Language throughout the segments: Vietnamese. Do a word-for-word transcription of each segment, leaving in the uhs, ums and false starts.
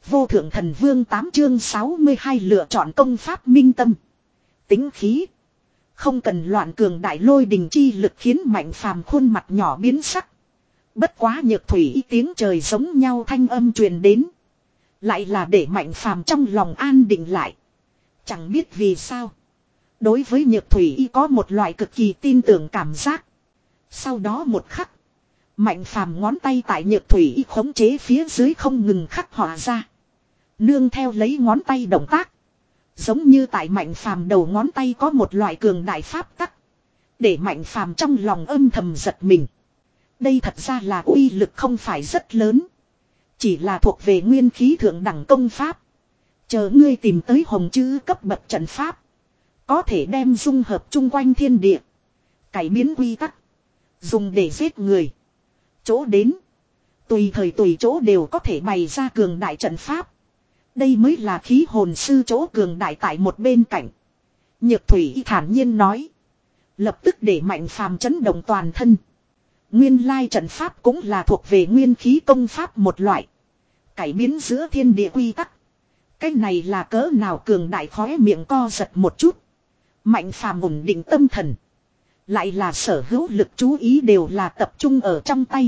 Vô thượng thần vương tám chương sáu mươi hai lựa chọn công pháp minh tâm. Tính khí. Không cần loạn cường đại lôi đình chi lực khiến Mạnh Phàm khuôn mặt nhỏ biến sắc. Bất quá Nhược Thủy tiếng trời giống nhau thanh âm truyền đến. Lại là để Mạnh Phàm trong lòng an định lại. Chẳng biết vì sao. Đối với Nhược Thủy có một loại cực kỳ tin tưởng cảm giác. Sau đó một khắc. Mạnh Phàm ngón tay tại Nhược Thủy khống chế phía dưới không ngừng khắc họa ra. Nương theo lấy ngón tay động tác. Giống như tại Mạnh Phàm đầu ngón tay có một loại cường đại pháp tắc. Để Mạnh Phàm trong lòng âm thầm giật mình. Đây thật ra là uy lực không phải rất lớn. Chỉ là thuộc về nguyên khí thượng đẳng công pháp. Chờ ngươi tìm tới hồng chữ cấp bậc trận pháp. Có thể đem dung hợp chung quanh thiên địa. Cải biến quy tắc. Dùng để giết người. Chỗ đến. Tùy thời tùy chỗ đều có thể bày ra cường đại trận pháp. Đây mới là khí hồn sư chỗ cường đại tại một bên cạnh. Nhược Thủy thản nhiên nói. Lập tức để Mạnh Phàm chấn động toàn thân. Nguyên lai trận pháp cũng là thuộc về nguyên khí công pháp một loại. Cải biến giữa thiên địa quy tắc. Cái này là cỡ nào cường đại, khóe miệng co giật một chút. Mạnh Phàm ổn định tâm thần. Lại là sở hữu lực chú ý đều là tập trung ở trong tay.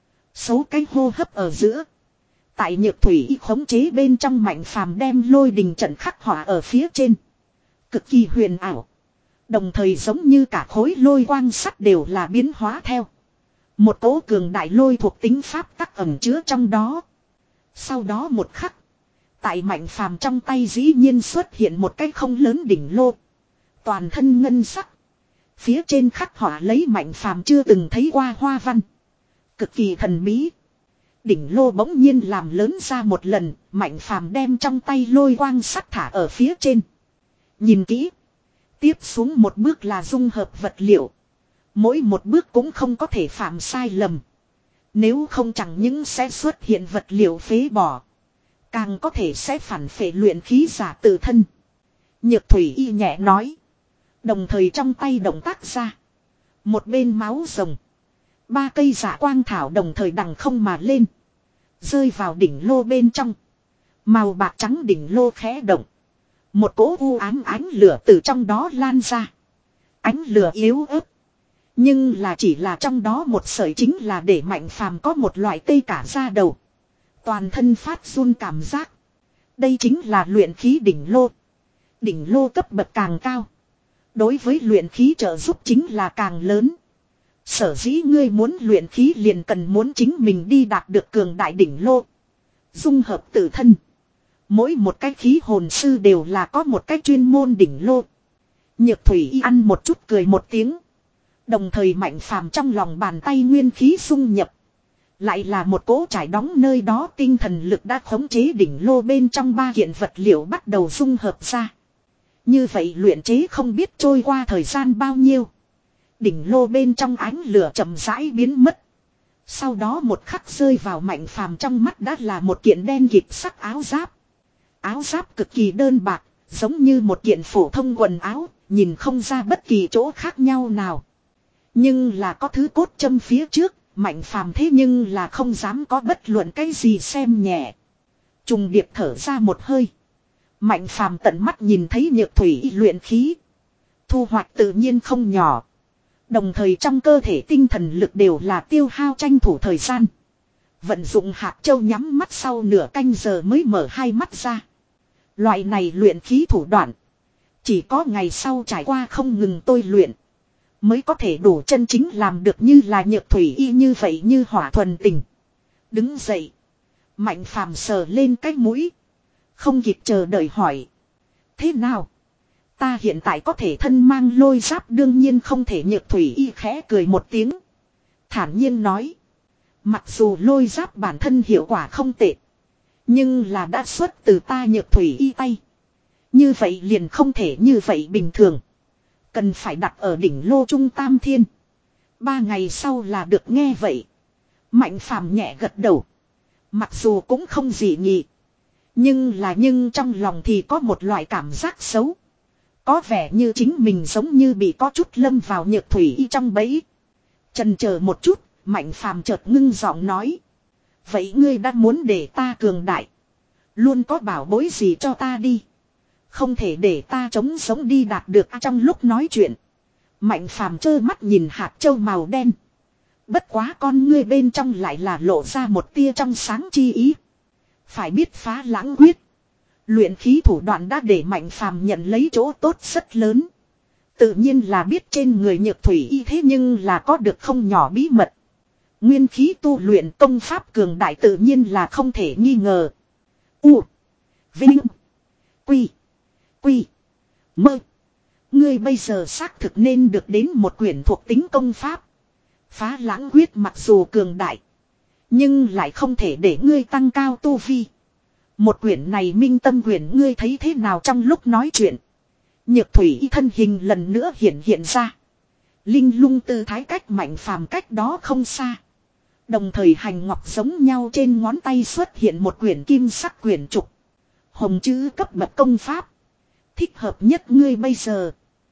Số cái hô hấp ở giữa. Tại Nhược Thủy khống chế bên trong Mạnh Phàm đem lôi đình trận khắc họa ở phía trên. Cực kỳ huyền ảo. Đồng thời giống như cả khối lôi quang sắt đều là biến hóa theo. Một cỗ cường đại lôi thuộc tính pháp tắc ẩn chứa trong đó. Sau đó một khắc. Tại Mạnh Phàm trong tay dĩ nhiên xuất hiện một cái không lớn đỉnh lô. Toàn thân ngân sắc. Phía trên khắc họa lấy Mạnh Phàm chưa từng thấy qua hoa văn. Cực kỳ thần bí. Đỉnh lô bỗng nhiên làm lớn ra một lần. Mạnh Phàm đem trong tay lôi quang sắt thả ở phía trên. Nhìn kỹ. Tiếp xuống một bước là dung hợp vật liệu. Mỗi một bước cũng không có thể phạm sai lầm. Nếu không chẳng những sẽ xuất hiện vật liệu phế bỏ. Càng có thể sẽ phản phệ luyện khí giả tự thân. Nhược Thủy y nhẹ nói. Đồng thời trong tay động tác ra. Một bên máu rồng. Ba cây giả quang thảo đồng thời đằng không mà lên. Rơi vào đỉnh lô bên trong. Màu bạc trắng đỉnh lô khẽ động. Một cỗ u ám ánh lửa từ trong đó lan ra. Ánh lửa yếu ớt. Nhưng là chỉ là trong đó một sợi chính là để Mạnh Phàm có một loại tê cả da đầu. Toàn thân phát run cảm giác. Đây chính là luyện khí đỉnh lô. Đỉnh lô cấp bậc càng cao. Đối với luyện khí trợ giúp chính là càng lớn. Sở dĩ ngươi muốn luyện khí liền cần muốn chính mình đi đạt được cường đại đỉnh lô. Dung hợp tự thân. Mỗi một cái khí hồn sư đều là có một cái chuyên môn đỉnh lô. Nhược Thủy ăn một chút cười một tiếng. Đồng thời Mạnh Phàm trong lòng bàn tay nguyên khí xung nhập. Lại là một cỗ trải đóng nơi đó tinh thần lực đã khống chế đỉnh lô bên trong ba kiện vật liệu bắt đầu dung hợp ra. Như vậy luyện chế không biết trôi qua thời gian bao nhiêu. Đỉnh lô bên trong ánh lửa chậm rãi biến mất. Sau đó một khắc rơi vào Mạnh Phàm trong mắt đã là một kiện đen kịt sắc áo giáp. Áo giáp cực kỳ đơn bạc, giống như một kiện phổ thông quần áo, nhìn không ra bất kỳ chỗ khác nhau nào. Nhưng là có thứ cốt châm phía trước, Mạnh Phàm thế nhưng là không dám có bất luận cái gì xem nhẹ. Trùng điệp thở ra một hơi. Mạnh Phàm tận mắt nhìn thấy Nhược Thủy luyện khí. Thu hoạch tự nhiên không nhỏ. Đồng thời trong cơ thể tinh thần lực đều là tiêu hao tranh thủ thời gian. Vận dụng hạt châu nhắm mắt sau nửa canh giờ mới mở hai mắt ra. Loại này luyện khí thủ đoạn. Chỉ có ngày sau trải qua không ngừng tôi luyện. Mới có thể đủ chân chính làm được như là Nhược Thủy y như vậy như hỏa thuần tình. Đứng dậy. Mạnh Phàm sờ lên cái mũi. Không kịp chờ đợi hỏi. Thế nào? Ta hiện tại có thể thân mang lôi giáp đương nhiên không thể. Nhược Thủy y khẽ cười một tiếng. Thản nhiên nói. Mặc dù lôi giáp bản thân hiệu quả không tệ. Nhưng là đã xuất từ ta Nhược Thủy y tay. Như vậy liền không thể như vậy bình thường. Cần phải đặt ở đỉnh lô trung tam thiên. Ba ngày sau là được nghe vậy. Mạnh Phàm nhẹ gật đầu. Mặc dù cũng không gì nhị. Nhưng là nhưng trong lòng thì có một loại cảm giác xấu. Có vẻ như chính mình giống như bị có chút lâm vào Nhược Thủy y trong bẫy. Chần chờ một chút, Mạnh Phàm chợt ngưng giọng nói. Vậy ngươi đã muốn để ta cường đại. Luôn có bảo bối gì cho ta đi. Không thể để ta trống sống đi đạt được. Trong lúc nói chuyện, Mạnh Phàm trơ mắt nhìn hạt châu màu đen. Bất quá con ngươi bên trong lại là lộ ra một tia trong sáng chi ý. Phải biết phá lãng quyết. Luyện khí thủ đoạn đã để Mạnh Phàm nhận lấy chỗ tốt rất lớn. Tự nhiên là biết trên người Nhược Thủy y thế nhưng là có được không nhỏ bí mật. Nguyên khí tu luyện công pháp cường đại tự nhiên là không thể nghi ngờ. U. Vinh. Quy. Quy. Mơ. Ngươi bây giờ xác thực nên được đến một quyển thuộc tính công pháp. Phá lãng quyết mặc dù cường đại, nhưng lại không thể để ngươi tăng cao tu vi. Một quyển này minh tâm quyển ngươi thấy thế nào? Trong lúc nói chuyện, Nhược Thủy thân hình lần nữa hiện hiện ra. Linh lung tư thái cách Mạnh Phàm cách đó không xa. Đồng thời hành ngọc giống nhau trên ngón tay xuất hiện một quyển kim sắc quyển trục. Hồng chữ cấp bậc công pháp. Thích hợp nhất ngươi bây giờ.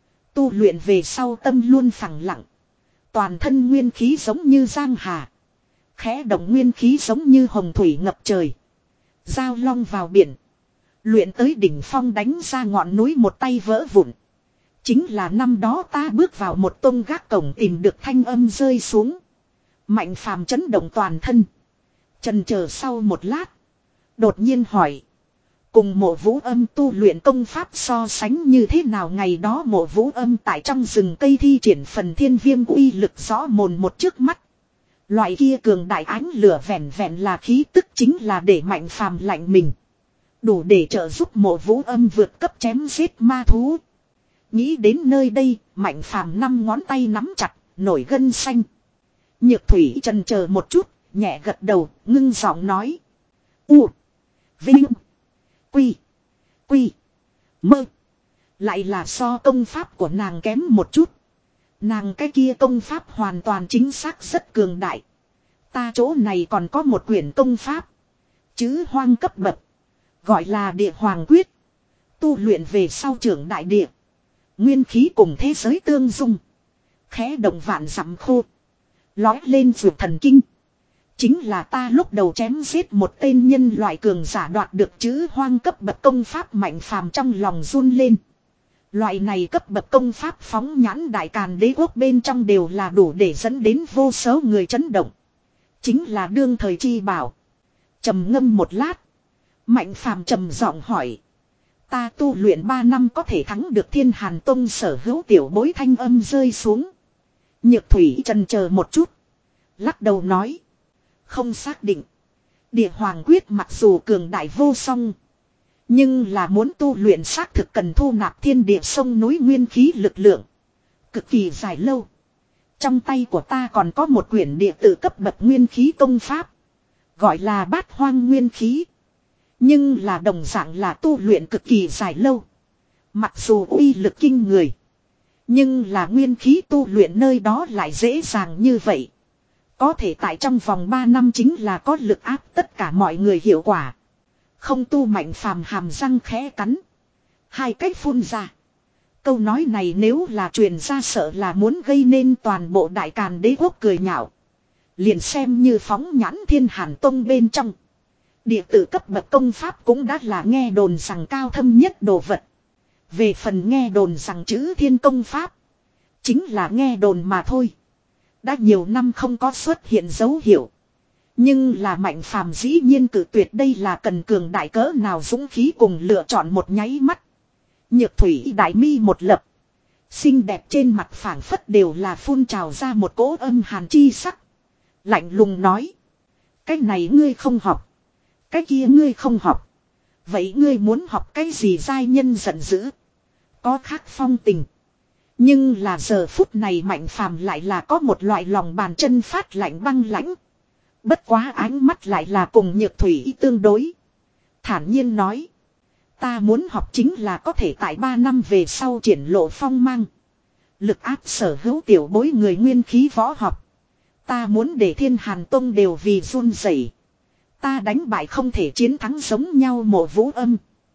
Tu luyện về sau tâm luôn phẳng lặng. Toàn thân nguyên khí giống như giang hà. Khẽ động nguyên khí giống như hồng thủy ngập trời. Giao long vào biển. Luyện tới đỉnh phong đánh ra ngọn núi một tay vỡ vụn. Chính là năm đó ta bước vào một tông gác cổng tìm được thanh âm rơi xuống. Mạnh Phàm chấn động toàn thân. Chần chờ sau một lát. Đột nhiên hỏi. Cùng Mộ Vũ Âm tu luyện công pháp so sánh như thế nào? Ngày đó Mộ Vũ Âm tại trong rừng cây thi triển phần thiên viêm uy lực rõ mồn một trước mắt. Loại kia cường đại ánh lửa vẹn vẹn là khí tức chính là để Mạnh Phàm lạnh mình. Đủ để trợ giúp Mộ Vũ Âm vượt cấp chém giết ma thú. Nghĩ đến nơi đây, Mạnh Phàm năm ngón tay nắm chặt, nổi gân xanh. Nhược Thủy chần chờ một chút, nhẹ gật đầu, ngưng giọng nói. U. Vinh. Quy. Quy. Mơ. Lại là so công pháp của nàng kém một chút. Nàng cái kia công pháp hoàn toàn chính xác rất cường đại. Ta chỗ này còn có một quyển công pháp. Chữ hoang cấp bậc. Gọi là địa hoàng quyết. Tu luyện về sau trưởng đại địa. Nguyên khí cùng thế giới tương dung. Khẽ động vạn dặm khô. Lói lên vượt thần kinh. Chính là ta lúc đầu chém giết một tên nhân loại cường giả đoạt được chữ hoang cấp bậc công pháp. Mạnh Phàm trong lòng run lên. Loại này cấp bậc công pháp phóng nhãn đại càn đế quốc bên trong đều là đủ để dẫn đến vô số người chấn động. Chính là đương thời chi bảo. Trầm ngâm một lát. Mạnh Phàm trầm giọng hỏi. Ta tu luyện ba năm có thể thắng được Thiên Hàn Tông sở hữu tiểu bối thanh âm rơi xuống. Nhược Thủy chần chờ một chút. Lắc đầu nói. Không xác định. Địa Hoàng Quyết mặc dù cường đại vô song. Nhưng là muốn tu luyện xác thực cần thu nạp thiên địa sông núi nguyên khí lực lượng. Cực kỳ dài lâu. Trong tay của ta còn có một quyển địa tử cấp bậc nguyên khí công pháp. Gọi là Bát Hoang Nguyên Khí. Nhưng là đồng dạng là tu luyện cực kỳ dài lâu. Mặc dù uy lực kinh người. Nhưng là nguyên khí tu luyện nơi đó lại dễ dàng như vậy. Có thể tại trong vòng ba năm chính là có lực áp tất cả mọi người hiệu quả. Không tu. Mạnh Phàm hàm răng khẽ cắn. Hai cách phun ra. Câu nói này nếu là truyền ra sợ là muốn gây nên toàn bộ đại càn đế quốc cười nhạo. Liền xem như phóng nhãn Thiên Hàn Tông bên trong. Địa tử cấp bậc công pháp cũng đã là nghe đồn rằng cao thâm nhất đồ vật. Về phần nghe đồn rằng chữ thiên công pháp. Chính là nghe đồn mà thôi. Đã nhiều năm không có xuất hiện dấu hiệu. Nhưng là Mạnh Phàm dĩ nhiên cự tuyệt. Đây là cần cường đại cỡ nào dũng khí cùng lựa chọn một nháy mắt. Nhược Thủy đại mi một lập. Xinh đẹp trên mặt phảng phất đều là phun trào ra một cỗ âm hàn chi sắc. Lạnh lùng nói. Cái này ngươi không học. Cái kia ngươi không học. Vậy ngươi muốn học cái gì? Giai nhân giận dữ. Có khác phong tình. Nhưng là giờ phút này Mạnh Phàm lại là có một loại lòng bàn chân phát lạnh băng lãnh. Bất quá ánh mắt lại là cùng Nhược Thủy tương đối. Thản nhiên nói. Ta muốn học chính là có thể tại ba năm về sau triển lộ phong mang. Lực áp sở hữu tiểu bối người nguyên khí võ học. Ta muốn để Thiên Hàn Tông đều vì run rẩy. Ta đánh bại không thể chiến thắng giống nhau Mộ Vũ Âm.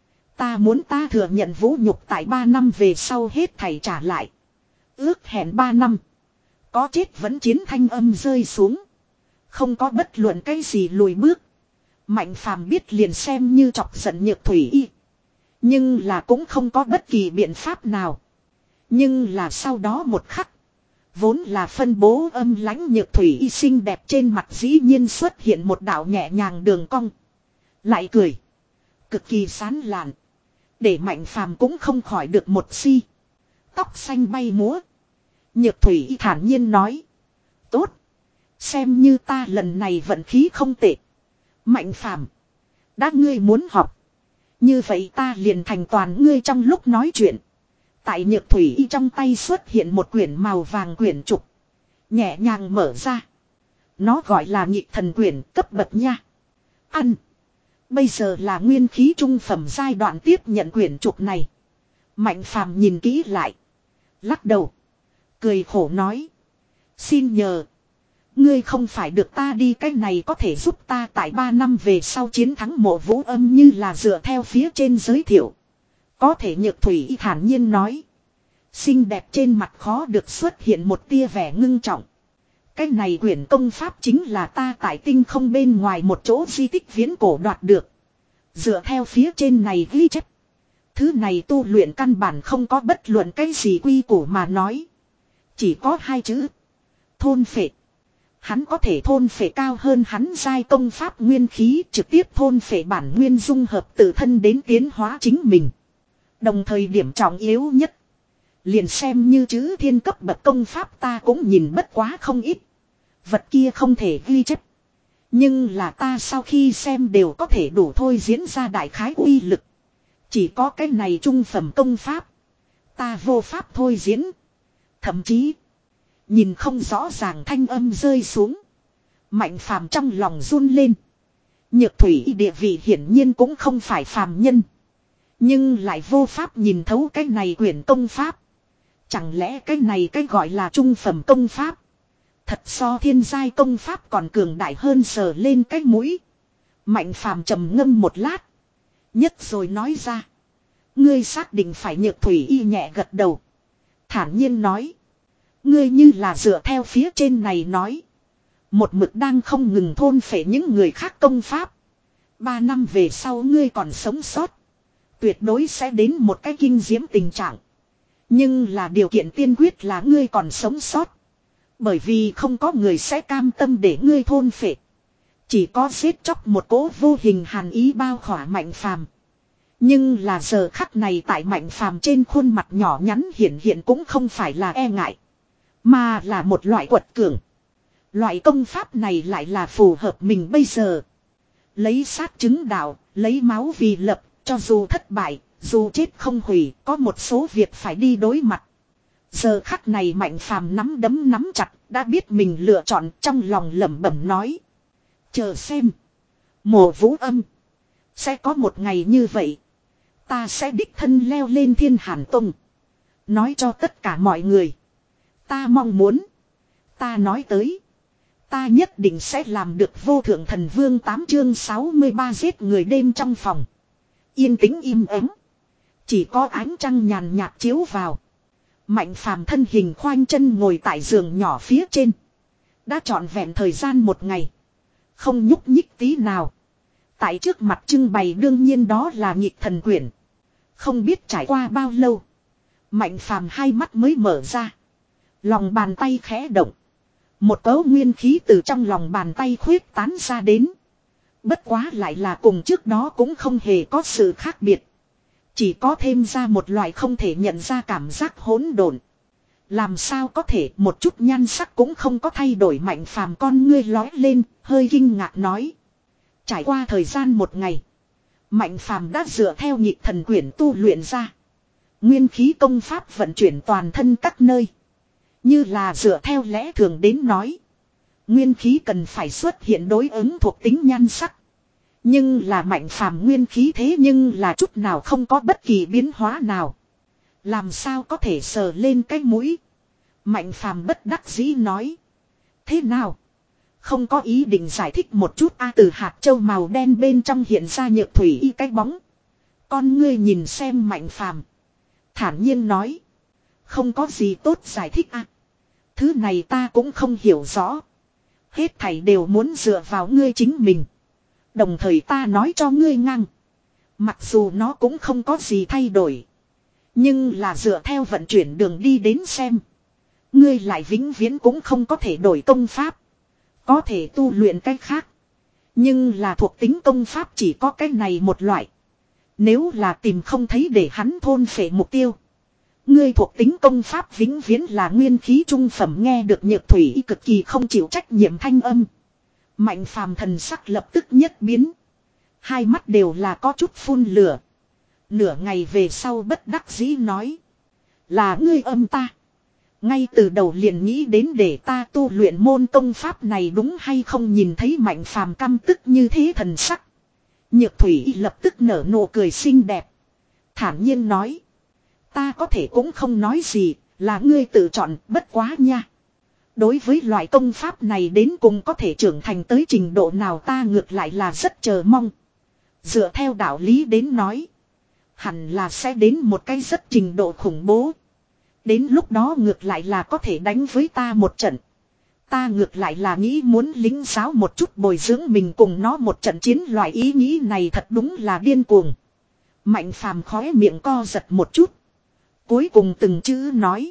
Ta muốn ta thừa nhận vũ nhục tại ba năm về sau hết thảy trả lại. Ước hẹn ba năm. Có chết vẫn chiến thanh âm rơi xuống. Không có bất luận cái gì lùi bước. Mạnh phàm biết liền xem như chọc giận Nhược Thủy Y. Nhưng là cũng không có bất kỳ biện pháp nào. Nhưng là sau đó một khắc. Vốn là phân bố âm lãnh Nhược Thủy Y xinh đẹp trên mặt dĩ nhiên xuất hiện một đạo nhẹ nhàng đường cong. Lại cười. Cực kỳ sán lạn. Để Mạnh phàm cũng không khỏi được một si. Tóc xanh bay múa. Nhược Thủy Y thản nhiên nói. Tốt. Xem như ta lần này vận khí không tệ. Mạnh phàm. Đã ngươi muốn học. Như vậy ta liền thành toàn ngươi trong lúc nói chuyện. Tại Nhược Thủy Y trong tay xuất hiện một quyển màu vàng quyển trục. Nhẹ nhàng mở ra. Nó gọi là Nhị Thần Quyển cấp bậc nha. Ăn. Bây giờ là nguyên khí trung phẩm giai đoạn tiếp nhận quyển trục này. Mạnh phàm nhìn kỹ lại. Lắc đầu. Cười khổ nói. Xin nhờ. Ngươi không phải được ta đi, cái này có thể giúp ta tại ba năm về sau chiến thắng Mộ Vũ Âm như là dựa theo phía trên giới thiệu. Có thể Nhược Thủy Y thản nhiên nói. Xinh đẹp trên mặt khó được xuất hiện một tia vẻ ngưng trọng. Cái này quyển công pháp chính là ta tại tinh không bên ngoài một chỗ di tích viễn cổ đoạt được. Dựa theo phía trên này ghi chép. Thứ này tu luyện căn bản không có bất luận cái gì quy củ mà nói. Chỉ có hai chữ. Thôn phệ. Hắn có thể thôn phệ cao hơn hắn giai công pháp nguyên khí, trực tiếp thôn phệ bản nguyên dung hợp tự thân đến tiến hóa chính mình. Đồng thời điểm trọng yếu nhất. Liền xem như chữ thiên cấp bậc công pháp ta cũng nhìn bất quá không ít. Vật kia không thể ghi chép. Nhưng là ta sau khi xem đều có thể đủ thôi diễn ra đại khái uy lực. Chỉ có cái này trung phẩm công pháp. Ta vô pháp thôi diễn. Thậm chí. Nhìn không rõ ràng thanh âm rơi xuống. Mạnh phàm trong lòng run lên. Nhược Thủy Y địa vị hiển nhiên cũng không phải phàm nhân. Nhưng lại vô pháp nhìn thấu cái này quyển công pháp. Chẳng lẽ cái này cái gọi là trung phẩm công pháp. Thật so thiên giai công pháp còn cường đại hơn, sờ lên cái mũi. Mạnh phàm trầm ngâm một lát. Nhất rồi nói ra. Ngươi xác định phải? Nhược Thủy Y nhẹ gật đầu. Thản nhiên nói. Ngươi như là dựa theo phía trên này nói. Một mực đang không ngừng thôn phệ những người khác công pháp. Ba năm về sau ngươi còn sống sót. Tuyệt đối sẽ đến một cái kinh diễm tình trạng. Nhưng là điều kiện tiên quyết là ngươi còn sống sót. Bởi vì không có người sẽ cam tâm để ngươi thôn phệ. Chỉ có giết chóc một cỗ vô hình hàn ý bao khỏa Mạnh phàm. Nhưng là giờ khắc này tại Mạnh phàm trên khuôn mặt nhỏ nhắn hiện hiện cũng không phải là e ngại. Mà là một loại quật cường. Loại công pháp này lại là phù hợp mình bây giờ. Lấy sát chứng đạo, lấy máu vì lập, cho dù thất bại, dù chết không hủy, có một số việc phải đi đối mặt. Giờ khắc này Mạnh phàm nắm đấm nắm chặt, đã biết mình lựa chọn, trong lòng lẩm bẩm nói. Chờ xem. Mộ Vũ Âm. Sẽ có một ngày như vậy. Ta sẽ đích thân leo lên Thiên Hàn Tông. Nói cho tất cả mọi người. Ta mong muốn. Ta nói tới. Ta nhất định sẽ làm được. Vô Thượng Thần Vương tám chương sáu mươi ba giết người đêm trong phòng. Yên tĩnh im ắng. Chỉ có ánh trăng nhàn nhạt chiếu vào. Mạnh phàm thân hình khoanh chân ngồi tại giường nhỏ phía trên. Đã trọn vẹn thời gian một ngày. Không nhúc nhích tí nào. Tại trước mặt trưng bày đương nhiên đó là Nhị Thần Quyển. Không biết trải qua bao lâu. Mạnh phàm hai mắt mới mở ra. Lòng bàn tay khẽ động. Một cấu nguyên khí từ trong lòng bàn tay khuyết tán ra đến. Bất quá lại là cùng trước đó cũng không hề có sự khác biệt. Chỉ có thêm ra một loại không thể nhận ra cảm giác hỗn độn. Làm sao có thể, một chút nhan sắc cũng không có thay đổi. Mạnh phàm con ngươi lói lên, hơi kinh ngạc nói. Trải qua thời gian một ngày. Mạnh phàm đã dựa theo Nhị Thần Quyển tu luyện ra. Nguyên khí công pháp vận chuyển toàn thân các nơi. Như là dựa theo lẽ thường đến nói. Nguyên khí cần phải xuất hiện đối ứng thuộc tính nhan sắc. Nhưng là Mạnh phàm nguyên khí thế nhưng là chút nào không có bất kỳ biến hóa nào. Làm sao có thể sờ lên cái mũi. Mạnh phàm bất đắc dĩ nói. Thế nào? Không có ý định giải thích một chút a. Từ hạt châu màu đen bên trong hiện ra Nhược Thủy Y cái bóng. Con ngươi nhìn xem Mạnh phàm. Thản nhiên nói. Không có gì tốt giải thích a. Thứ này ta cũng không hiểu rõ. Hết thảy đều muốn dựa vào ngươi chính mình. Đồng thời ta nói cho ngươi ngang. Mặc dù nó cũng không có gì thay đổi. Nhưng là dựa theo vận chuyển đường đi đến xem. Ngươi lại vĩnh viễn cũng không có thể đổi công pháp. Có thể tu luyện cách khác. Nhưng là thuộc tính công pháp chỉ có cái này một loại. Nếu là tìm không thấy để hắn thôn phệ mục tiêu. Ngươi thuộc tính công pháp vĩnh viễn là nguyên khí trung phẩm. Nghe được Nhược Thủy cực kỳ không chịu trách nhiệm thanh âm. Mạnh phàm thần sắc lập tức nhất biến. Hai mắt đều là có chút phun lửa. Nửa ngày về sau bất đắc dĩ nói. Là ngươi âm ta. Ngay từ đầu liền nghĩ đến để ta tu luyện môn công pháp này đúng hay không, nhìn thấy Mạnh phàm căm tức như thế thần sắc. Nhược Thủy lập tức nở nụ cười xinh đẹp. Thản nhiên nói. Ta có thể cũng không nói gì, là ngươi tự chọn, bất quá nha. Đối với loại công pháp này đến cùng có thể trưởng thành tới trình độ nào ta ngược lại là rất chờ mong. Dựa theo đạo lý đến nói. Hẳn là sẽ đến một cái rất trình độ khủng bố. Đến lúc đó ngược lại là có thể đánh với ta một trận. Ta ngược lại là nghĩ muốn lính giáo một chút, bồi dưỡng mình cùng nó một trận chiến, loại ý nghĩ này thật đúng là điên cuồng. Mạnh phàm khóe miệng co giật một chút. Cuối cùng từng chữ nói.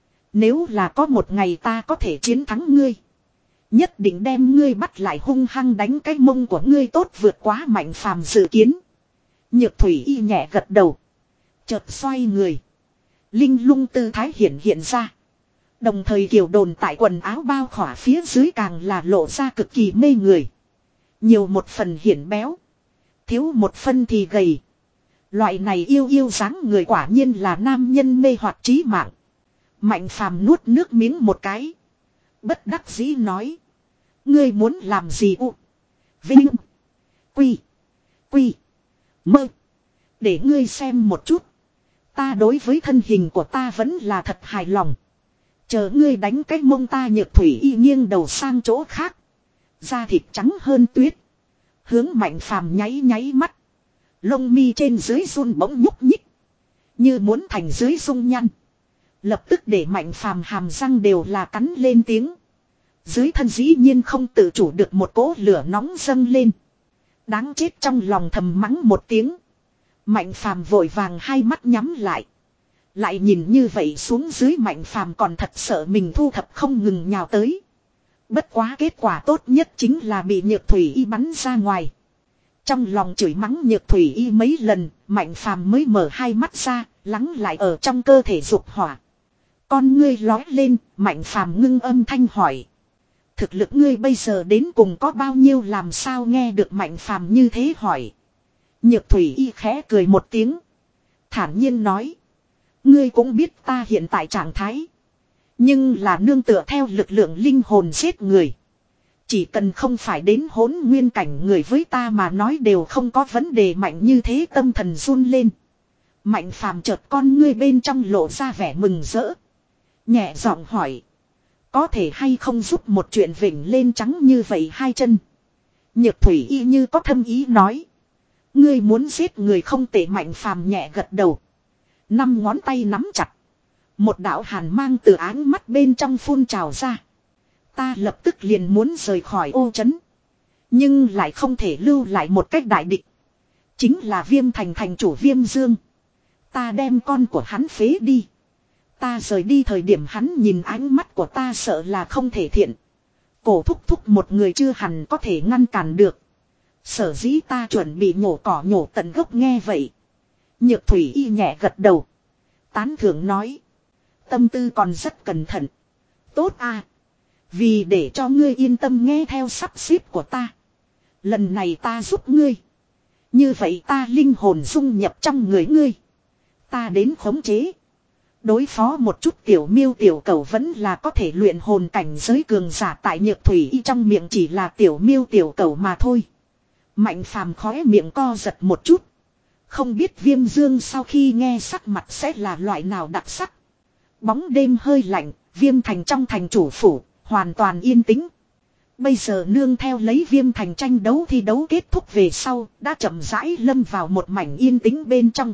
Nếu là có một ngày ta có thể chiến thắng ngươi. Nhất định đem ngươi bắt lại hung hăng đánh cái mông của ngươi tốt vượt quá Mạnh phàm dự kiến. Nhược Thủy y nhẹ gật đầu. Chợt xoay người. Linh lung tư thái hiện hiện ra. Đồng thời kiểu đồn tại quần áo bao khỏa phía dưới càng là lộ ra cực kỳ mê người. Nhiều một phần hiển béo. Thiếu một phân thì gầy. Loại này yêu yêu dáng người quả nhiên là nam nhân mê hoặc trí mạng. Mạnh phàm nuốt nước miếng một cái. Bất đắc dĩ nói. Ngươi muốn làm gì u? Vinh. Quy. Quy. Mơ. Để ngươi xem một chút. Ta đối với thân hình của ta vẫn là thật hài lòng. Chờ ngươi đánh cái mông ta. Nhược Thủy y nghiêng đầu sang chỗ khác. Da thịt trắng hơn tuyết. Hướng Mạnh phàm nháy nháy mắt. Lông mi trên dưới run bỗng nhúc nhích. Như muốn thành dưới dung nhăn. Lập tức để Mạnh phàm hàm răng đều là cắn lên tiếng. Dưới thân dĩ nhiên không tự chủ được một cỗ lửa nóng dâng lên. Đáng chết, trong lòng thầm mắng một tiếng. Mạnh phàm vội vàng hai mắt nhắm lại. Lại nhìn như vậy xuống dưới Mạnh phàm còn thật sợ mình thu thập không ngừng nhào tới. Bất quá kết quả tốt nhất chính là bị Nhược Thủy y bắn ra ngoài. Trong lòng chửi mắng Nhược Thủy y mấy lần, Mạnh phàm mới mở hai mắt ra, lắng lại ở trong cơ thể dục hỏa. Con ngươi lói lên, Mạnh phàm ngưng âm thanh hỏi. Thực lực ngươi bây giờ đến cùng có bao nhiêu? Làm sao nghe được Mạnh phàm như thế hỏi. Nhược Thủy y khẽ cười một tiếng. Thản nhiên nói. Ngươi cũng biết ta hiện tại trạng thái. Nhưng là nương tựa theo lực lượng linh hồn giết người. Chỉ cần không phải đến hỗn nguyên cảnh người với ta mà nói đều không có vấn đề. Mạnh như thế tâm thần run lên. Mạnh phàm chợt con ngươi bên trong lộ ra vẻ mừng rỡ. Nhẹ giọng hỏi. Có thể hay không giúp một chuyện vỉnh lên trắng như vậy hai chân? Nhược Thủy y như có thâm ý nói. Ngươi muốn giết người không tệ. Mạnh phàm nhẹ gật đầu. Năm ngón tay nắm chặt. Một đạo hàn mang từ áng mắt bên trong phun trào ra. Ta lập tức liền muốn rời khỏi ô trấn. Nhưng lại không thể lưu lại một cách đại địch. Chính là Viêm Thành thành chủ Viêm Dương. Ta đem con của hắn phế đi. Ta rời đi thời điểm hắn nhìn ánh mắt của ta sợ là không thể thiện. Cổ thúc thúc một người chưa hẳn có thể ngăn cản được. Sở dĩ ta chuẩn bị nhổ cỏ nhổ tận gốc. Nghe vậy. Nhược Thủy y nhẹ gật đầu. Tán thưởng nói. Tâm tư còn rất cẩn thận. Tốt à. Vì để cho ngươi yên tâm nghe theo sắp xếp của ta. Lần này ta giúp ngươi. Như vậy ta linh hồn dung nhập trong người ngươi. Ta đến khống chế. Đối phó một chút tiểu miêu tiểu cầu vẫn là có thể luyện hồn cảnh giới cường giả. Tại Nhược Thủy y trong miệng chỉ là tiểu miêu tiểu cầu mà thôi. Mạnh phàm khóe miệng co giật một chút. Không biết Viêm Dương sau khi nghe sắc mặt sẽ là loại nào đặc sắc. Bóng đêm hơi lạnh, Viêm Thành trong thành chủ phủ, hoàn toàn yên tĩnh. Bây giờ nương theo lấy Viêm Thành tranh đấu thi đấu kết thúc về sau, đã chậm rãi lâm vào một mảnh yên tĩnh bên trong.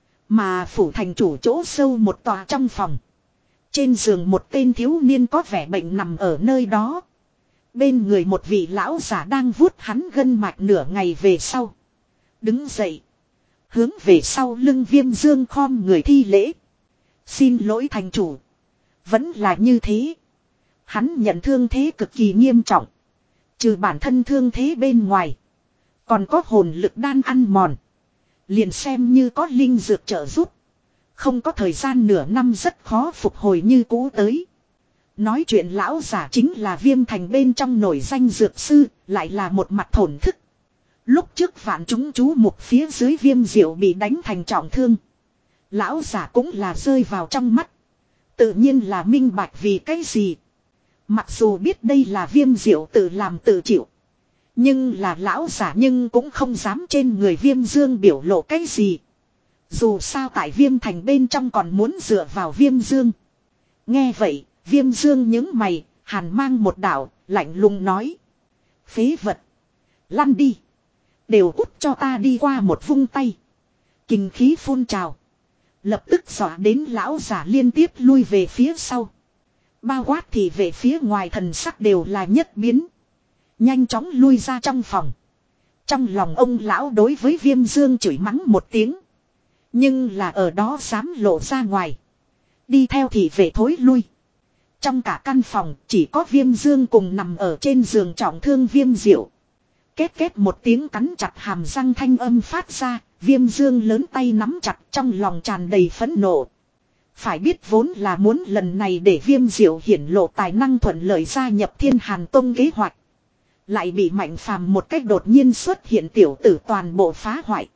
Mà phủ thành chủ chỗ sâu một tòa trong phòng. Trên giường một tên thiếu niên có vẻ bệnh nằm ở nơi đó. Bên người một vị lão giả đang vuốt hắn gân mạch nửa ngày về sau. Đứng dậy. Hướng về sau lưng Viêm Dương khom người thi lễ. Xin lỗi thành chủ. Vẫn là như thế. Hắn nhận thương thế cực kỳ nghiêm trọng. Trừ bản thân thương thế bên ngoài. Còn có hồn lực đan ăn mòn. Liền xem như có linh dược trợ giúp. Không có thời gian nửa năm rất khó phục hồi như cũ tới. Nói chuyện lão giả chính là Viêm Thành bên trong nổi danh dược sư. Lại là một mặt thổn thức. Lúc trước vạn chúng chú mục phía dưới Viêm Diệu bị đánh thành trọng thương. Lão giả cũng là rơi vào trong mắt. Tự nhiên là minh bạch vì cái gì. Mặc dù biết đây là Viêm Diệu tự làm tự chịu. Nhưng là lão giả nhưng cũng không dám trên người Viêm Dương biểu lộ cái gì. Dù sao tại Viêm Thành bên trong còn muốn dựa vào Viêm Dương. Nghe vậy, Viêm Dương nhướng mày, hàn mang một đạo, lạnh lùng nói. Phế vật. Lăn đi. Đều cút cho ta đi qua một vung tay. Kinh khí phun trào. Lập tức dọa đến lão giả liên tiếp lui về phía sau. Bao quát thì về phía ngoài thần sắc đều là nhất biến. Nhanh chóng lui ra trong phòng. Trong lòng ông lão đối với Viêm Dương chửi mắng một tiếng. Nhưng là ở đó dám lộ ra ngoài. Đi theo thì về thối lui. Trong cả căn phòng chỉ có Viêm Dương cùng nằm ở trên giường trọng thương Viêm Diệu. Két két một tiếng cắn chặt hàm răng thanh âm phát ra. Viêm Dương lớn tay nắm chặt trong lòng tràn đầy phẫn nộ. Phải biết vốn là muốn lần này để Viêm Diệu hiển lộ tài năng thuận lợi gia nhập Thiên Hàn Tông kế hoạch. Lại bị Mạnh Phàm một cách đột nhiên xuất hiện tiểu tử toàn bộ phá hoại.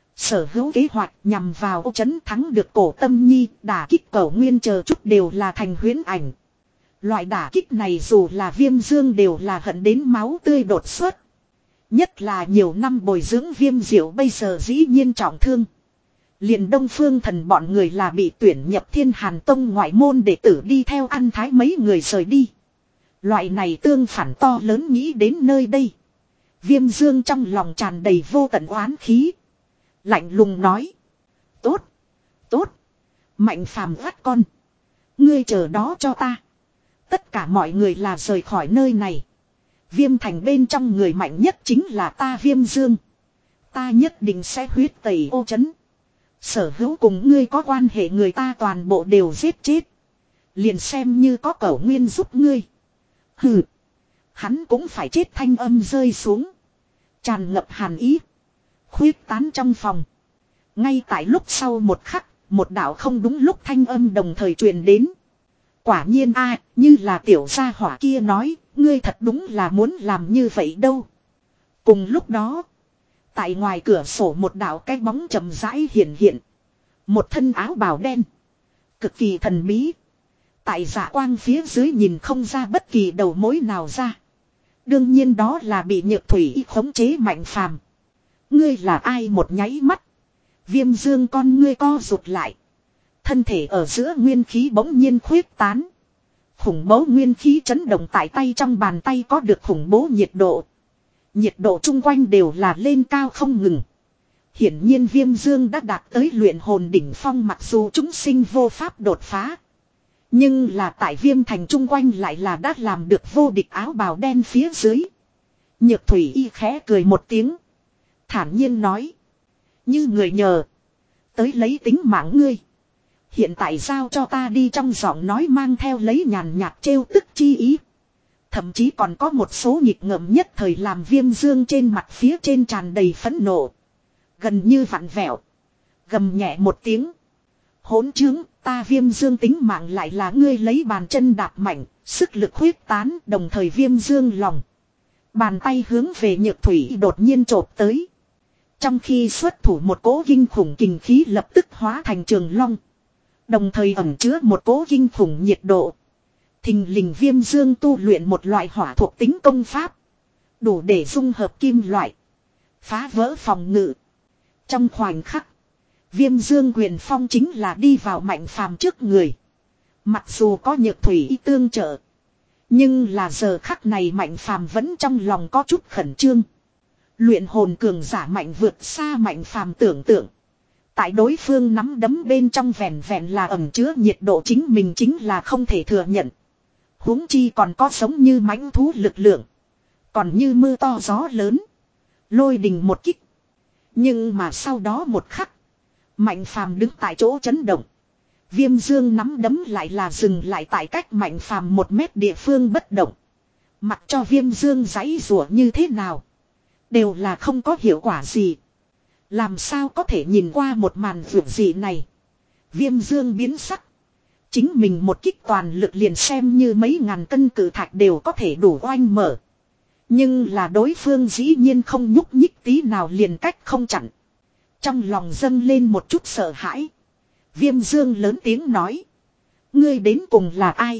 Sở hữu kế hoạch nhằm vào ô chấn thắng được Cổ Tâm Nhi, đả kích Cẩu Nguyên chờ chút đều là thành huyễn ảnh. Loại đả kích này dù là Viêm Dương đều là hận đến máu tươi đột xuất. Nhất là nhiều năm bồi dưỡng Viêm Diệu bây giờ dĩ nhiên trọng thương. Liền Đông Phương Thần bọn người là bị tuyển nhập Thiên Hàn Tông ngoại môn đệ tử đi theo ăn thái mấy người rời đi. Loại này tương phản to lớn nghĩ đến nơi đây. Viêm Dương trong lòng tràn đầy vô tận oán khí. Lạnh lùng nói. Tốt. Tốt. Mạnh Phàm gắt con. Ngươi chờ đó cho ta. Tất cả mọi người là rời khỏi nơi này. Viêm Thành bên trong người mạnh nhất chính là ta Viêm Dương. Ta nhất định sẽ huyết tẩy ô chấn. Sở hữu cùng ngươi có quan hệ người ta toàn bộ đều giết chết. Liền xem như có Cẩu Nguyên giúp ngươi. Hừ. Hắn cũng phải chết thanh âm rơi xuống. Tràn ngập hàn ý. Khuyết tán trong phòng. Ngay tại lúc sau một khắc. Một đạo không đúng lúc thanh âm đồng thời truyền đến. Quả nhiên a à, như là tiểu gia hỏa kia nói. Ngươi thật đúng là muốn làm như vậy đâu. Cùng lúc đó. Tại ngoài cửa sổ một đạo cái bóng chậm rãi hiện hiện. Một thân áo bào đen. Cực kỳ thần bí. Tại dạ quang phía dưới nhìn không ra bất kỳ đầu mối nào ra. Đương nhiên đó là bị Nhược Thủy khống chế Mạnh Phàm. Ngươi là ai một nháy mắt. Viêm Dương con ngươi co rụt lại. Thân thể ở giữa nguyên khí bỗng nhiên khuyết tán. Khủng bố nguyên khí chấn động tại tay trong bàn tay có được khủng bố nhiệt độ. Nhiệt độ chung quanh đều là lên cao không ngừng. Hiển nhiên Viêm Dương đã đạt tới luyện hồn đỉnh phong mặc dù chúng sinh vô pháp đột phá. Nhưng là tại Viêm Thành chung quanh lại là đã làm được vô địch áo bào đen phía dưới. Nhược Thủy y khẽ cười một tiếng. Thản nhiên nói. Như người nhờ. Tới lấy tính mạng ngươi. Hiện tại giao cho ta đi trong giọng nói mang theo lấy nhàn nhạt trêu tức chi ý. Thậm chí còn có một số nhịp ngợm nhất thời làm Viêm Dương trên mặt phía trên tràn đầy phẫn nộ. Gần như vặn vẹo. Gầm nhẹ một tiếng. Hỗn chứng, ta Viêm Dương tính mạng lại là ngươi lấy bàn chân đạp mạnh, sức lực huyết tán đồng thời Viêm Dương lòng. Bàn tay hướng về Nhược Thủy đột nhiên chộp tới. Trong khi xuất thủ một cỗ kinh khủng kình khí lập tức hóa thành trường long. Đồng thời ẩn chứa một cỗ kinh khủng nhiệt độ. Thình lình Viêm Dương tu luyện một loại hỏa thuộc tính công pháp. Đủ để dung hợp kim loại. Phá vỡ phòng ngự. Trong khoảnh khắc. Viêm Dương quyền phong chính là đi vào Mạnh Phàm trước người. Mặc dù có Nhược Thủy tương trợ. Nhưng là giờ khắc này Mạnh Phàm vẫn trong lòng có chút khẩn trương. Luyện hồn cường giả mạnh vượt xa Mạnh Phàm tưởng tượng. Tại đối phương nắm đấm bên trong vẹn vẹn là ẩn chứa nhiệt độ chính mình chính là không thể thừa nhận. huống chi còn có giống như mãnh thú lực lượng. Còn như mưa to gió lớn. Lôi đình một kích. Nhưng mà sau đó một khắc. Mạnh phàm đứng tại chỗ chấn động. Viêm dương nắm đấm lại là dừng lại tại cách mạnh phàm một mét địa phương bất động. Mặc cho viêm dương giãy rủa như thế nào. Đều là không có hiệu quả gì. Làm sao có thể nhìn qua một màn vượt gì này. Viêm dương biến sắc. Chính mình một kích toàn lực liền xem như mấy ngàn cân cự thạch đều có thể đủ oanh mở. Nhưng là đối phương dĩ nhiên không nhúc nhích tí nào liền cách không chặn. Trong lòng dâng lên một chút sợ hãi. Viêm dương lớn tiếng nói. Ngươi đến cùng là ai?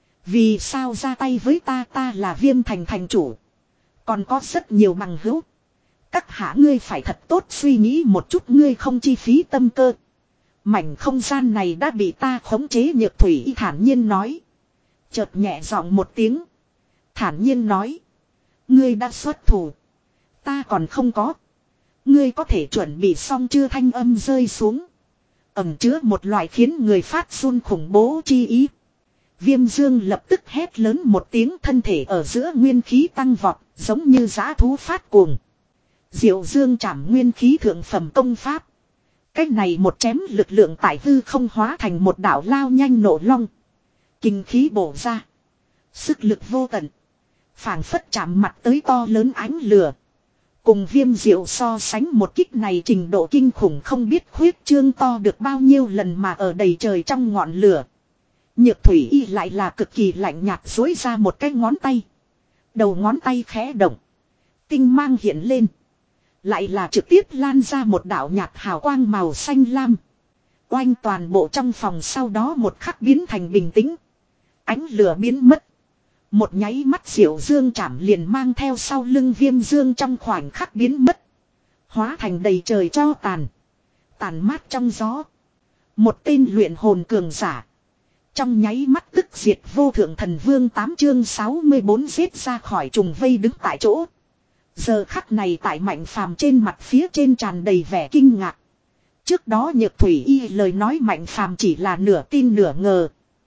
Vì sao ra tay với ta ta là viêm thành thành chủ. Còn có rất nhiều bằng hữu. Các hạ ngươi phải thật tốt suy nghĩ một chút ngươi không chi phí tâm cơ. Mảnh không gian này đã bị ta khống chế Nhược Thủy thản nhiên nói. Chợt nhẹ giọng một tiếng. Thản nhiên nói. Ngươi đã xuất thủ. Ta còn không có. Ngươi có thể chuẩn bị xong chưa thanh âm rơi xuống. Ẩm chứa một loại khiến người phát run khủng bố chi ý. Viêm dương lập tức hét lớn một tiếng thân thể ở giữa nguyên khí tăng vọt giống như dã thú phát cuồng. Diệu dương trảm nguyên khí thượng phẩm công pháp. Cách này một chém lực lượng tại hư không hóa thành một đảo lao nhanh nổ long. Kinh khí bổ ra. Sức lực vô tận. Phảng phất chạm mặt tới to lớn ánh lửa. Cùng viêm diệu so sánh một kích này trình độ kinh khủng không biết khuyết trương to được bao nhiêu lần mà ở đầy trời trong ngọn lửa. Nhược Thủy Y lại là cực kỳ lạnh nhạt dối ra một cái ngón tay. Đầu ngón tay khẽ động. Tinh mang hiện lên. Lại là trực tiếp lan ra một đạo nhạt hào quang màu xanh lam. Oanh toàn bộ trong phòng sau đó một khắc biến thành bình tĩnh. Ánh lửa biến mất. Một nháy mắt diệu dương chảm liền mang theo sau lưng viêm dương trong khoảnh khắc biến mất. Hóa thành đầy trời cho tàn. Tàn mát trong gió. Một tên luyện hồn cường giả. Trong nháy mắt tức diệt vô thượng thần vương tám chương sáu mươi bốn giết ra khỏi trùng vây đứng tại chỗ. Giờ khắc này tại Mạnh Phàm trên mặt phía trên tràn đầy vẻ kinh ngạc. Trước đó Nhược Thủy Y lời nói Mạnh Phàm chỉ là nửa tin nửa ngờ.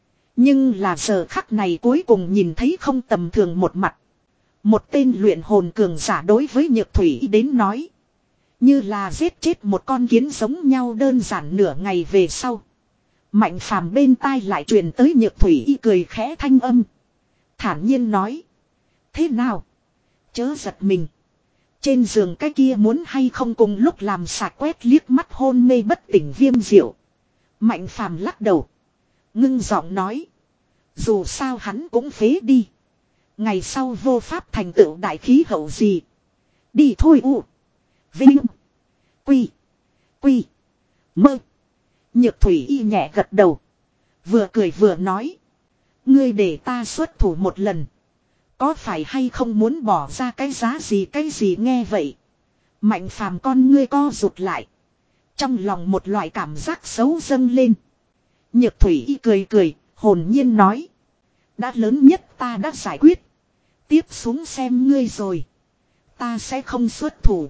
Nhưng là giờ khắc này cuối cùng nhìn thấy không tầm thường một mặt. Một tên luyện hồn cường giả đối với Nhược Thủy Y đến nói. Như là giết chết một con kiến giống nhau đơn giản nửa ngày về sau. Mạnh Phàm bên tai lại truyền tới Nhược Thủy Y cười khẽ thanh âm. Thản nhiên nói. Thế nào? Chớ giật mình. Trên giường cái kia muốn hay không cùng lúc làm sạc quét liếc mắt hôn mê bất tỉnh viêm diệu. Mạnh Phàm lắc đầu. Ngưng giọng nói. Dù sao hắn cũng phế đi. Ngày sau vô pháp thành tựu đại khí hậu gì. Đi thôi u. Vinh. Quy. Quy. Mơ. Nhược Thủy Y nhẹ gật đầu. Vừa cười vừa nói. Ngươi để ta xuất thủ một lần. Có phải hay không muốn bỏ ra cái giá gì cái gì nghe vậy. Mạnh Phàm con ngươi co rụt lại. Trong lòng một loại cảm giác xấu dâng lên. Nhược Thủy Y cười cười, hồn nhiên nói. Đã lớn nhất ta đã giải quyết. Tiếp xuống xem ngươi rồi. Ta sẽ không xuất thủ.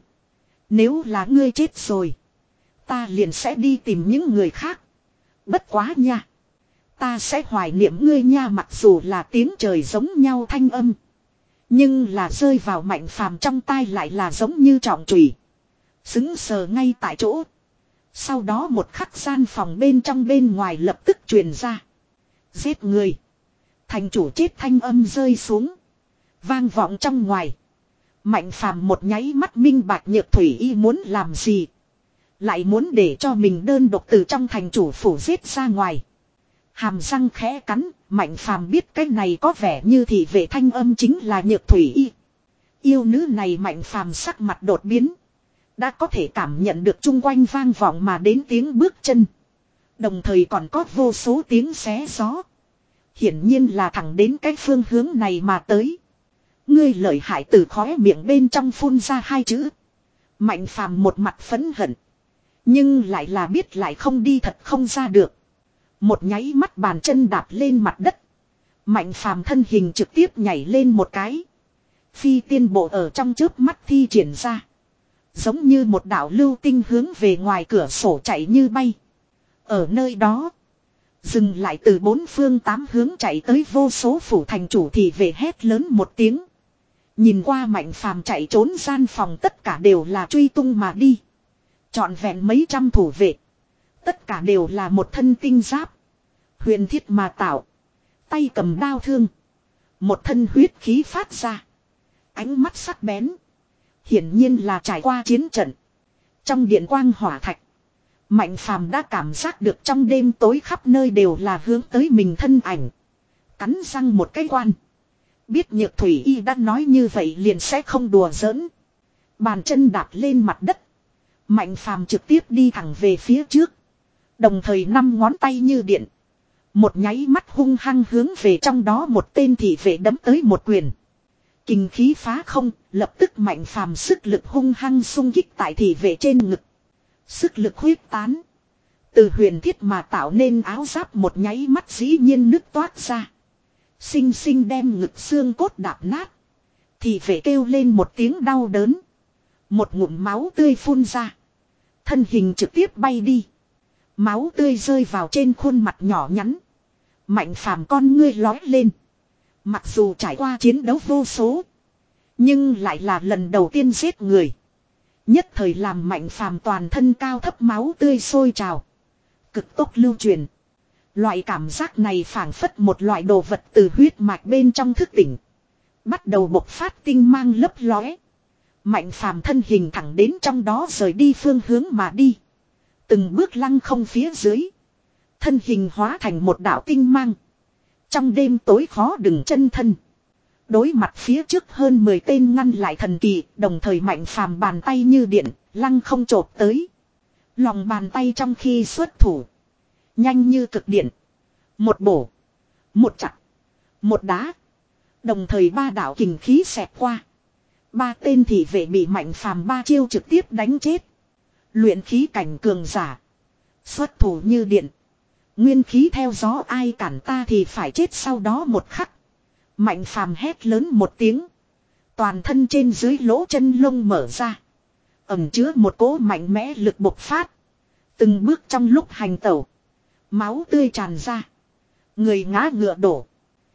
Nếu là ngươi chết rồi. Ta liền sẽ đi tìm những người khác. Bất quá nha. Ta sẽ hoài niệm ngươi nha mặc dù là tiếng trời giống nhau thanh âm. Nhưng là rơi vào Mạnh Phàm trong tai lại là giống như trọng chùy. Xứng sờ ngay tại chỗ. Sau đó một khắc gian phòng bên trong bên ngoài lập tức truyền ra. Giết người. Thành chủ chết thanh âm rơi xuống. Vang vọng trong ngoài. Mạnh Phàm một nháy mắt minh bạch Nhược Thủy Y muốn làm gì. Lại muốn để cho mình đơn độc từ trong thành chủ phủ giết ra ngoài. Hàm răng khẽ cắn, Mạnh Phàm biết cái này có vẻ như thị vệ thanh âm chính là Nhược Thủy Y. Yêu nữ này Mạnh Phàm sắc mặt đột biến. Đã có thể cảm nhận được chung quanh vang vọng mà đến tiếng bước chân. Đồng thời còn có vô số tiếng xé gió. Hiển nhiên là thẳng đến cái phương hướng này mà tới. Ngươi lợi hại từ khóe miệng bên trong phun ra hai chữ. Mạnh Phàm một mặt phẫn hận. Nhưng lại là biết lại không đi thật không ra được. Một nháy mắt bàn chân đạp lên mặt đất. Mạnh Phàm thân hình trực tiếp nhảy lên một cái. Phi tiên bộ ở trong chớp mắt thi triển ra. Giống như một đạo lưu tinh hướng về ngoài cửa sổ chạy như bay. Ở nơi đó. Dừng lại từ bốn phương tám hướng chạy tới vô số phủ thành chủ thì về hét lớn một tiếng. Nhìn qua Mạnh Phàm chạy trốn gian phòng tất cả đều là truy tung mà đi. Trọn vẹn mấy trăm thủ vệ. Tất cả đều là một thân tinh giáp. Huyền thiết mà tạo. Tay cầm đao thương. Một thân huyết khí phát ra. Ánh mắt sắc bén. Hiển nhiên là trải qua chiến trận. Trong điện quang hỏa thạch. Mạnh Phàm đã cảm giác được trong đêm tối khắp nơi đều là hướng tới mình thân ảnh. Cắn răng một cái quan. Biết Nhược Thủy Y đã nói như vậy liền sẽ không đùa giỡn. Bàn chân đạp lên mặt đất. Mạnh Phàm trực tiếp đi thẳng về phía trước. Đồng thời năm ngón tay như điện. Một nháy mắt hung hăng hướng về trong đó một tên thị vệ đấm tới một quyền. Kình khí phá không, lập tức Mạnh Phàm sức lực hung hăng xung kích tại thị vệ trên ngực. Sức lực huyết tán. Từ huyền thiết mà tạo nên áo giáp một nháy mắt dĩ nhiên nứt toát ra. Xinh xinh đem ngực xương cốt đạp nát. Thị vệ kêu lên một tiếng đau đớn. Một ngụm máu tươi phun ra. Thân hình trực tiếp bay đi. Máu tươi rơi vào trên khuôn mặt nhỏ nhắn. Mạnh Phàm con ngươi lói lên. Mặc dù trải qua chiến đấu vô số. Nhưng lại là lần đầu tiên giết người. Nhất thời làm Mạnh Phàm toàn thân cao thấp máu tươi sôi trào. Cực tốc lưu truyền. Loại cảm giác này phảng phất một loại đồ vật từ huyết mạch bên trong thức tỉnh. Bắt đầu bộc phát tinh mang lấp lóe. Mạnh Phàm thân hình thẳng đến trong đó rời đi phương hướng mà đi. Từng bước lăng không phía dưới. Thân hình hóa thành một đạo tinh mang. Trong đêm tối khó đừng chân thân. Đối mặt phía trước hơn mười tên ngăn lại thần kỳ, đồng thời Mạnh Phàm bàn tay như điện, lăng không chộp tới. Lòng bàn tay trong khi xuất thủ. Nhanh như cực điện. Một bổ. Một chặt. Một đá. Đồng thời ba đạo kình khí xẹt qua. Ba tên thị vệ bị Mạnh Phàm ba chiêu trực tiếp đánh chết. Luyện khí cảnh cường giả. Xuất thủ như điện. Nguyên khí theo gió ai cản ta thì phải chết sau đó một khắc. Mạnh Phàm hét lớn một tiếng. Toàn thân trên dưới lỗ chân lông mở ra. Ẩm chứa một cỗ mạnh mẽ lực bộc phát. Từng bước trong lúc hành tẩu. Máu tươi tràn ra. Người ngã ngựa đổ.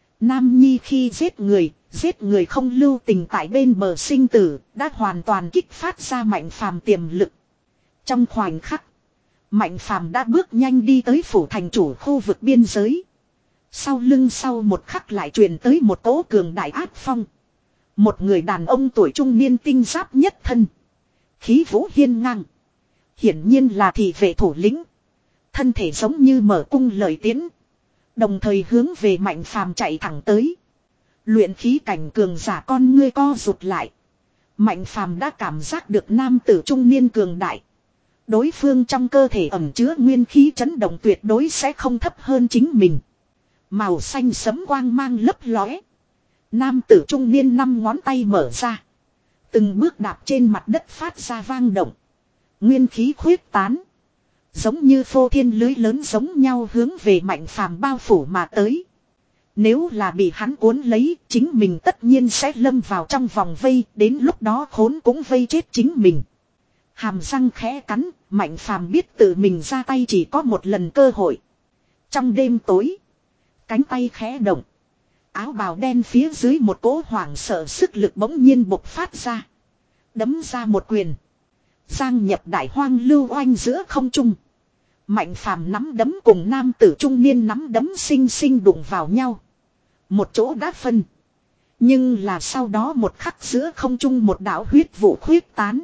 Nam Nhi khi giết người, giết người không lưu tình tại bên bờ sinh tử, đã hoàn toàn kích phát ra Mạnh Phàm tiềm lực. Trong khoảnh khắc, Mạnh Phàm đã bước nhanh đi tới phủ thành chủ khu vực biên giới. Sau lưng sau một khắc lại truyền tới một cỗ cường đại áp phong. Một người đàn ông tuổi trung niên tinh giáp nhất thân. Khí vũ hiên ngang. Hiển nhiên là thị vệ thủ lĩnh. Thân thể giống như mở cung lời tiến. Đồng thời hướng về Mạnh Phàm chạy thẳng tới. Luyện khí cảnh cường giả con ngươi co rụt lại. Mạnh Phàm đã cảm giác được nam tử trung niên cường đại. Đối phương trong cơ thể ẩn chứa nguyên khí chấn động tuyệt đối sẽ không thấp hơn chính mình. Màu xanh sẫm quang mang lấp lóe. Nam tử trung niên năm ngón tay mở ra. Từng bước đạp trên mặt đất phát ra vang động. Nguyên khí khuyết tán. Giống như phô thiên lưới lớn giống nhau hướng về Mạnh Phàm bao phủ mà tới. Nếu là bị hắn cuốn lấy, chính mình tất nhiên sẽ lâm vào trong vòng vây, đến lúc đó khốn cũng vây chết chính mình. Hàm răng khẽ cắn, Mạnh Phàm biết tự mình ra tay chỉ có một lần cơ hội. Trong đêm tối, cánh tay khẽ động. Áo bào đen phía dưới một cỗ hoảng sợ sức lực bỗng nhiên bộc phát ra. Đấm ra một quyền. Giang nhập đại hoang lưu oanh giữa không trung. Mạnh Phàm nắm đấm cùng nam tử trung niên nắm đấm xinh xinh đụng vào nhau. Một chỗ đã phân. Nhưng là sau đó một khắc giữa không trung một đạo huyết vụ khuyết tán.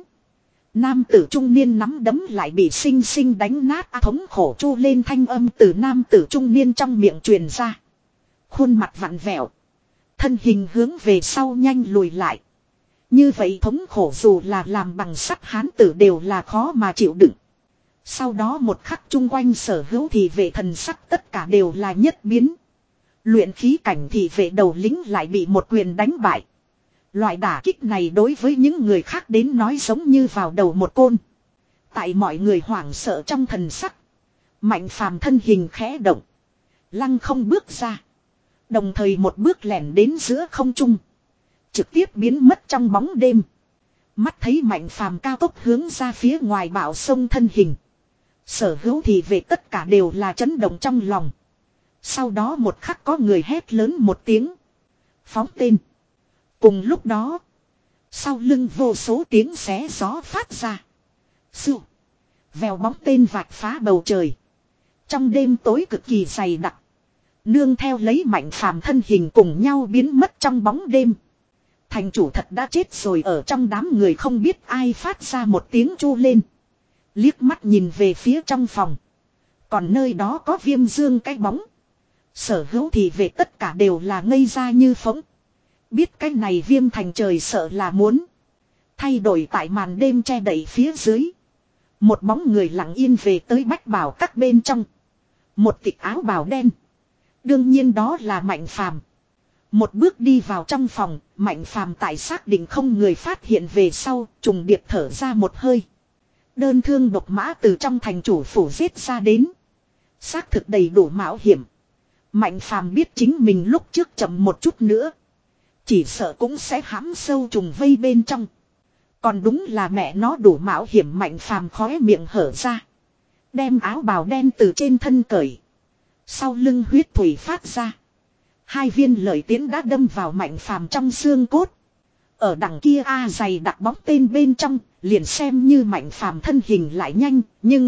Nam tử trung niên nắm đấm lại bị xinh xinh đánh nát, thống khổ chu lên thanh âm từ nam tử trung niên trong miệng truyền ra. Khuôn mặt vặn vẹo. Thân hình hướng về sau nhanh lùi lại. Như vậy thống khổ dù là làm bằng sắt hán tử đều là khó mà chịu đựng. Sau đó một khắc chung quanh sở hữu thì vệ thần sắc tất cả đều là nhất biến. Luyện khí cảnh thì vệ đầu lính lại bị một quyền đánh bại. Loại đả kích này đối với những người khác đến nói giống như vào đầu một côn. Tại mọi người hoảng sợ trong thần sắc. Mạnh Phàm thân hình khẽ động. Lăng không bước ra. Đồng thời một bước lẻn đến giữa không trung. Trực tiếp biến mất trong bóng đêm. Mắt thấy Mạnh Phàm cao tốc hướng ra phía ngoài bạo sông thân hình. Sở hữu thì về tất cả đều là chấn động trong lòng. Sau đó một khắc có người hét lớn một tiếng. Phóng tên. Cùng lúc đó. Sau lưng vô số tiếng xé gió phát ra. Sưu. Vèo bóng tên vạch phá bầu trời. Trong đêm tối cực kỳ dày đặc. Nương theo lấy Mạnh Phàm thân hình cùng nhau biến mất trong bóng đêm. Thành chủ thật đã chết rồi, ở trong đám người không biết ai phát ra một tiếng chu lên. Liếc mắt nhìn về phía trong phòng. Còn nơi đó có Viêm Dương cái bóng. Sở hữu thì về tất cả đều là ngây ra như phỗng. Biết cái này Viêm thành trời sợ là muốn. Thay đổi tại màn đêm che đậy phía dưới. Một bóng người lặng yên về tới Bách Bảo các bên trong. Một tịch áo bào đen. Đương nhiên đó là Mạnh Phàm. Một bước đi vào trong phòng, Mạnh Phàm tại xác định không người phát hiện về sau, trùng điệp thở ra một hơi. Đơn thương độc mã từ trong thành chủ phủ giết ra đến. Xác thực đầy đủ mạo hiểm. Mạnh Phàm biết chính mình lúc trước chậm một chút nữa. Chỉ sợ cũng sẽ hãm sâu trùng vây bên trong. Còn đúng là mẹ nó đủ mạo hiểm. Mạnh Phàm khóe miệng hở ra. Đem áo bào đen từ trên thân cởi. Sau lưng huyết thủy phát ra. Hai viên lợi tiến đã đâm vào Mạnh Phàm trong xương cốt. Ở đằng kia a dày đặt bóng tên bên trong, liền xem như Mạnh Phàm thân hình lại nhanh, nhưng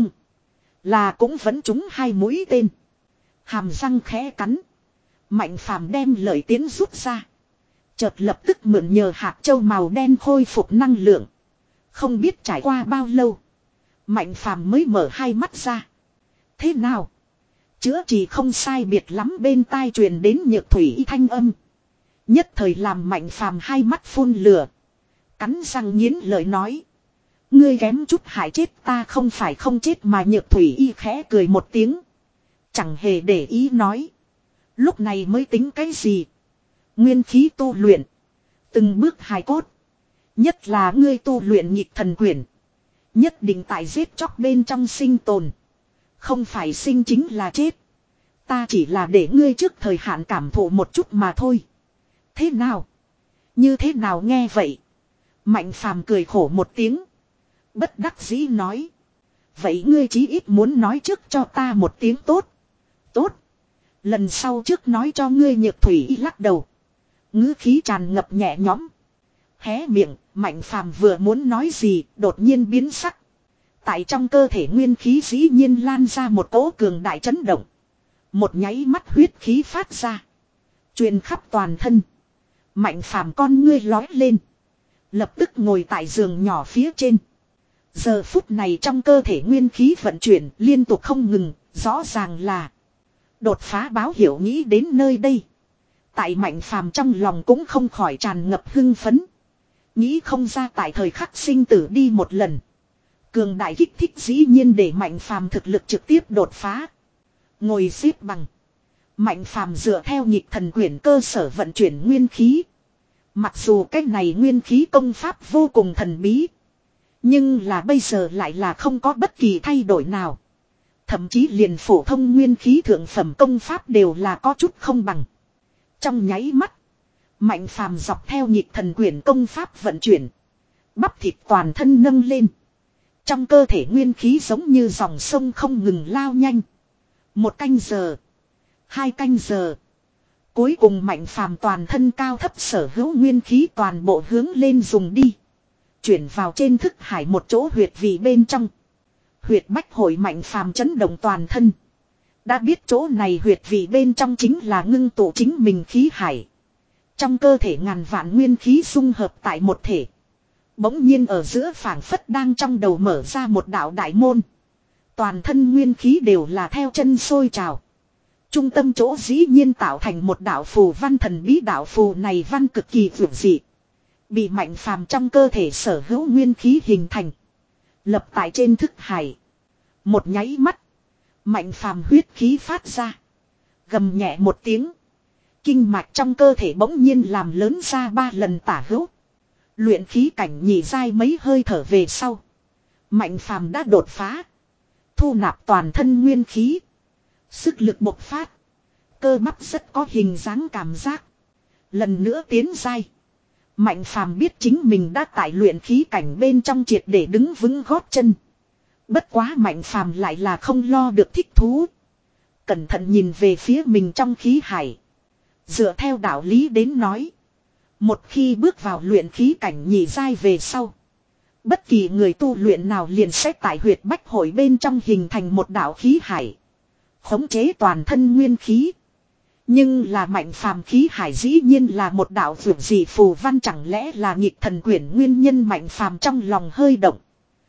là cũng vẫn trúng hai mũi tên. Hàm răng khẽ cắn. Mạnh Phàm đem lợi tiến rút ra. Chợt lập tức mượn nhờ hạt châu màu đen khôi phục năng lượng. Không biết trải qua bao lâu, Mạnh Phàm mới mở hai mắt ra. Thế nào? Chữa trị không sai biệt lắm, bên tai truyền đến nhược thủy thanh âm. Nhất thời làm Mạnh Phàm hai mắt phun lửa. Cắn răng nghiến lợi nói. Ngươi kém chút hại chết ta. Không phải không chết mà nhược thủy y khẽ cười một tiếng. Chẳng hề để ý nói. Lúc này mới tính cái gì? Nguyên khí tu luyện. Từng bước hài cốt. Nhất là ngươi tu luyện nhịp thần quyển. Nhất định tại giết chóc bên trong sinh tồn. Không phải sinh chính là chết. Ta chỉ là để ngươi trước thời hạn cảm thụ một chút mà thôi. Thế nào? Như thế nào nghe vậy? Mạnh Phàm cười khổ một tiếng. Bất đắc dĩ nói. Vậy ngươi chí ít muốn nói trước cho ta một tiếng tốt. Tốt. Lần sau trước nói cho ngươi nhược thủy lắc đầu. Ngữ khí tràn ngập nhẹ nhõm. Hé miệng, Mạnh Phàm vừa muốn nói gì, đột nhiên biến sắc. Tại trong cơ thể nguyên khí dĩ nhiên lan ra một cỗ cường đại chấn động. Một nháy mắt huyết khí phát ra. Truyền khắp toàn thân. Mạnh Phàm con ngươi lói lên. Lập tức ngồi tại giường nhỏ phía trên. Giờ phút này trong cơ thể nguyên khí vận chuyển liên tục không ngừng, rõ ràng là đột phá báo hiệu. Nghĩ đến nơi đây, tại Mạnh Phàm trong lòng cũng không khỏi tràn ngập hưng phấn. Nghĩ không ra tại thời khắc sinh tử đi một lần. Cường đại kích thích dĩ nhiên để Mạnh Phàm thực lực trực tiếp đột phá. Ngồi xếp bằng. Mạnh Phàm dựa theo nhịp thần quyển cơ sở vận chuyển nguyên khí. Mặc dù cái này nguyên khí công pháp vô cùng thần bí. Nhưng là bây giờ lại là không có bất kỳ thay đổi nào. Thậm chí liền phổ thông nguyên khí thượng phẩm công pháp đều là có chút không bằng. Trong nháy mắt, Mạnh Phàm dọc theo nhịp thần quyển công pháp vận chuyển. Bắp thịt toàn thân nâng lên. Trong cơ thể nguyên khí giống như dòng sông không ngừng lao nhanh. Một canh giờ. Hai canh giờ. Cuối cùng Mạnh Phàm toàn thân cao thấp sở hữu nguyên khí toàn bộ hướng lên dùng đi. Chuyển vào trên thức hải một chỗ huyệt vị bên trong. Huyệt bách hội Mạnh Phàm chấn động toàn thân. Đã biết chỗ này huyệt vị bên trong chính là ngưng tụ chính mình khí hải. Trong cơ thể ngàn vạn nguyên khí dung hợp tại một thể. Bỗng nhiên ở giữa phảng phất đang trong đầu mở ra một đạo đại môn. Toàn thân nguyên khí đều là theo chân sôi trào. Trung tâm chỗ dĩ nhiên tạo thành một đạo phù văn thần bí, đạo phù này văn cực kỳ vượt dị. Bị Mạnh Phàm trong cơ thể sở hữu nguyên khí hình thành. Lập tại trên thức hải. Một nháy mắt. Mạnh Phàm huyết khí phát ra. Gầm nhẹ một tiếng. Kinh mạch trong cơ thể bỗng nhiên làm lớn ra ba lần tả hữu. Luyện khí cảnh nhị giai mấy hơi thở về sau. Mạnh Phàm đã đột phá. Thu nạp toàn thân nguyên khí. Sức lực bộc phát. Cơ bắp rất có hình dáng cảm giác. Lần nữa tiến giai. Mạnh Phàm biết chính mình đã tại luyện khí cảnh bên trong triệt để đứng vững gót chân. Bất quá Mạnh Phàm lại là không lo được thích thú. cẩn thận nhìn về phía mình trong khí hải. Dựa theo đạo lý đến nói. Một khi bước vào luyện khí cảnh nhị giai về sau. Bất kỳ người tu luyện nào liền sẽ tại huyệt bách hội bên trong hình thành một đạo khí hải. Khống chế toàn thân nguyên khí. Nhưng là mạnh phàm khí hải dĩ nhiên là một đạo vượt dị phù văn, chẳng lẽ là nghịch thần quyển nguyên nhân. Mạnh phàm trong lòng hơi động.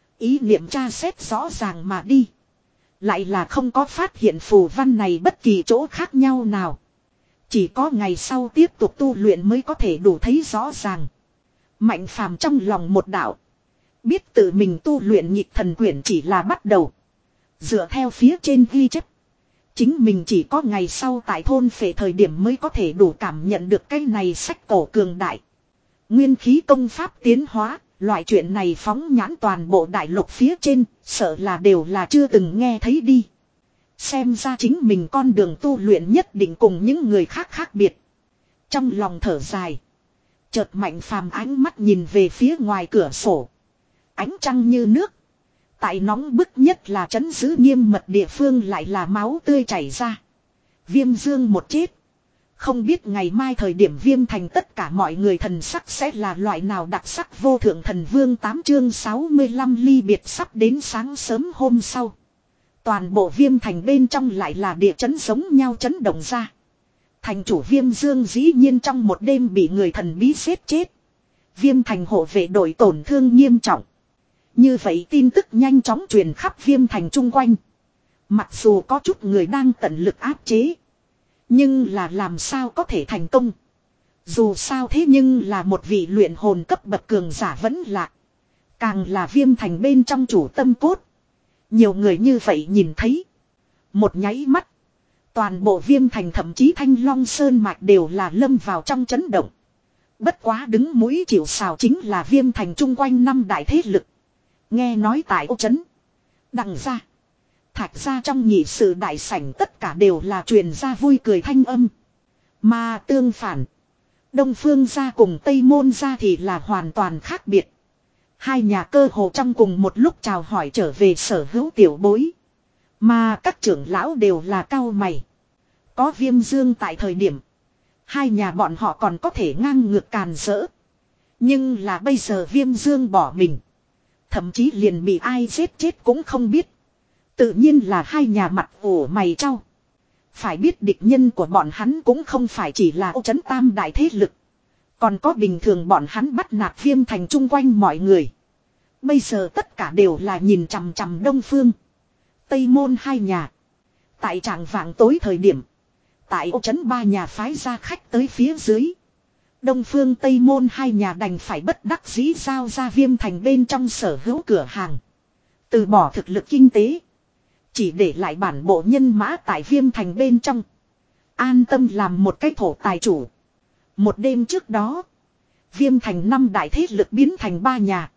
Ý niệm tra xét rõ ràng mà đi. Lại là không có phát hiện phù văn này bất kỳ chỗ khác nhau nào. Chỉ có ngày sau tiếp tục tu luyện mới có thể đủ thấy rõ ràng. Mạnh phàm trong lòng một đạo. Biết tự mình tu luyện nghịch thần quyển chỉ là bắt đầu. Dựa theo phía trên ghi chép. Chính mình chỉ có ngày sau tại thôn phệ thời điểm mới có thể đủ cảm nhận được cái này sách cổ cường đại. Nguyên khí công pháp tiến hóa, loại chuyện này phóng nhãn toàn bộ đại lục phía trên, sợ là đều là chưa từng nghe thấy đi. Xem ra chính mình con đường tu luyện nhất định cùng những người khác khác biệt. Trong lòng thở dài. Chợt Mạnh phàm ánh mắt nhìn về phía ngoài cửa sổ. Ánh trăng như nước. Tại nóng bức nhất là trấn giữ nghiêm mật địa phương lại là máu tươi chảy ra. Viêm dương một chết. Không biết ngày mai thời điểm Viêm thành tất cả mọi người thần sắc sẽ là loại nào đặc sắc. Vô thượng thần vương tám chương sáu mươi lăm ly biệt sắp đến. Sáng sớm hôm sau. Toàn bộ Viêm thành bên trong lại là địa chấn giống nhau chấn động ra. Thành chủ Viêm dương dĩ nhiên trong một đêm bị người thần bí giết chết. Viêm thành hộ vệ đội tổn thương nghiêm trọng. Như vậy tin tức nhanh chóng truyền khắp Viêm thành chung quanh. Mặc dù có chút người đang tận lực áp chế. Nhưng là làm sao có thể thành công. Dù sao thế nhưng là một vị luyện hồn cấp bậc cường giả vẫn lạ. Càng là Viêm thành bên trong chủ tâm cốt. Nhiều người như vậy nhìn thấy. Một nháy mắt. Toàn bộ Viêm thành thậm chí Thanh Long Sơn Mạch đều là lâm vào trong chấn động. Bất quá đứng mũi chịu sào chính là Viêm thành chung quanh năm đại thế lực. Nghe nói tại ô trấn. Đằng ra. Thạch ra trong nhị sự đại sảnh tất cả đều là truyền ra vui cười thanh âm. Mà tương phản. Đông phương gia cùng Tây môn gia thì là hoàn toàn khác biệt. Hai nhà cơ hồ trong cùng một lúc chào hỏi trở về sở hữu tiểu bối. Mà các trưởng lão đều là cao mày. Có Viêm dương tại thời điểm. Hai nhà bọn họ còn có thể ngang ngược càn rỡ. Nhưng là bây giờ Viêm dương bỏ mình. Thậm chí liền bị ai giết chết cũng không biết. Tự nhiên là hai nhà mặt ủ mày trao. Phải biết địch nhân của bọn hắn cũng không phải chỉ là ô trấn tam đại thế lực. Còn có bình thường bọn hắn bắt nạt Viêm thành chung quanh mọi người. Bây giờ tất cả đều là nhìn chằm chằm Đông Phương. Tây môn hai nhà. Tại trạng vạng tối thời điểm. Tại ô trấn ba nhà phái ra khách tới phía dưới. Đông phương Tây môn hai nhà đành phải bất đắc dĩ giao ra Viêm thành bên trong sở hữu cửa hàng. Từ bỏ thực lực kinh tế. Chỉ để lại bản bộ nhân mã tại Viêm thành bên trong. An tâm làm một cái thổ tài chủ. Một đêm trước đó. Viêm thành năm đại thế lực biến thành ba nhà.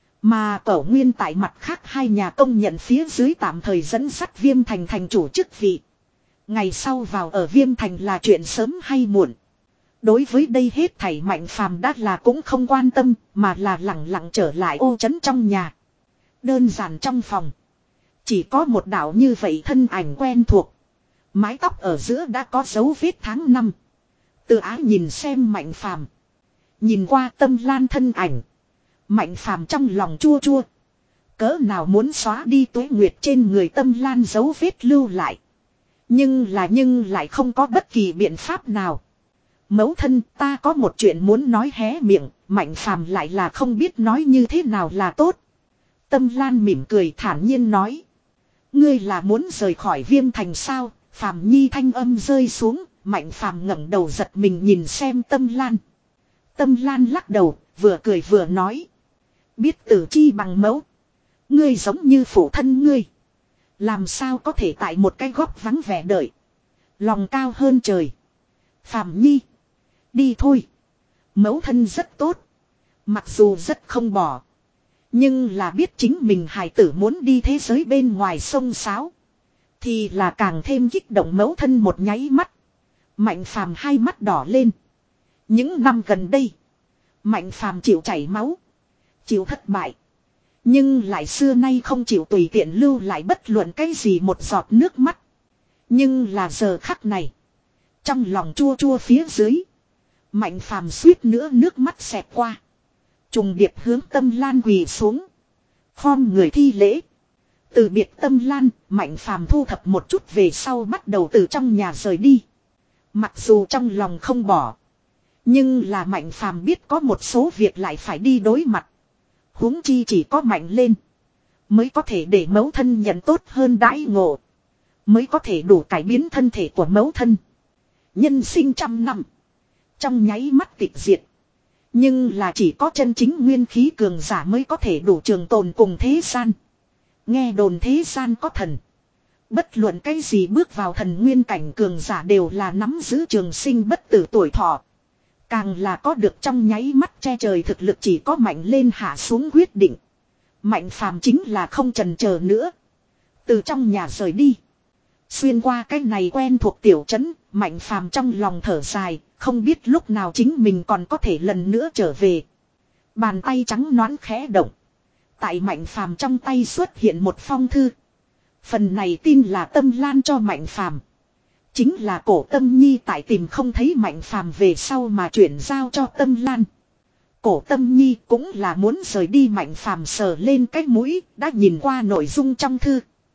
Mà Cẩu Nguyên tại mặt khác hai nhà công nhận phía dưới tạm thời dẫn dắt Viêm thành thành chủ chức vị. Ngày sau vào ở Viêm thành là chuyện sớm hay muộn. Đối với đây hết thảy Mạnh phàm đã là cũng không quan tâm, mà là lặng lặng trở lại ô trấn trong nhà. Đơn giản trong phòng. Chỉ có một đạo như vậy thân ảnh quen thuộc. Mái tóc ở giữa đã có dấu vết tháng năm. Từ ái nhìn xem Mạnh phàm. Nhìn qua Tâm Lan thân ảnh. Mạnh phàm trong lòng chua chua. Cỡ nào muốn xóa đi tuế nguyệt trên người Tâm Lan dấu vết lưu lại. Nhưng là nhưng lại không có bất kỳ biện pháp nào. Mẫu thân, ta có một chuyện muốn nói hé miệng, Mạnh phàm lại là không biết nói như thế nào là tốt. Tâm Lan mỉm cười thản nhiên nói. Ngươi là muốn rời khỏi Viêm thành sao? Phàm nhi thanh âm rơi xuống, Mạnh phàm ngẩng đầu giật mình nhìn xem Tâm Lan. Tâm Lan lắc đầu, vừa cười vừa nói. Biết tử chi bằng mẫu. Ngươi giống như phụ thân ngươi. Làm sao có thể tại một cái góc vắng vẻ đợi. Lòng cao hơn trời. Phàm nhi. Đi thôi. Mẫu thân rất tốt. Mặc dù rất không bỏ. Nhưng là biết chính mình hài tử muốn đi thế giới bên ngoài sông sáo. Thì là càng thêm kích động mẫu thân một nháy mắt. Mạnh phàm hai mắt đỏ lên. Những năm gần đây. Mạnh phàm chịu chảy máu. Chịu thất bại. Nhưng lại xưa nay không chịu tùy tiện lưu lại bất luận cái gì một giọt nước mắt. Nhưng là giờ khắc này. Trong lòng chua chua phía dưới. Mạnh phàm suýt nữa nước mắt xẹt qua. Trùng điệp hướng Tâm Lan quỳ xuống. Khom người thi lễ. Từ biệt Tâm Lan, Mạnh phàm thu thập một chút về sau bắt đầu từ trong nhà rời đi. Mặc dù trong lòng không bỏ. Nhưng là Mạnh phàm biết có một số việc lại phải đi đối mặt. Huống chi chỉ có mạnh lên. Mới có thể để mẫu thân nhận tốt hơn đãi ngộ. Mới có thể đủ cải biến thân thể của mẫu thân. Nhân sinh trăm năm. Trong nháy mắt tịch diệt. Nhưng là chỉ có chân chính nguyên khí cường giả mới có thể đủ trường tồn cùng thế gian. Nghe đồn thế gian có thần. Bất luận cái gì bước vào thần nguyên cảnh cường giả đều là nắm giữ trường sinh bất tử tuổi thọ. Càng là có được trong nháy mắt che trời thực lực chỉ có mạnh lên hạ xuống quyết định. Mạnh phàm chính là không chần chờ nữa. Từ trong nhà rời đi. Xuyên qua cái này quen thuộc tiểu trấn, Mạnh phàm trong lòng thở dài, không biết lúc nào chính mình còn có thể lần nữa trở về. Bàn tay trắng nõn khẽ động. Tại Mạnh phàm trong tay xuất hiện một phong thư. Phần này tin là Tâm Lan cho Mạnh phàm. Chính là Cổ Tâm Nhi tại tìm không thấy Mạnh phàm về sau mà chuyển giao cho Tâm Lan. Cổ Tâm Nhi cũng là muốn rời đi. Mạnh phàm sờ lên cái mũi, đã nhìn qua nội dung trong thư.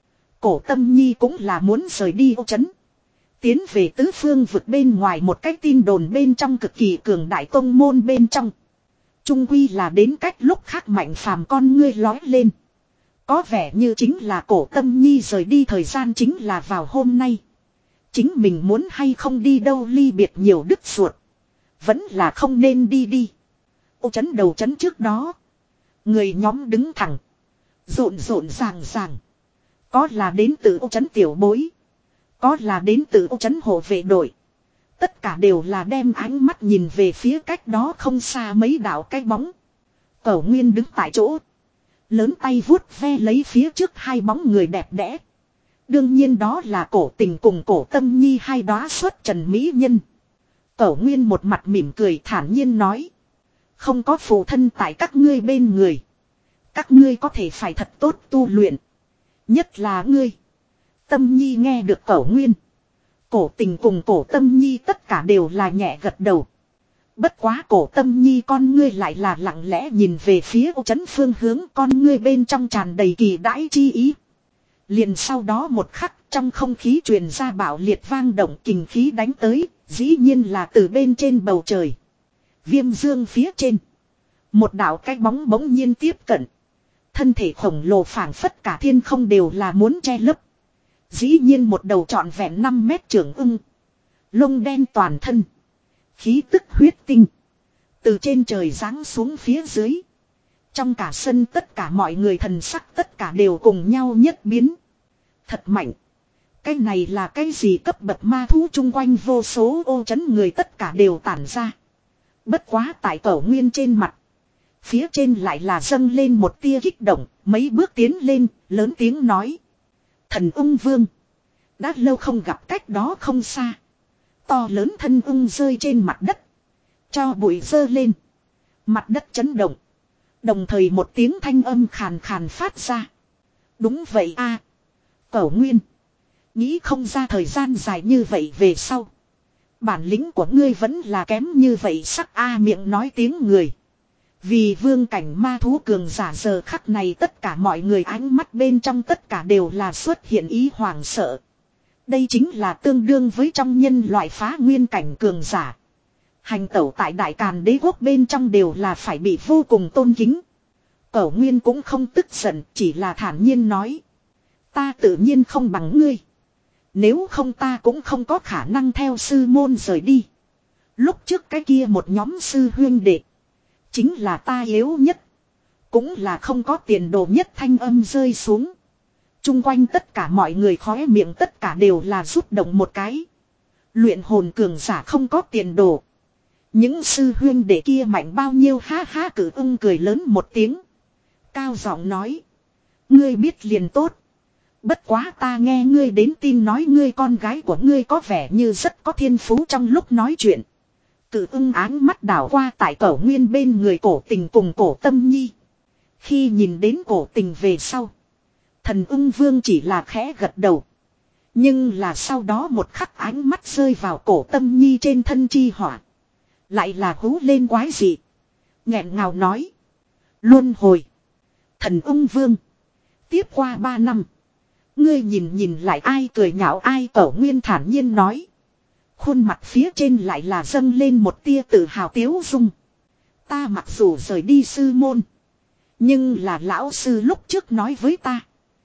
Cổ Tâm Nhi cũng là muốn rời đi ô trấn. Tiến về tứ phương vực bên ngoài một cái tin đồn bên trong cực kỳ cường đại tông môn bên trong. Trung quy là đến cách lúc khác Mạnh phàm con ngươi lói lên. Có vẻ như chính là Cổ Tâm Nhi rời đi thời gian chính là vào hôm nay. Chính mình muốn hay không đi đâu ly biệt nhiều đứt ruột. Vẫn là không nên đi đi. Ô trấn đầu trấn trước đó. Người nhóm đứng thẳng. Rộn rộn ràng ràng. Có là đến từ ô trấn tiểu bối. Có là đến từ ô trấn hộ vệ đội. Tất cả đều là đem ánh mắt nhìn về phía cách đó không xa mấy đạo cái bóng. Cẩu Nguyên đứng tại chỗ. Lớn tay vuốt ve lấy phía trước hai bóng người đẹp đẽ. Đương nhiên đó là Cổ Tình cùng Cổ Tâm Nhi hai đóa xuất trần mỹ nhân. Cẩu Nguyên một mặt mỉm cười thản nhiên nói. Không có phụ thân tại các ngươi bên người. Các ngươi có thể phải thật tốt tu luyện. Nhất là ngươi. Tâm Nhi nghe được Cẩu Nguyên. Cổ Tình cùng Cổ Tâm Nhi tất cả đều là nhẹ gật đầu. Bất quá Cổ Tâm Nhi con ngươi lại là lặng lẽ nhìn về phía ô trấn phương hướng, con ngươi bên trong tràn đầy kỳ đãi chi ý. Liền sau đó một khắc trong không khí truyền ra bạo liệt vang động, kình khí đánh tới, dĩ nhiên là từ bên trên bầu trời. Viêm dương phía trên. Một đạo cái bóng bỗng nhiên tiếp cận. Thân thể khổng lồ phảng phất cả thiên không đều là muốn che lấp. Dĩ nhiên một đầu trọn vẹn năm mét trưởng ưng. Lông đen toàn thân. Khí tức huyết tinh. Từ trên trời giáng xuống phía dưới. Trong cả sân tất cả mọi người thần sắc tất cả đều cùng nhau nhất biến. Thật mạnh. Cái này là cái gì cấp bậc ma thú, chung quanh vô số ô trấn người tất cả đều tản ra. Bất quá tại Cẩu Nguyên trên mặt. Phía trên lại là dâng lên một tia kích động, mấy bước tiến lên, lớn tiếng nói. Thần ung vương. Đã lâu không gặp, cách đó không xa. To lớn thân ung rơi trên mặt đất. Cho bụi dơ lên. Mặt đất chấn động. Đồng thời một tiếng thanh âm khàn khàn phát ra. Đúng vậy a à. Cẩu Nguyên. Nghĩ không ra thời gian dài như vậy về sau. Bản lĩnh của ngươi vẫn là kém như vậy sắc a à, miệng nói tiếng người. Vì vương cảnh ma thú cường giả giờ khắc này tất cả mọi người ánh mắt bên trong tất cả đều là xuất hiện ý hoàng sợ. Đây chính là tương đương với trong nhân loại phá nguyên cảnh cường giả. Hành tẩu tại Đại Càn Đế quốc bên trong đều là phải bị vô cùng tôn kính. Cẩu Nguyên cũng không tức giận, chỉ là thản nhiên nói. Ta tự nhiên không bằng ngươi. Nếu không ta cũng không có khả năng theo sư môn rời đi. Lúc trước cái kia một nhóm sư huyên đệ. Chính là ta yếu nhất. Cũng là không có tiền đồ nhất, thanh âm rơi xuống. Trung quanh tất cả mọi người khóe miệng tất cả đều là rút động một cái. Luyện hồn cường giả không có tiền đồ. Những sư huyên đệ kia mạnh bao nhiêu, ha ha. Cử ưng cười lớn một tiếng. Cao giọng nói. Ngươi biết liền tốt. Bất quá ta nghe ngươi đến tin nói ngươi con gái của ngươi có vẻ như rất có thiên phú trong lúc nói chuyện. Cử ưng áng mắt đảo qua tại Cẩu Nguyên bên người Cổ Tình cùng Cổ Tâm Nhi. Khi nhìn đến Cổ Tình về sau. Thần ung vương chỉ là khẽ gật đầu. Nhưng là sau đó một khắc ánh mắt rơi vào cổ Tâm Nhi trên thân chi hỏa. Lại là hú lên quái dị. Nghẹn ngào nói. Luân hồi. Thần ung vương. Tiếp qua ba năm. Ngươi nhìn nhìn lại ai cười nhạo ai, Cẩu Nguyên thản nhiên nói. Khuôn mặt phía trên lại là dâng lên một tia tự hào tiếu dung. Ta mặc dù rời đi sư môn. Nhưng là lão sư lúc trước nói với ta.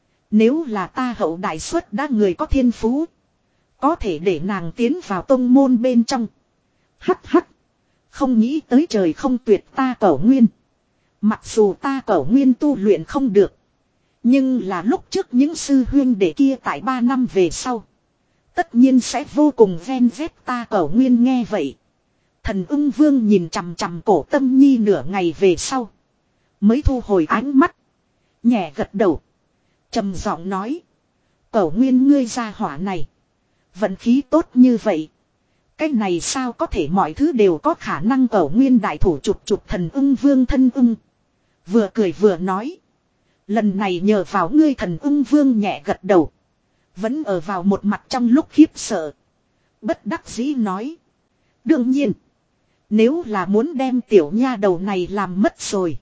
Nếu là ta hậu đại xuất đã người có thiên phú. Có thể để nàng tiến vào tông môn bên trong. Hắc hắc. Không nghĩ tới trời không tuyệt ta Cẩu Nguyên. Mặc dù ta Cẩu Nguyên tu luyện không được. Nhưng là lúc trước những sư huyên đệ kia tại ba năm về sau. Tất nhiên sẽ vô cùng ven vét ta Cẩu Nguyên nghe vậy. Thần ưng vương nhìn chằm chằm cổ Tâm Nhi nửa ngày về sau. Mới thu hồi ánh mắt. Nhẹ gật đầu. Trầm giọng nói. Cẩu Nguyên ngươi ra hỏa này. Vận khí tốt như vậy. Cái này sao có thể mọi thứ đều có khả năng. Cẩu Nguyên đại thủ chụp chụp thần ưng vương thân ưng. Vừa cười vừa nói. Lần này nhờ vào ngươi. Thần ưng vương nhẹ gật đầu. Vẫn ở vào một mặt trong lúc khiếp sợ. Bất đắc dĩ nói. Đương nhiên. Nếu là muốn đem tiểu nha đầu này làm mất rồi.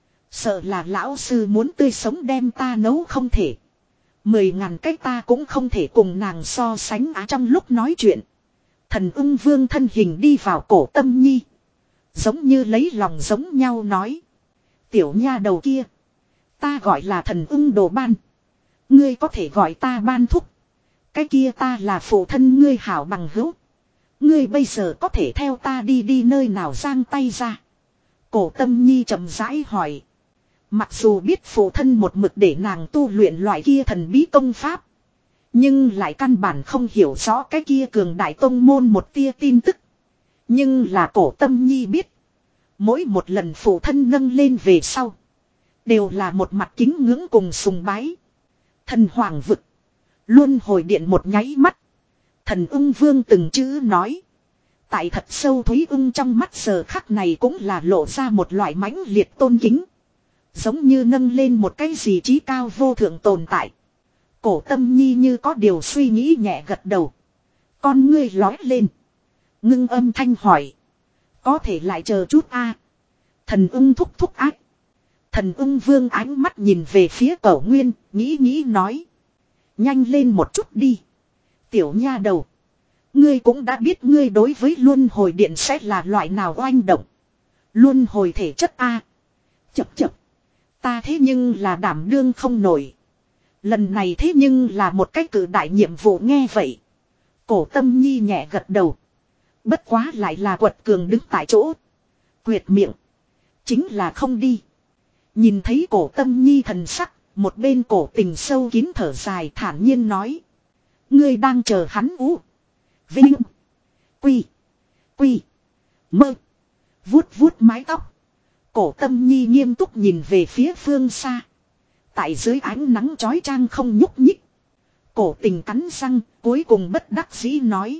Sợ là lão sư muốn tươi sống đem ta nấu không thể. Mười ngàn cách ta cũng không thể cùng nàng so sánh á. Trong lúc nói chuyện. Thần ưng vương thân hình đi vào cổ Tâm Nhi. Giống như lấy lòng giống nhau nói. Tiểu nha đầu kia. Ta gọi là thần ưng đồ ban. Ngươi có thể gọi ta ban thúc. Cái kia ta là phụ thân ngươi hảo bằng hữu. Ngươi bây giờ có thể theo ta đi đi nơi nào giang tay ra. Cổ Tâm Nhi chậm rãi hỏi. Mặc dù biết phụ thân một mực để nàng tu luyện loại kia thần bí công pháp. Nhưng lại căn bản không hiểu rõ cái kia cường đại tông môn một tia tin tức. Nhưng là cổ Tâm Nhi biết. Mỗi một lần phụ thân nâng lên về sau. Đều là một mặt kính ngưỡng cùng sùng bái. Thần hoàng vực. Luân hồi điện một nháy mắt. Thần ưng vương từng chữ nói. Tại thật sâu Thúy ưng trong mắt giờ khắc này cũng là lộ ra một loại mãnh liệt tôn kính. Giống như nâng lên một cái gì trí cao vô thượng tồn tại. Cổ Tâm Nhi như có điều suy nghĩ nhẹ gật đầu. Con ngươi lói lên. Ngưng âm thanh hỏi. Có thể lại chờ chút a. Thần ưng thúc thúc ác. Thần ưng vương ánh mắt nhìn về phía Cẩu Nguyên, nghĩ nghĩ nói. Nhanh lên một chút đi. Tiểu nha đầu. Ngươi cũng đã biết ngươi đối với luân hồi điện sẽ là loại nào oanh động. Luân hồi thể chất a. Chập chập. Ta thế nhưng là đảm đương không nổi. Lần này thế nhưng là một cách cử đại nhiệm vụ nghe vậy. Cổ Tâm Nhi nhẹ gật đầu. Bất quá lại là quật cường đứng tại chỗ. Quyệt miệng. Chính là không đi. Nhìn thấy cổ Tâm Nhi thần sắc. Một bên cổ Tình sâu kín thở dài thản nhiên nói. Ngươi đang chờ hắn ú. Vinh. Quy. Quy. Mơ. Vuốt vuốt mái tóc. Cổ Tâm Nhi nghiêm túc nhìn về phía phương xa. Tại dưới ánh nắng chói chang không nhúc nhích. Cổ Tình cắn răng cuối cùng bất đắc dĩ nói.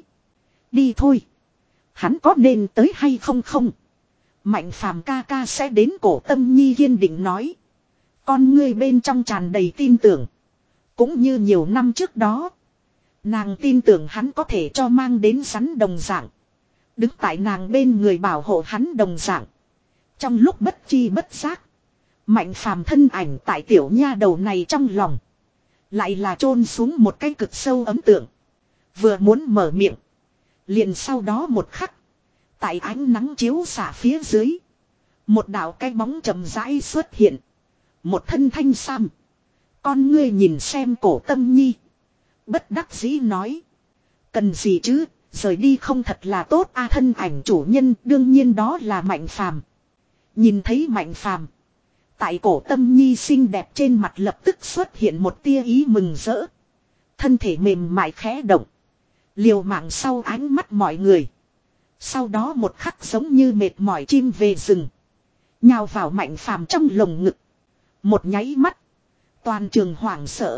Đi thôi. Hắn có nên tới hay không không. Mạnh phàm ca ca sẽ đến. Cổ Tâm Nhi kiên định nói. Con ngươi bên trong tràn đầy tin tưởng. Cũng như nhiều năm trước đó. Nàng tin tưởng hắn có thể cho mang đến rắn đồng dạng. Đứng tại nàng bên người bảo hộ hắn đồng dạng. Trong lúc bất chi bất giác. Mạnh phàm thân ảnh tại tiểu nha đầu này trong lòng. Lại là chôn xuống một cái cực sâu ấn tượng. Vừa muốn mở miệng. Liền sau đó một khắc. Tại ánh nắng chiếu xả phía dưới. Một đạo cái bóng chậm rãi xuất hiện. Một thân thanh sam. Con ngươi nhìn xem cổ Tâm Nhi. Bất đắc dĩ nói. Cần gì chứ, rời đi không thật là tốt a. Thân ảnh chủ nhân đương nhiên đó là Mạnh phàm. Nhìn thấy Mạnh phàm. Tại cổ Tâm Nhi xinh đẹp trên mặt lập tức xuất hiện một tia ý mừng rỡ. Thân thể mềm mại khẽ động. Liều mạng sau ánh mắt mọi người. Sau đó một khắc giống như mệt mỏi chim về rừng. Nhào vào Mạnh phàm trong lồng ngực. Một nháy mắt. Toàn trường hoảng sợ.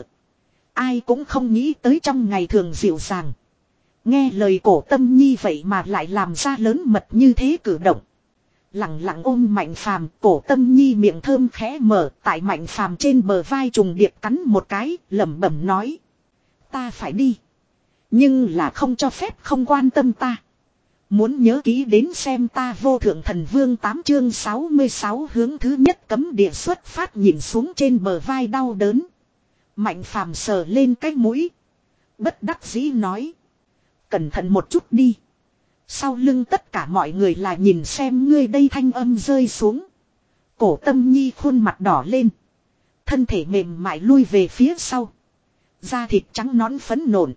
Ai cũng không nghĩ tới trong ngày thường dịu dàng. Nghe lời cổ Tâm Nhi vậy mà lại làm ra lớn mật như thế cử động. Lặng lặng ôm Mạnh phàm, cổ Tâm Nhi miệng thơm khẽ mở, tại Mạnh phàm trên bờ vai trùng điệp cắn một cái, lẩm bẩm nói. Ta phải đi. Nhưng là không cho phép không quan tâm ta. Muốn nhớ kỹ đến xem ta vô thượng thần vương tám chương sáu mươi sáu hướng thứ nhất cấm địa xuất phát nhìn xuống trên bờ vai đau đớn. Mạnh phàm sờ lên cái mũi. Bất đắc dĩ nói. Cẩn thận một chút đi. Sau lưng tất cả mọi người là nhìn xem ngươi đây thanh âm rơi xuống. Cổ Tâm Nhi khuôn mặt đỏ lên. Thân thể mềm mại lui về phía sau. Da thịt trắng nõn phấn nộn.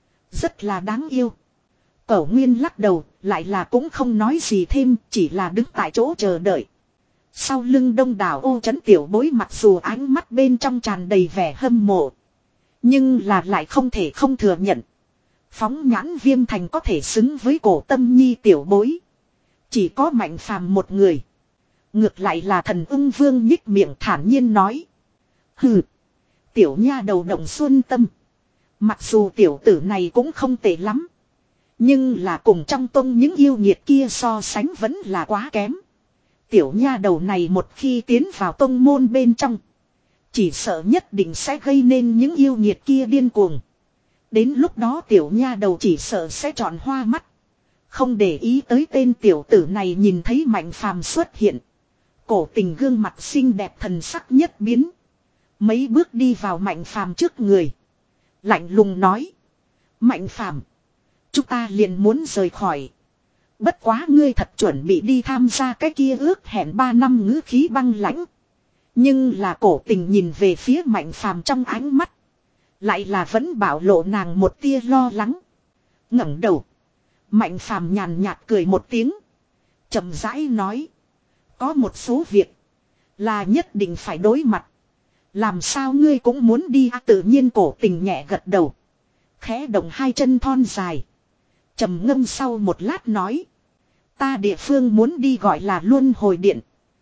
Rất là đáng yêu. Cẩu Nguyên lắc đầu, lại là cũng không nói gì thêm, chỉ là đứng tại chỗ chờ đợi. Sau lưng đông đảo ô trấn tiểu bối mặc dù ánh mắt bên trong tràn đầy vẻ hâm mộ. Nhưng là lại không thể không thừa nhận. Phóng nhãn Viêm Thành có thể xứng với Cổ Tâm Nhi tiểu bối. Chỉ có Mạnh Phàm một người. Ngược lại là Thần Ưng Vương nhích miệng thản nhiên nói. Hừ. Tiểu nha đầu động xuân tâm. Mặc dù tiểu tử này cũng không tệ lắm. Nhưng là cùng trong tông những yêu nghiệt kia so sánh vẫn là quá kém. Tiểu nha đầu này một khi tiến vào tông môn bên trong. Chỉ sợ nhất định sẽ gây nên những yêu nghiệt kia điên cuồng. Đến lúc đó tiểu nha đầu chỉ sợ sẽ tròn hoa mắt. Không để ý tới tên tiểu tử này nhìn thấy Mạnh Phàm xuất hiện. Cổ Tình gương mặt xinh đẹp thần sắc nhất biến. Mấy bước đi vào Mạnh Phàm trước người. Lạnh lùng nói. Mạnh Phàm, chúng ta liền muốn rời khỏi. Bất quá ngươi thật chuẩn bị đi tham gia cái kia ước hẹn ba năm ngữ khí băng lãnh. Nhưng là Cổ Tình nhìn về phía Mạnh Phàm trong ánh mắt. Lại là vẫn bảo lộ nàng một tia lo lắng. Ngẩng đầu. Mạnh Phàm nhàn nhạt cười một tiếng. Chậm rãi nói. Có một số việc. Là nhất định phải đối mặt. Làm sao ngươi cũng muốn đi à, tự nhiên Cổ Tình nhẹ gật đầu. Khẽ động hai chân thon dài. Trầm ngâm sau một lát nói. Ta địa phương muốn đi gọi là Luân Hồi Điện.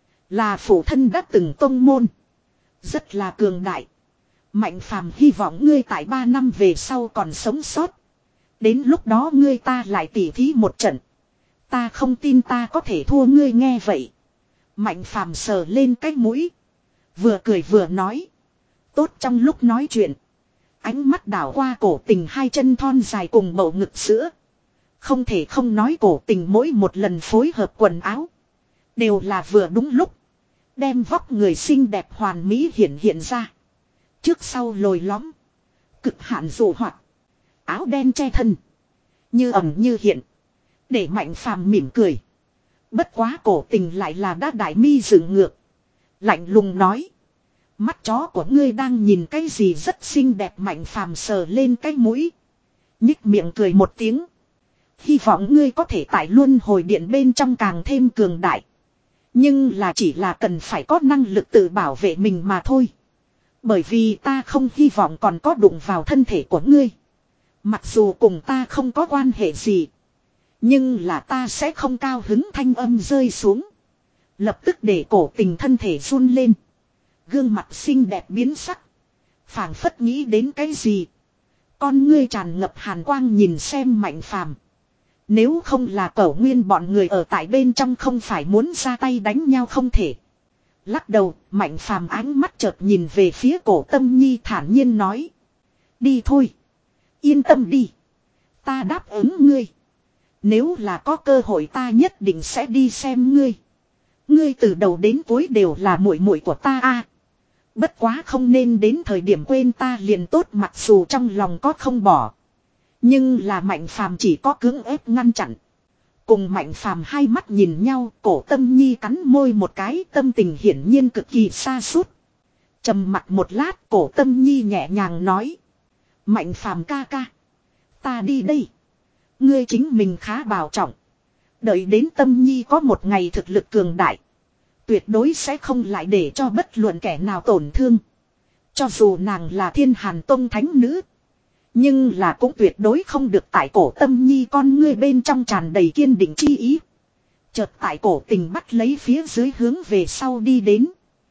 Là phụ thân đã từng tông môn. Rất là cường đại. Mạnh Phàm hy vọng ngươi tại ba năm về sau còn sống sót. Đến lúc đó ngươi ta lại tỉ thí một trận. Ta không tin ta có thể thua ngươi nghe vậy. Mạnh Phàm sờ lên cái mũi. Vừa cười vừa nói. Tốt trong lúc nói chuyện. Ánh mắt đảo qua Cổ Tình hai chân thon dài cùng bầu ngực sữa. Không thể không nói Cổ Tình mỗi một lần phối hợp quần áo. Đều là vừa đúng lúc. Đem vóc người xinh đẹp hoàn mỹ hiện hiện ra. Trước sau lồi lõm. Cực hạn dụ hoạt. Áo đen che thân. Như ẩn như hiện. Để Mạnh Phàm mỉm cười. Bất quá Cổ Tình lại là đã đại mi dựng ngược. Lạnh lùng nói. Mắt chó của ngươi đang nhìn cái gì rất xinh đẹp. Mạnh Phàm sờ lên cái mũi. Nhích miệng cười một tiếng. Hy vọng ngươi có thể tại Luân Hồi Điện bên trong càng thêm cường đại. Nhưng là chỉ là cần phải có năng lực tự bảo vệ mình mà thôi. Bởi vì ta không hy vọng còn có đụng vào thân thể của ngươi. Mặc dù cùng ta không có quan hệ gì. Nhưng là ta sẽ không cao hứng thanh âm rơi xuống. Lập tức để Cổ Tình thân thể run lên. Gương mặt xinh đẹp biến sắc. Phảng phất nghĩ đến cái gì. Con ngươi tràn ngập hàn quang nhìn xem Mạnh Phàm. Nếu không là Cẩu Nguyên bọn người ở tại bên trong không phải muốn ra tay đánh nhau không thể. Lắc đầu, Mạnh Phàm ánh mắt chợt nhìn về phía Cổ Tâm Nhi thản nhiên nói. Đi thôi. Yên tâm đi. Ta đáp ứng ngươi. Nếu là có cơ hội ta nhất định sẽ đi xem ngươi. Ngươi từ đầu đến cuối đều là muội muội của ta a. À, bất quá không nên đến thời điểm quên ta liền tốt mặc dù trong lòng có không bỏ. Nhưng là Mạnh Phàm chỉ có cưỡng ép ngăn chặn. Cùng Mạnh Phàm hai mắt nhìn nhau, Cổ Tâm Nhi cắn môi một cái, tâm tình hiển nhiên cực kỳ xa sút. Trầm mặt một lát, Cổ Tâm Nhi nhẹ nhàng nói. Mạnh Phàm ca ca. Ta đi đây. Ngươi chính mình khá bảo trọng. Đợi đến Tâm Nhi có một ngày thực lực cường đại. Tuyệt đối sẽ không lại để cho bất luận kẻ nào tổn thương. Cho dù nàng là Thiên Hàn Tông thánh nữ. Nhưng là cũng tuyệt đối không được tại Cổ Tâm Nhi con ngươi bên trong tràn đầy kiên định chi ý. Chợt tại Cổ Tình bắt lấy phía dưới hướng về sau đi đến.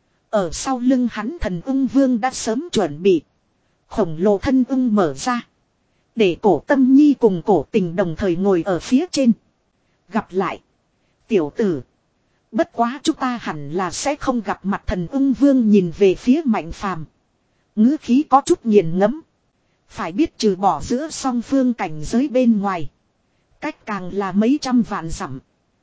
Ở sau lưng hắn Thần Ưng Vương đã sớm chuẩn bị. Khổng lồ thân ưng mở ra. Để Cổ Tâm Nhi cùng Cổ Tình đồng thời ngồi ở phía trên. Gặp lại. Tiểu tử. Bất quá chúng ta hẳn là sẽ không gặp mặt. Thần Ưng Vương nhìn về phía Mạnh Phàm. Ngữ khí có chút nghiền ngẫm. Phải biết trừ bỏ giữa song phương cảnh giới bên ngoài. Cách càng là mấy trăm vạn dặm.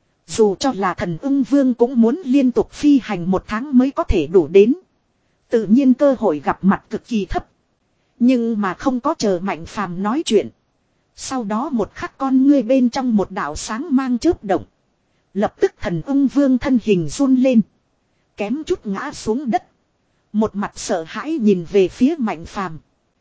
Dù cho là thần ưng vương cũng muốn liên tục phi hành một tháng mới có thể đủ đến. Tự nhiên cơ hội gặp mặt cực kỳ thấp. Nhưng mà không có chờ Mạnh Phàm nói chuyện. Sau đó một khắc con ngươi bên trong một đạo sáng mang chớp động. Lập tức thần ưng vương thân hình run lên. Kém chút ngã xuống đất. Một mặt sợ hãi nhìn về phía Mạnh Phàm.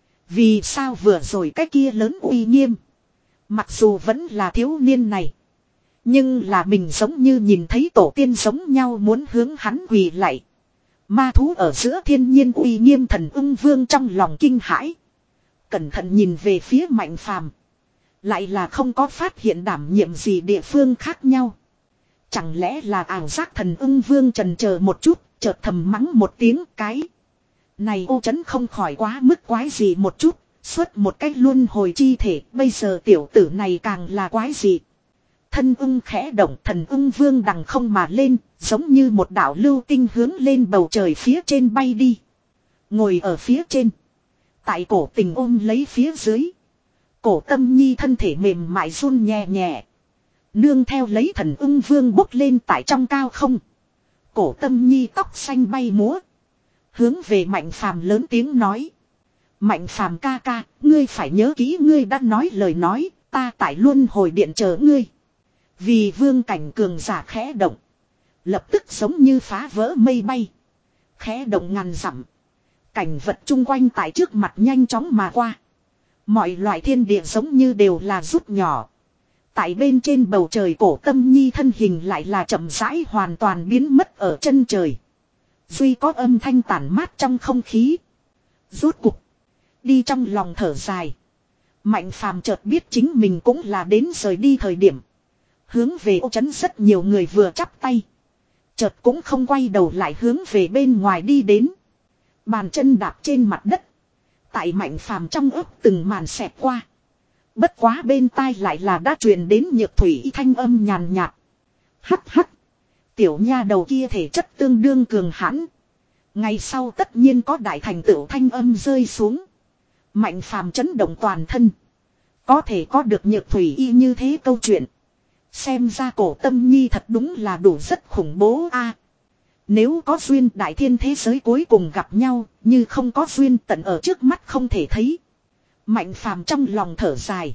Vì sao vừa rồi cái kia lớn uy nghiêm. Mặc dù vẫn là thiếu niên này. Nhưng là mình giống như nhìn thấy tổ tiên giống nhau muốn hướng hắn quỳ lạy. Ma thú ở giữa thiên nhiên uy nghiêm thần ưng vương trong lòng kinh hãi. Cẩn thận nhìn về phía Mạnh Phàm. Lại là không có phát hiện đảm nhiệm gì địa phương khác nhau. Chẳng lẽ là ảo giác thần ưng vương trần chờ một chút, chợt thầm mắng một tiếng cái. Này ô chấn không khỏi quá mức quái gì một chút, suốt một cách luân hồi chi thể, bây giờ tiểu tử này càng là quái gì. Thân ưng khẽ động, thần ưng vương đằng không mà lên, giống như một đạo lưu tinh hướng lên bầu trời phía trên bay đi. Ngồi ở phía trên. Tại cổ tình ôm lấy phía dưới. Cổ tâm nhi thân thể mềm mại run nhẹ nhẹ. Nương theo lấy thần ưng vương bốc lên tại trong cao không. Cổ tâm nhi tóc xanh bay múa. Hướng về Mạnh Phàm lớn tiếng nói. Mạnh Phàm ca ca, ngươi phải nhớ kỹ ngươi đã nói lời nói, ta tại luân hồi điện chờ ngươi. Vì vương cảnh cường giả khẽ động. Lập tức giống như phá vỡ mây bay. Khẽ động ngàn dặm. Cảnh vật chung quanh tại trước mặt nhanh chóng mà qua. Mọi loại thiên địa giống như đều là rút nhỏ. Tại bên trên bầu trời cổ tâm nhi thân hình lại là chậm rãi hoàn toàn biến mất ở chân trời. Duy có âm thanh tản mát trong không khí. Rốt cục. Đi trong lòng thở dài. Mạnh Phàm chợt biết chính mình cũng là đến rời đi thời điểm. Hướng về ô trấn rất nhiều người vừa chắp tay. Chợt cũng không quay đầu lại hướng về bên ngoài đi đến. Bàn chân đạp trên mặt đất. Tại Mạnh Phàm trong ấp từng màn xẹt qua. Bất quá bên tai lại là đã truyền đến nhược thủy thanh âm nhàn nhạt. Hắc hắc. Tiểu nha đầu kia thể chất tương đương cường hãn. Ngày sau tất nhiên có đại thành tựu thanh âm rơi xuống. Mạnh Phàm chấn động toàn thân. Có thể có được nhược thủy y như thế câu chuyện. Xem ra cổ tâm nhi thật đúng là đủ rất khủng bố a. Nếu có duyên đại thiên thế giới cuối cùng gặp nhau, như không có duyên tận ở trước mắt không thể thấy. Mạnh Phàm trong lòng thở dài.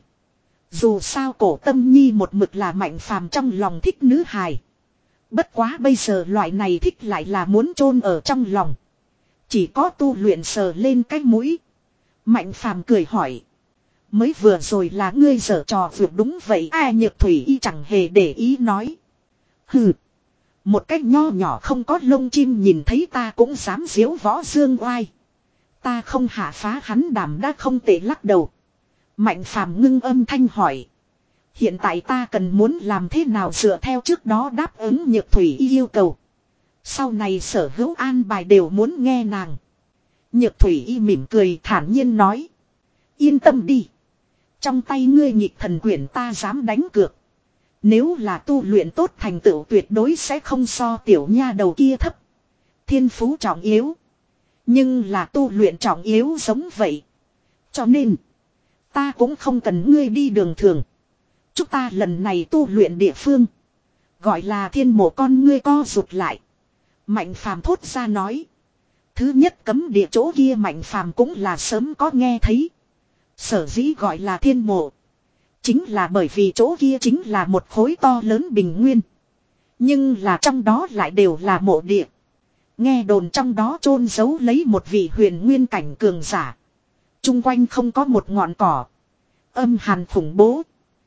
Dù sao cổ tâm nhi một mực là Mạnh Phàm trong lòng thích nữ hài. Bất quá bây giờ loại này thích lại là muốn chôn ở trong lòng. Chỉ có tu luyện sờ lên cái mũi. Mạnh Phàm cười hỏi. Mới vừa rồi là ngươi giở trò vượt đúng vậy. Ai nhược thủy y chẳng hề để ý nói. Hừ. Một cách nho nhỏ không có lông chim nhìn thấy ta cũng dám diếu võ dương oai. Ta không hạ phá hắn đảm đã không tệ lắc đầu. Mạnh Phàm ngưng âm thanh hỏi. Hiện tại ta cần muốn làm thế nào dựa theo trước đó đáp ứng nhược thủy y yêu cầu. Sau này sở hữu an bài đều muốn nghe nàng. Nhược thủy y mỉm cười thản nhiên nói. Yên tâm đi. Trong tay ngươi nhịp thần quyển ta dám đánh cược. Nếu là tu luyện tốt thành tựu tuyệt đối sẽ không so tiểu nha đầu kia thấp. Thiên phú trọng yếu. Nhưng là tu luyện trọng yếu giống vậy. Cho nên. Ta cũng không cần ngươi đi đường thường. Chúng ta lần này tu luyện địa phương. Gọi là thiên mộ con ngươi co rụt lại. Mạnh Phàm thốt ra nói. Thứ nhất cấm địa chỗ kia Mạnh Phàm cũng là sớm có nghe thấy. Sở dĩ gọi là thiên mộ. Chính là bởi vì chỗ kia chính là một khối to lớn bình nguyên. Nhưng là trong đó lại đều là mộ địa. Nghe đồn trong đó chôn giấu lấy một vị huyền nguyên cảnh cường giả. Trung quanh không có một ngọn cỏ. Âm hàn khủng bố.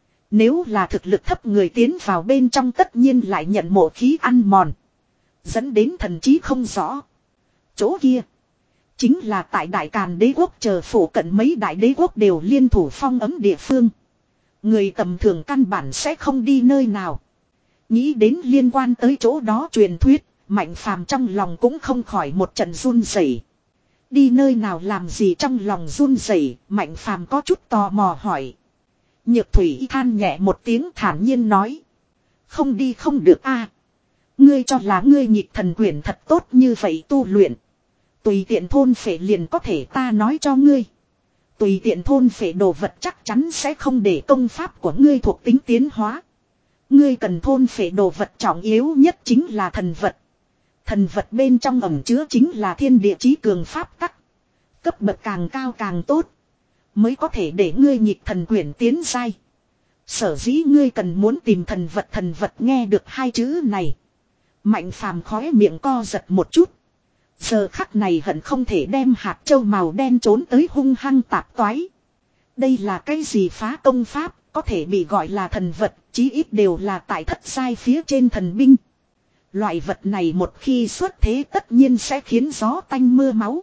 Nếu là thực lực thấp người tiến vào bên trong tất nhiên lại nhận mộ khí ăn mòn. Dẫn đến thần trí không rõ. Chỗ kia. Chính là tại Đại Càn đế quốc chờ phủ cận mấy đại đế quốc đều liên thủ phong ấm địa phương. Người tầm thường căn bản sẽ không đi nơi nào. Nghĩ đến liên quan tới chỗ đó truyền thuyết. Mạnh Phàm trong lòng cũng không khỏi một trận run rẩy. Đi nơi nào làm gì trong lòng run rẩy, Mạnh Phàm có chút tò mò hỏi. Nhược thủy than nhẹ một tiếng thản nhiên nói. Không đi không được a. Ngươi cho là ngươi nhịp thần quyển thật tốt như vậy tu luyện. Tùy tiện thôn phệ liền có thể ta nói cho ngươi. Tùy tiện thôn phệ đồ vật chắc chắn sẽ không để công pháp của ngươi thuộc tính tiến hóa. Ngươi cần thôn phệ đồ vật trọng yếu nhất chính là thần vật. Thần vật bên trong ẩn chứa chính là thiên địa chí cường pháp tắc. Cấp bậc càng cao càng tốt. Mới có thể để ngươi nhịp thần quyển tiến giai. Sở dĩ ngươi cần muốn tìm thần vật thần vật nghe được hai chữ này. Mạnh phàm khóe miệng co giật một chút. Giờ khắc này hận không thể đem hạt châu màu đen trốn tới hung hăng tạp toái. Đây là cái gì phá công pháp, có thể bị gọi là thần vật, chí ít đều là tại thất giai phía trên thần binh. Loại vật này một khi xuất thế tất nhiên sẽ khiến gió tanh mưa máu.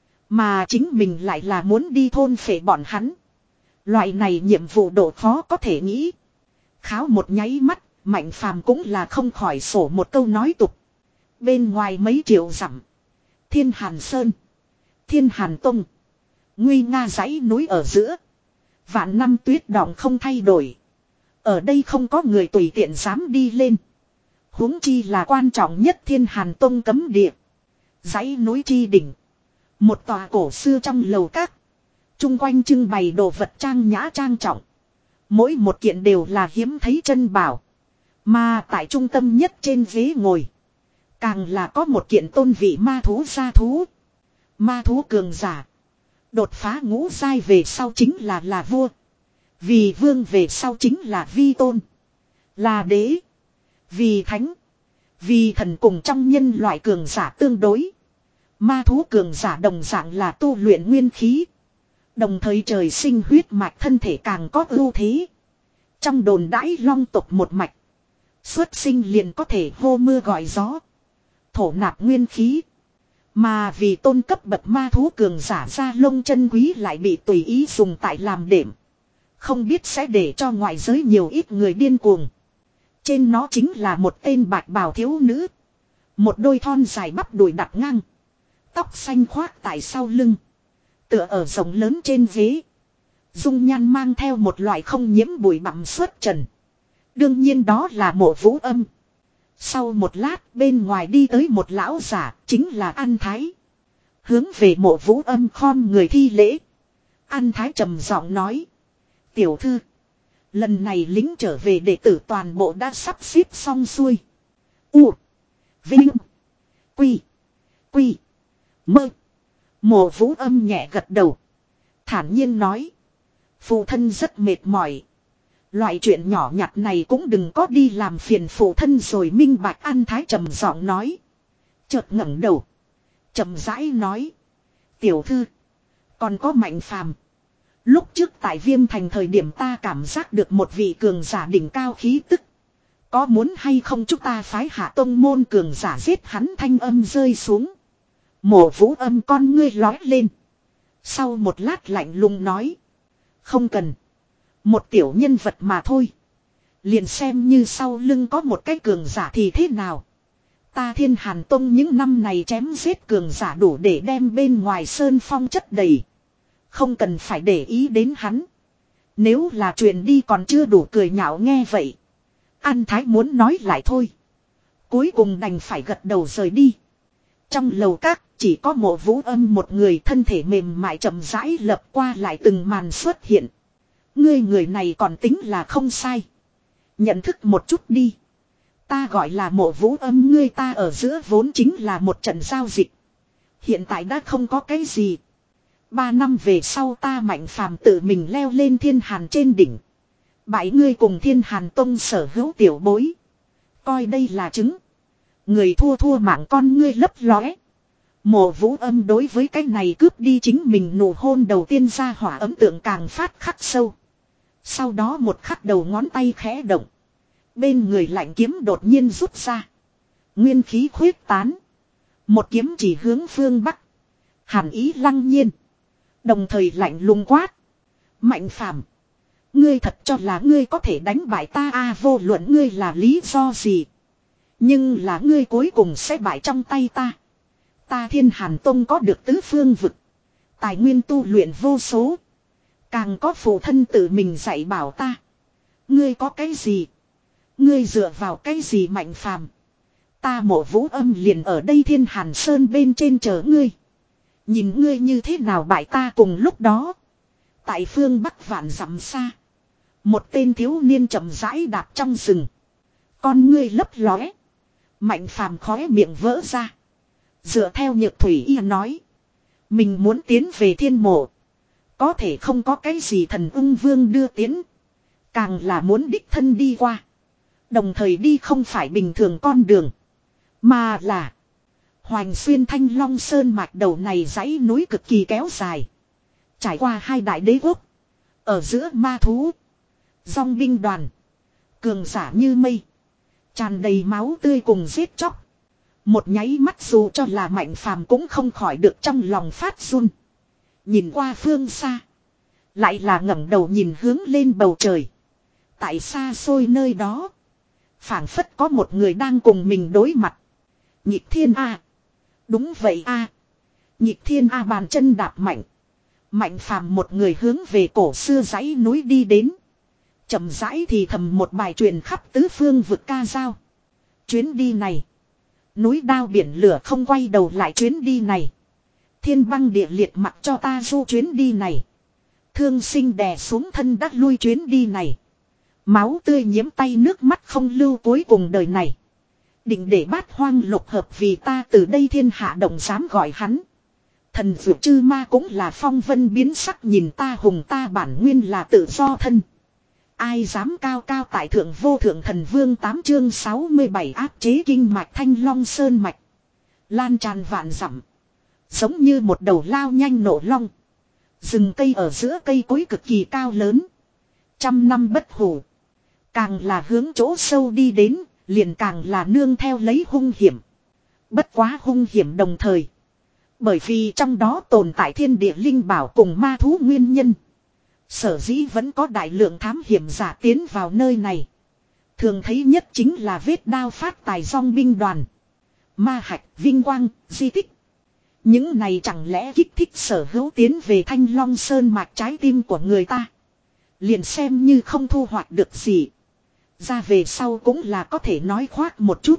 Mà chính mình lại là muốn đi thôn phệ bọn hắn. Loại này nhiệm vụ độ khó có thể nghĩ. Kháo một nháy mắt, Mạnh phàm cũng là không khỏi sổ một câu nói tục. Bên ngoài mấy triệu dặm. Thiên Hàn Sơn. Thiên Hàn Tông. Nguy nga dãy núi ở giữa. Vạn năm tuyết đọng không thay đổi. Ở đây không có người tùy tiện dám đi lên. Huống chi là quan trọng nhất Thiên Hàn Tông cấm địa. Dãy núi chi đỉnh. Một tòa cổ xưa trong lầu các. Trung quanh trưng bày đồ vật trang nhã trang trọng. Mỗi một kiện đều là hiếm thấy chân bảo. Mà tại trung tâm nhất trên ghế ngồi. Càng là có một kiện tôn vị ma thú gia thú. Ma thú cường giả. Đột phá ngũ giai về sau chính là là vua. Vì vương về sau chính là vi tôn. Là đế. Vì thánh. Vì thần cùng trong nhân loại cường giả tương đối. Ma thú cường giả đồng dạng là tu luyện nguyên khí. Đồng thời trời sinh huyết mạch thân thể càng có ưu thế. Trong đồn đãi long tộc một mạch. Xuất sinh liền có thể hô mưa gọi gió. Thổ nạp nguyên khí. Mà vì tôn cấp bậc ma thú cường giả ra lông chân quý lại bị tùy ý dùng tại làm đệm. Không biết sẽ để cho ngoại giới nhiều ít người điên cuồng. Trên nó chính là một tên bạch bào thiếu nữ. Một đôi thon dài bắp đùi đặt ngang. Tóc xanh khoác tại sau lưng. Tựa ở rộng lớn trên ghế. Dung nhan mang theo một loại không nhiễm bụi bặm xuất trần. Đương nhiên đó là Mộ Vũ Âm. Sau một lát bên ngoài đi tới một lão giả chính là An Thái. Hướng về Mộ Vũ Âm khom người thi lễ. An Thái trầm giọng nói. Tiểu thư. Lần này lính trở về đệ tử toàn bộ đã sắp xếp xong xuôi. U. Vinh. Quy. Quy. Mơ. Mộ Vũ Âm nhẹ gật đầu. Thản nhiên nói. Phụ thân rất mệt mỏi. Loại chuyện nhỏ nhặt này cũng đừng có đi làm phiền phụ thân rồi minh bạch. An Thái trầm giọng nói. Chợt ngẩng đầu. Chậm rãi nói. Tiểu thư. Còn có Mạnh phàm. Lúc trước tại Viêm Thành thời điểm ta cảm giác được một vị cường giả đỉnh cao khí tức. Có muốn hay không chúng ta phái hạ tông môn cường giả giết hắn thanh âm rơi xuống. Mộ Vũ Âm con ngươi lói lên. Sau một lát lạnh lùng nói. Không cần. Một tiểu nhân vật mà thôi. Liền xem như sau lưng có một cái cường giả thì thế nào. Ta Thiên Hàn Tông những năm này chém giết cường giả đủ để đem bên ngoài sơn phong chất đầy. Không cần phải để ý đến hắn. Nếu là chuyện đi còn chưa đủ cười nhạo nghe vậy. An Thái muốn nói lại thôi. Cuối cùng đành phải gật đầu rời đi. Trong lầu các chỉ có Mộ Vũ Âm một người thân thể mềm mại chậm rãi lập qua lại từng màn xuất hiện. Ngươi người này còn tính là không sai. Nhận thức một chút đi. Ta gọi là Mộ Vũ Âm ngươi ta ở giữa vốn chính là một trận giao dịch. Hiện tại đã không có cái gì. Ba năm về sau ta Mạnh phàm tự mình leo lên Thiên Hàn trên đỉnh. Bãi ngươi cùng Thiên Hàn Tông sở hữu tiểu bối. Coi đây là chứng. Người thua thua mạng con ngươi lấp lóe. Mộ Vũ Âm đối với cái này cướp đi chính mình nụ hôn đầu tiên ra hỏa ấn tượng càng phát khắc sâu. Sau đó một khắc đầu ngón tay khẽ động. Bên người lạnh kiếm đột nhiên rút ra. Nguyên khí khuyết tán. Một kiếm chỉ hướng phương Bắc. Hàn ý lăng nhiên. Đồng thời lạnh lùng quát. Mạnh phàm. Ngươi thật cho là ngươi có thể đánh bại ta a à, vô luận ngươi là lý do gì. Nhưng là ngươi cuối cùng sẽ bại trong tay ta. Ta Thiên Hàn Tông có được tứ phương vực. Tài nguyên tu luyện vô số. Càng có phụ thân tự mình dạy bảo ta. Ngươi có cái gì? Ngươi dựa vào cái gì Mạnh phàm? Ta Mộ Vũ Âm liền ở đây Thiên Hàn Sơn bên trên chờ ngươi. Nhìn ngươi như thế nào bại ta cùng lúc đó. Tại phương bắc vạn dặm xa. Một tên thiếu niên chậm rãi đạp trong rừng. Con ngươi lấp lóe. Mạnh phàm khóe miệng vỡ ra. Dựa theo Nhược Thủy Y nói. Mình muốn tiến về thiên mộ. Có thể không có cái gì thần ung vương đưa tiến. Càng là muốn đích thân đi qua. Đồng thời đi không phải bình thường con đường. Mà là hoành xuyên Thanh Long Sơn mạch đầu này dãy núi cực kỳ kéo dài. Trải qua hai đại đế quốc. Ở giữa ma thú. Dòng binh đoàn. Cường giả như mây. Tràn đầy máu tươi cùng giết chóc. Một nháy mắt dù cho là Mạnh Phàm cũng không khỏi được trong lòng phát run. Nhìn qua phương xa. Lại là ngẩng đầu nhìn hướng lên bầu trời. Tại xa xôi nơi đó. Phảng phất có một người đang cùng mình đối mặt. Nhịp thiên A. Đúng vậy A. Nhịp thiên A bàn chân đạp mạnh. Mạnh Phàm một người hướng về cổ xưa dãy núi đi đến. Chậm rãi thì thầm một bài truyền khắp tứ phương vực ca dao. Chuyến đi này. Núi đao biển lửa không quay đầu lại chuyến đi này. Thiên băng địa liệt mặc cho ta du chuyến đi này. Thương sinh đè xuống thân đắc lui chuyến đi này. Máu tươi nhiễm tay nước mắt không lưu cuối cùng đời này. Định để bát hoang lục hợp vì ta từ đây thiên hạ động dám gọi hắn. Thần dược chư ma cũng là phong vân biến sắc nhìn ta hùng ta bản nguyên là tự do thân. Ai dám cao cao tại thượng vô thượng thần vương tám chương sáu mươi bảy áp chế kinh mạch Thanh Long Sơn mạch. Lan tràn vạn dặm. Giống như một đầu lao nhanh nổ long. Rừng cây ở giữa cây cối cực kỳ cao lớn. Trăm năm bất hủ. Càng là hướng chỗ sâu đi đến, liền càng là nương theo lấy hung hiểm. Bất quá hung hiểm đồng thời. Bởi vì trong đó tồn tại thiên địa linh bảo cùng ma thú nguyên nhân. Sở dĩ vẫn có đại lượng thám hiểm giả tiến vào nơi này. Thường thấy nhất chính là vết đao phát tài dòng binh đoàn. Ma hạch, vinh quang, di tích. Những này chẳng lẽ kích thích sở hữu tiến về Thanh Long Sơn mạch trái tim của người ta. Liền xem như không thu hoạch được gì. Ra về sau cũng là có thể nói khoác một chút.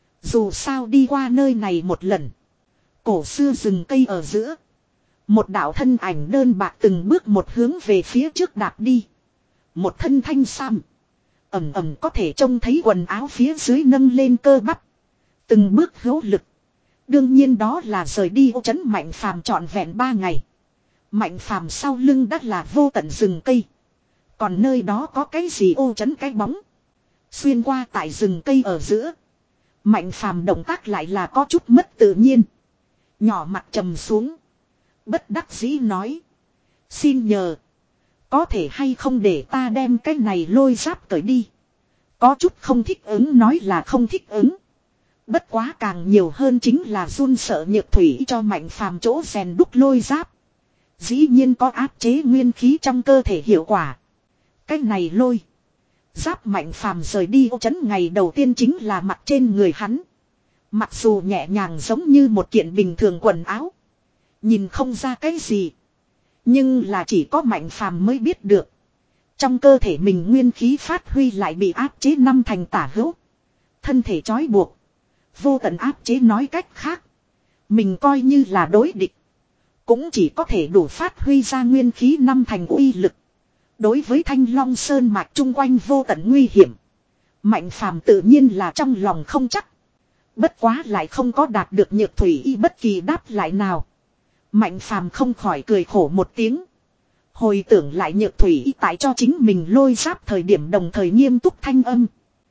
Dù sao đi qua nơi này một lần. Cổ xưa rừng cây ở giữa. Một đạo thân ảnh đơn bạc từng bước một hướng về phía trước đạp đi. Một thân thanh sam. Ẩm ẩm có thể trông thấy quần áo phía dưới nâng lên cơ bắp. Từng bước hữu lực. Đương nhiên đó là rời đi ô trấn Mạnh Phàm trọn vẹn ba ngày. Mạnh Phàm sau lưng đất là vô tận rừng cây. Còn nơi đó có cái gì ô trấn cái bóng. Xuyên qua tại rừng cây ở giữa. Mạnh Phàm động tác lại là có chút mất tự nhiên. Nhỏ mặt trầm xuống. Bất đắc dĩ nói. Xin nhờ. Có thể hay không để ta đem cái này lôi giáp cởi đi. Có chút không thích ứng nói là không thích ứng. Bất quá càng nhiều hơn chính là run sợ Nhược Thủy cho Mạnh Phàm chỗ rèn đúc lôi giáp. Dĩ nhiên có áp chế nguyên khí trong cơ thể hiệu quả. Cái này lôi. Giáp Mạnh Phàm rời đi ô trấn ngày đầu tiên chính là mặc trên người hắn. Mặc dù nhẹ nhàng giống như một kiện bình thường quần áo. Nhìn không ra cái gì. Nhưng là chỉ có Mạnh Phàm mới biết được. Trong cơ thể mình nguyên khí phát huy lại bị áp chế năm thành tả hữu. Thân thể trói buộc. Vô tận áp chế nói cách khác. Mình coi như là đối địch. Cũng chỉ có thể đủ phát huy ra nguyên khí năm thành uy lực. Đối với Thanh Long Sơn mạch chung quanh vô tận nguy hiểm. Mạnh Phàm tự nhiên là trong lòng không chắc. Bất quá lại không có đạt được Nhược Thủy Y bất kỳ đáp lại nào. Mạnh Phàm không khỏi cười khổ một tiếng. Hồi tưởng lại Nhược Thủy Y tại cho chính mình lôi giáp thời điểm đồng thời nghiêm túc thanh âm.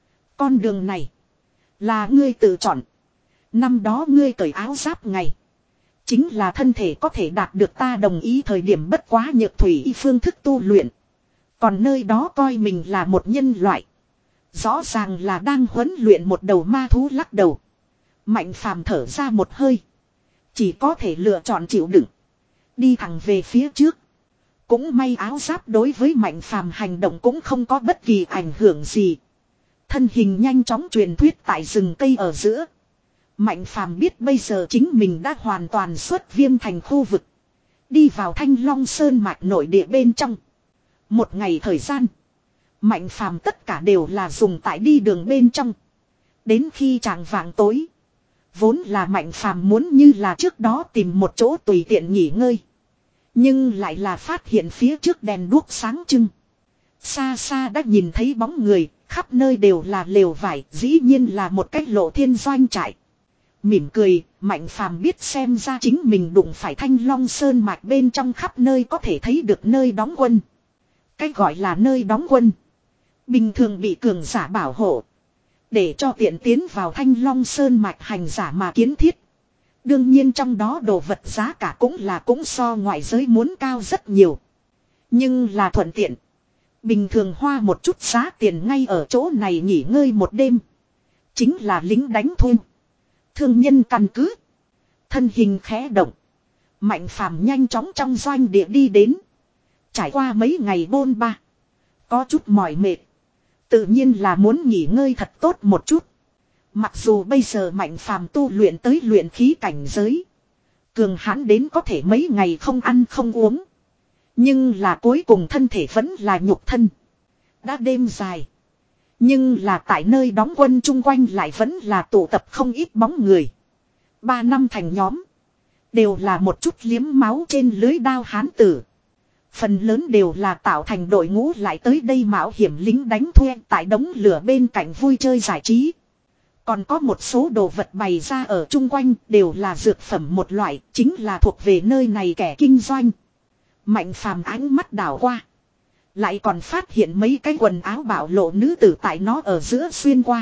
Con đường này. Là ngươi tự chọn. Năm đó ngươi cởi áo giáp ngày. Chính là thân thể có thể đạt được ta đồng ý thời điểm bất quá Nhược Thủy Y phương thức tu luyện. Còn nơi đó coi mình là một nhân loại. Rõ ràng là đang huấn luyện một đầu ma thú lắc đầu. Mạnh Phàm thở ra một hơi. Chỉ có thể lựa chọn chịu đựng. Đi thẳng về phía trước. Cũng may áo giáp đối với Mạnh Phàm hành động cũng không có bất kỳ ảnh hưởng gì. Thân hình nhanh chóng truyền thuyết tại rừng cây ở giữa. Mạnh Phàm biết bây giờ chính mình đã hoàn toàn xuất viêm thành khu vực. Đi vào Thanh Long Sơn mạch nội địa bên trong. Một ngày thời gian. Mạnh Phàm tất cả đều là dùng tại đi đường bên trong. Đến khi chạng vạng tối. Vốn là Mạnh Phàm muốn như là trước đó tìm một chỗ tùy tiện nghỉ ngơi. Nhưng lại là phát hiện phía trước đèn đuốc sáng trưng. Xa xa đã nhìn thấy bóng người, khắp nơi đều là lều vải, dĩ nhiên là một cái lộ thiên doanh trại. Mỉm cười, Mạnh Phàm biết xem ra chính mình đụng phải Thanh Long Sơn mạch bên trong khắp nơi có thể thấy được nơi đóng quân. Cái gọi là nơi đóng quân. Bình thường bị cường giả bảo hộ. Để cho tiện tiến vào Thanh Long Sơn mạch hành giả mà kiến thiết. Đương nhiên trong đó đồ vật giá cả cũng là cũng so ngoại giới muốn cao rất nhiều. Nhưng là thuận tiện. Bình thường hoa một chút giá tiền ngay ở chỗ này nghỉ ngơi một đêm. Chính là lính đánh thuê. Thương nhân căn cứ. Thân hình khẽ động. Mạnh Phàm nhanh chóng trong doanh địa đi đến. Trải qua mấy ngày bôn ba. Có chút mỏi mệt. Tự nhiên là muốn nghỉ ngơi thật tốt một chút. Mặc dù bây giờ Mạnh Phàm tu luyện tới luyện khí cảnh giới. Cường hãn đến có thể mấy ngày không ăn không uống. Nhưng là cuối cùng thân thể vẫn là nhục thân. Đã đêm dài. Nhưng là tại nơi đóng quân chung quanh lại vẫn là tụ tập không ít bóng người. Ba năm thành nhóm. Đều là một chút liếm máu trên lưới đao hán tử. Phần lớn đều là tạo thành đội ngũ lại tới đây mạo hiểm lính đánh thuê tại đống lửa bên cạnh vui chơi giải trí. Còn có một số đồ vật bày ra ở chung quanh đều là dược phẩm một loại, chính là thuộc về nơi này kẻ kinh doanh. Mạnh Phàm ánh mắt đảo qua. Lại còn phát hiện mấy cái quần áo bạo lộ nữ tử tại nó ở giữa xuyên qua.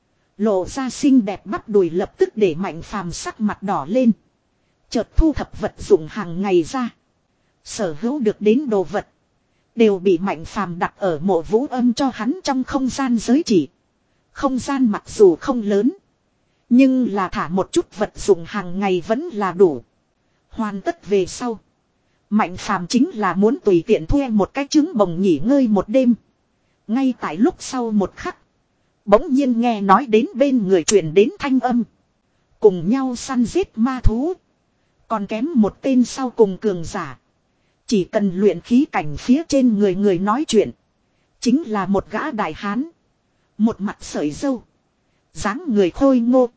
Lộ ra xinh đẹp bắp đùi lập tức để Mạnh Phàm sắc mặt đỏ lên. Chợt thu thập vật dụng hàng ngày ra. Sở hữu được đến đồ vật. Đều bị Mạnh Phàm đặt ở mộ vũ âm cho hắn trong không gian giới chỉ. Không gian mặc dù không lớn. Nhưng là thả một chút vật dụng hàng ngày vẫn là đủ. Hoàn tất về sau. Mạnh Phàm chính là muốn tùy tiện thuê một cái trứng bồng nghỉ ngơi một đêm. Ngay tại lúc sau một khắc. Bỗng nhiên nghe nói đến bên người truyền đến thanh âm. Cùng nhau săn giết ma thú. Còn kém một tên sau cùng cường giả. Chỉ cần luyện khí cảnh phía trên người người nói chuyện. Chính là một gã đại hán. Một mặt sợi râu. Dáng người khôi ngô.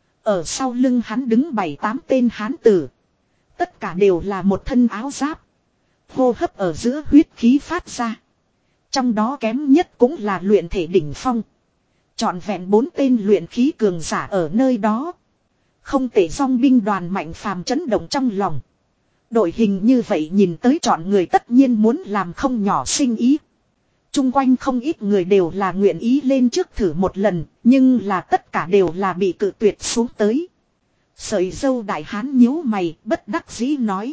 Ở sau lưng hắn đứng bảy tám tên hán tử. Tất cả đều là một thân áo giáp. Hô hấp ở giữa huyết khí phát ra. Trong đó kém nhất cũng là luyện thể đỉnh phong. Trọn vẹn bốn tên luyện khí cường giả ở nơi đó. Không thể dòng binh đoàn Mạnh Phàm chấn động trong lòng. Đội hình như vậy nhìn tới chọn người tất nhiên muốn làm không nhỏ sinh ý. Trung quanh không ít người đều là nguyện ý lên trước thử một lần. Nhưng là tất cả đều là bị cự tuyệt xuống tới. Sợi dâu đại hán nhíu mày bất đắc dĩ nói.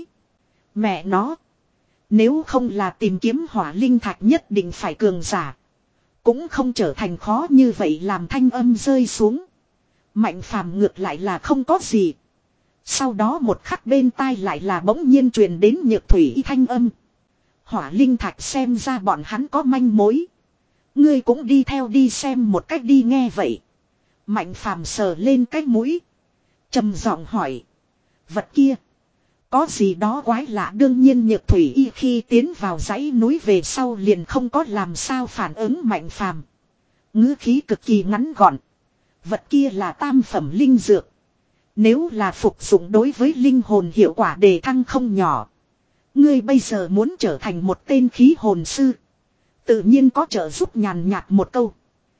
Mẹ nó. Nếu không là tìm kiếm hỏa linh thạch nhất định phải cường giả. Cũng không trở thành khó như vậy làm thanh âm rơi xuống. Mạnh Phàm ngược lại là không có gì. Sau đó một khắc bên tai lại là bỗng nhiên truyền đến nhược thủy thanh âm. Hỏa linh thạch xem ra bọn hắn có manh mối. Ngươi cũng đi theo đi xem một cách đi nghe vậy. Mạnh Phàm sờ lên cái mũi. Trầm giọng hỏi. Vật kia. Có gì đó quái lạ đương nhiên nhược thủy y khi tiến vào dãy núi về sau liền không có làm sao phản ứng Mạnh Phàm. Ngữ khí cực kỳ ngắn gọn. Vật kia là tam phẩm linh dược. Nếu là phục dụng đối với linh hồn hiệu quả đề thăng không nhỏ. Ngươi bây giờ muốn trở thành một tên khí hồn sư. Tự nhiên có trợ giúp nhàn nhạt một câu.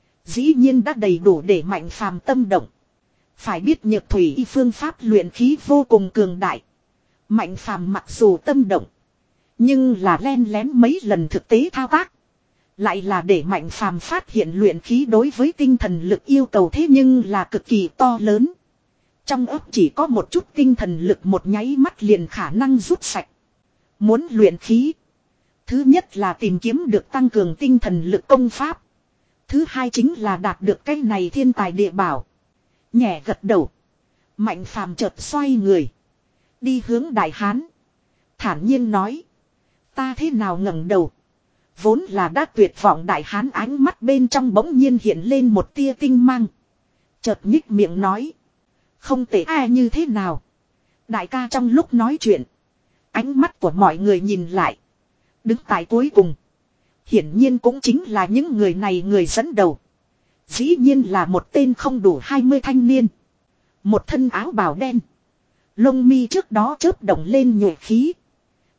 Dĩ nhiên đã đầy đủ để Mạnh Phàm tâm động. Phải biết nhược thủy y phương pháp luyện khí vô cùng cường đại. Mạnh Phàm mặc dù tâm động. Nhưng là len lén mấy lần thực tế thao tác. Lại là để Mạnh Phàm phát hiện luyện khí đối với tinh thần lực yêu cầu thế nhưng là cực kỳ to lớn. Trong ấp chỉ có một chút tinh thần lực một nháy mắt liền khả năng rút sạch. Muốn luyện khí. Thứ nhất là tìm kiếm được tăng cường tinh thần lực công pháp. Thứ hai chính là đạt được cái này thiên tài địa bảo. Nhẹ gật đầu. Mạnh Phàm chợt xoay người. Đi hướng đại hán. Thản nhiên nói. Ta thế nào ngẩng đầu. Vốn là đã tuyệt vọng đại hán ánh mắt bên trong bỗng nhiên hiện lên một tia tinh mang. Chợt nhích miệng nói. Không tệ ai như thế nào. Đại ca trong lúc nói chuyện. Ánh mắt của mọi người nhìn lại. Đứng tại cuối cùng. Hiển nhiên cũng chính là những người này người dẫn đầu. Dĩ nhiên là một tên không đủ hai mươi thanh niên. Một thân áo bào đen. Lông mi trước đó chớp động lên nhuệ khí.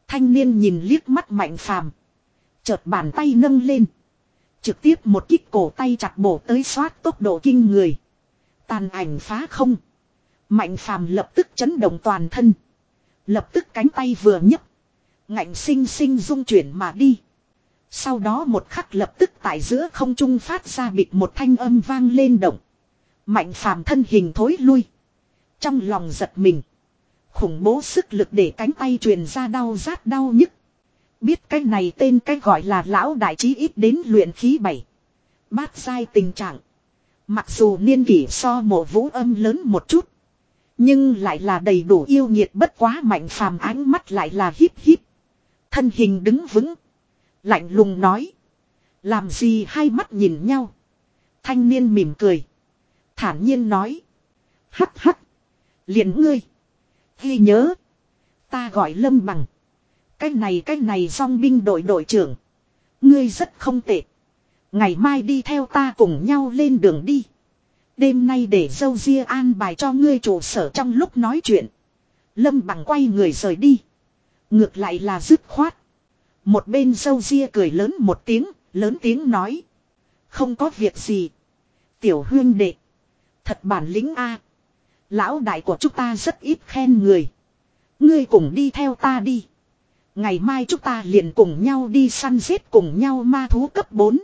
Thanh niên nhìn liếc mắt Mạnh Phàm, chợt bàn tay nâng lên, trực tiếp một kích cổ tay chặt bổ tới xoát tốc độ kinh người. Tàn ảnh phá không. Mạnh Phàm lập tức chấn động toàn thân. Lập tức cánh tay vừa nhấc, ngạnh sinh sinh rung chuyển mà đi. Sau đó một khắc lập tức tại giữa không trung phát ra bịch một thanh âm vang lên động. Mạnh Phàm thân hình thối lui. Trong lòng giật mình. Khủng bố sức lực để cánh tay truyền ra đau rát đau nhức. Biết cái này tên cái gọi là lão đại chí ít đến luyện khí bảy bát giai tình trạng. Mặc dù niên kỷ so Mộ Vũ Âm lớn một chút, nhưng lại là đầy đủ yêu nghiệt, bất quá Mạnh Phàm ánh mắt lại là híp híp. Thân hình đứng vững. Lạnh lùng nói. Làm gì hai mắt nhìn nhau. Thanh niên mỉm cười. Thản nhiên nói. Hắc hắc. Liền ngươi. Ghi nhớ. Ta gọi Lâm Bằng. Cái này cái này dòng binh đội đội trưởng. Ngươi rất không tệ. Ngày mai đi theo ta cùng nhau lên đường đi. Đêm nay để dâu ria an bài cho ngươi trụ sở. Trong lúc nói chuyện, Lâm Bằng quay người rời đi. Ngược lại là dứt khoát. Một bên dâu ria cười lớn một tiếng, lớn tiếng nói. Không có việc gì. Tiểu huyên đệ. Thật bản lĩnh a. Lão đại của chúng ta rất ít khen người. Ngươi cùng đi theo ta đi. Ngày mai chúng ta liền cùng nhau đi săn giết cùng nhau ma thú cấp bốn.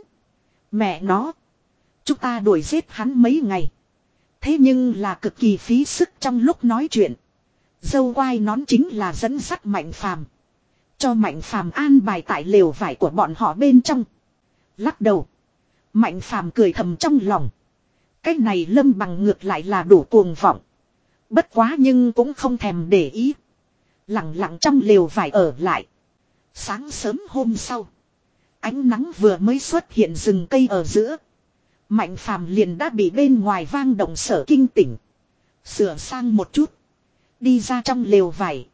Mẹ nó. Chúng ta đuổi giết hắn mấy ngày. Thế nhưng là cực kỳ phí sức trong lúc nói chuyện. Dâu quai nón chính là dẫn dắt Mạnh Phàm. Cho Mạnh Phàm an bài tại lều vải của bọn họ bên trong. Lắc đầu. Mạnh Phàm cười thầm trong lòng. Cái này Lâm Bằng ngược lại là đủ cuồng vọng. Bất quá nhưng cũng không thèm để ý. Lặng lặng trong lều vải ở lại. Sáng sớm hôm sau, ánh nắng vừa mới xuất hiện rừng cây ở giữa. Mạnh Phàm liền đã bị bên ngoài vang động sở kinh tỉnh. Sửa sang một chút, đi ra trong lều vải.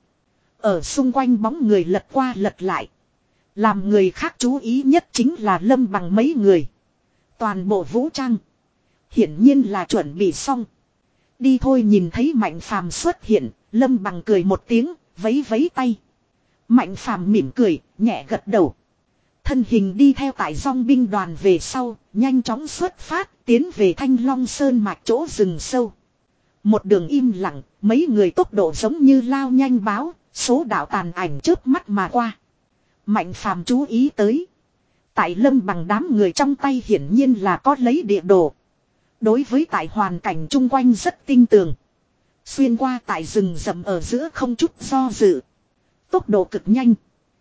Ở xung quanh bóng người lật qua lật lại. Làm người khác chú ý nhất chính là Lâm Bằng mấy người. Toàn bộ vũ trang. Hiển nhiên là chuẩn bị xong. Đi thôi. Nhìn thấy Mạnh Phàm xuất hiện, Lâm Bằng cười một tiếng, vấy vấy tay. Mạnh Phàm mỉm cười, nhẹ gật đầu. Thân hình đi theo tại dòng binh đoàn về sau, nhanh chóng xuất phát, tiến về Thanh Long Sơn mạch chỗ rừng sâu. Một đường im lặng, mấy người tốc độ giống như lao nhanh báo, số đạo tàn ảnh chớp mắt mà qua. Mạnh Phàm chú ý tới. Tại Lâm Bằng đám người trong tay hiển nhiên là có lấy địa đồ. Đối với tại hoàn cảnh chung quanh rất tinh tường. Xuyên qua tại rừng rậm ở giữa không chút do dự. Tốc độ cực nhanh.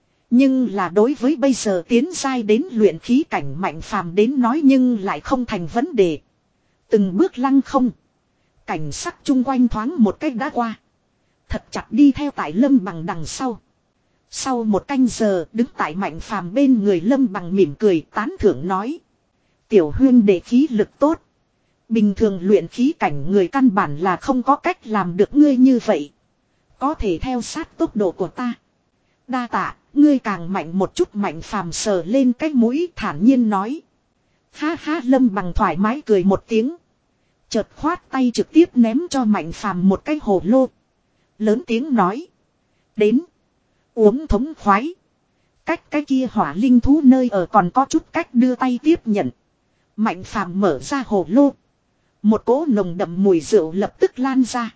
Nhưng là đối với bây giờ tiến giai đến luyện khí cảnh Mạnh Phàm đến nói nhưng lại không thành vấn đề. Từng bước lăng không. Cảnh sắc chung quanh thoáng một cách đã qua. Thật chặt đi theo tại Lâm Bằng đằng sau. Sau một canh giờ đứng tại Mạnh Phàm bên người Lâm Bằng mỉm cười tán thưởng nói. Tiểu huyên đệ khí lực tốt. Bình thường luyện khí cảnh người căn bản là không có cách làm được ngươi như vậy. Có thể theo sát tốc độ của ta. Đa tạ, ngươi càng mạnh một chút. Mạnh Phàm sờ lên cái mũi thản nhiên nói. Ha ha. Lâm Bằng thoải mái cười một tiếng. Chợt khoát tay trực tiếp ném cho Mạnh Phàm một cái hồ lô. Lớn tiếng nói. Đến. Uống thống khoái. Cách cái kia hỏa linh thú nơi ở còn có chút cách đưa tay tiếp nhận. Mạnh Phàm mở ra hồ lô. Một cỗ nồng đậm mùi rượu lập tức lan ra.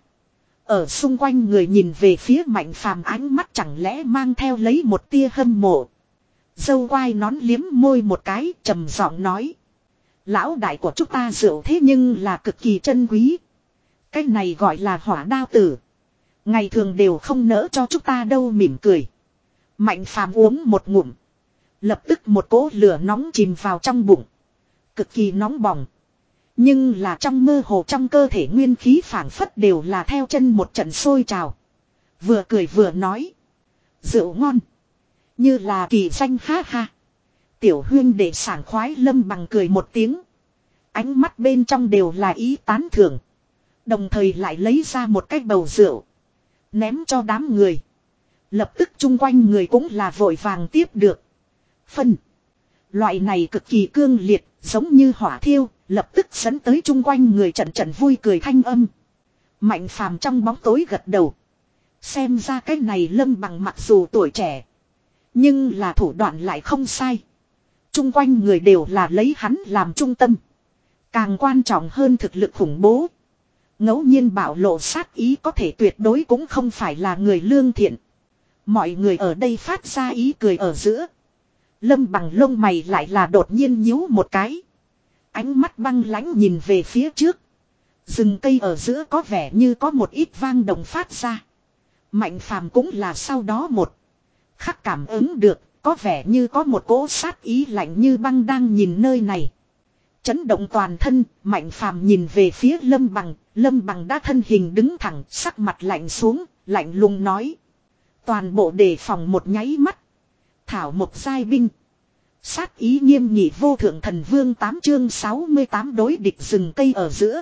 Ở xung quanh người nhìn về phía Mạnh Phàm ánh mắt chẳng lẽ mang theo lấy một tia hâm mộ. Dâu quai nón liếm môi một cái trầm giọng nói. Lão đại của chúng ta rượu thế nhưng là cực kỳ chân quý. Cái này gọi là hỏa đao tử. Ngày thường đều không nỡ cho chúng ta đâu. Mỉm cười. Mạnh Phàm uống một ngụm. Lập tức một cỗ lửa nóng chìm vào trong bụng. Cực kỳ nóng bỏng. Nhưng là trong mơ hồ trong cơ thể nguyên khí phảng phất đều là theo chân một trận sôi trào. Vừa cười vừa nói. Rượu ngon. Như là kỳ danh ha ha. Tiểu huyên đệ sảng khoái. Lâm Bằng cười một tiếng. Ánh mắt bên trong đều là ý tán thưởng. Đồng thời lại lấy ra một cái bầu rượu. Ném cho đám người. Lập tức chung quanh người cũng là vội vàng tiếp được. Phân. Loại này cực kỳ cương liệt. Giống như hỏa thiêu. Lập tức dẫn tới chung quanh người trận trận vui cười thanh âm. Mạnh Phàm trong bóng tối gật đầu. Xem ra cái này Lâm Bằng mặc dù tuổi trẻ. Nhưng là thủ đoạn lại không sai. Trung quanh người đều là lấy hắn làm trung tâm. Càng quan trọng hơn thực lực khủng bố. Ngẫu nhiên bạo lộ sát ý có thể tuyệt đối cũng không phải là người lương thiện. Mọi người ở đây phát ra ý cười ở giữa. Lâm Bằng lông mày lại là đột nhiên nhíu một cái. Ánh mắt băng lãnh nhìn về phía trước. Rừng cây ở giữa có vẻ như có một ít vang động phát ra. Mạnh Phàm cũng là sau đó một khắc cảm ứng được, có vẻ như có một cỗ sát ý lạnh như băng đang nhìn nơi này. Chấn động toàn thân, Mạnh Phàm nhìn về phía Lâm Bằng, Lâm Bằng đã thân hình đứng thẳng, sắc mặt lạnh xuống, lạnh lùng nói. Toàn bộ đề phòng một nháy mắt. Thảo một giai binh. Sát ý nghiêm nghị vô thượng thần vương tám chương sáu mươi tám đối địch rừng cây ở giữa.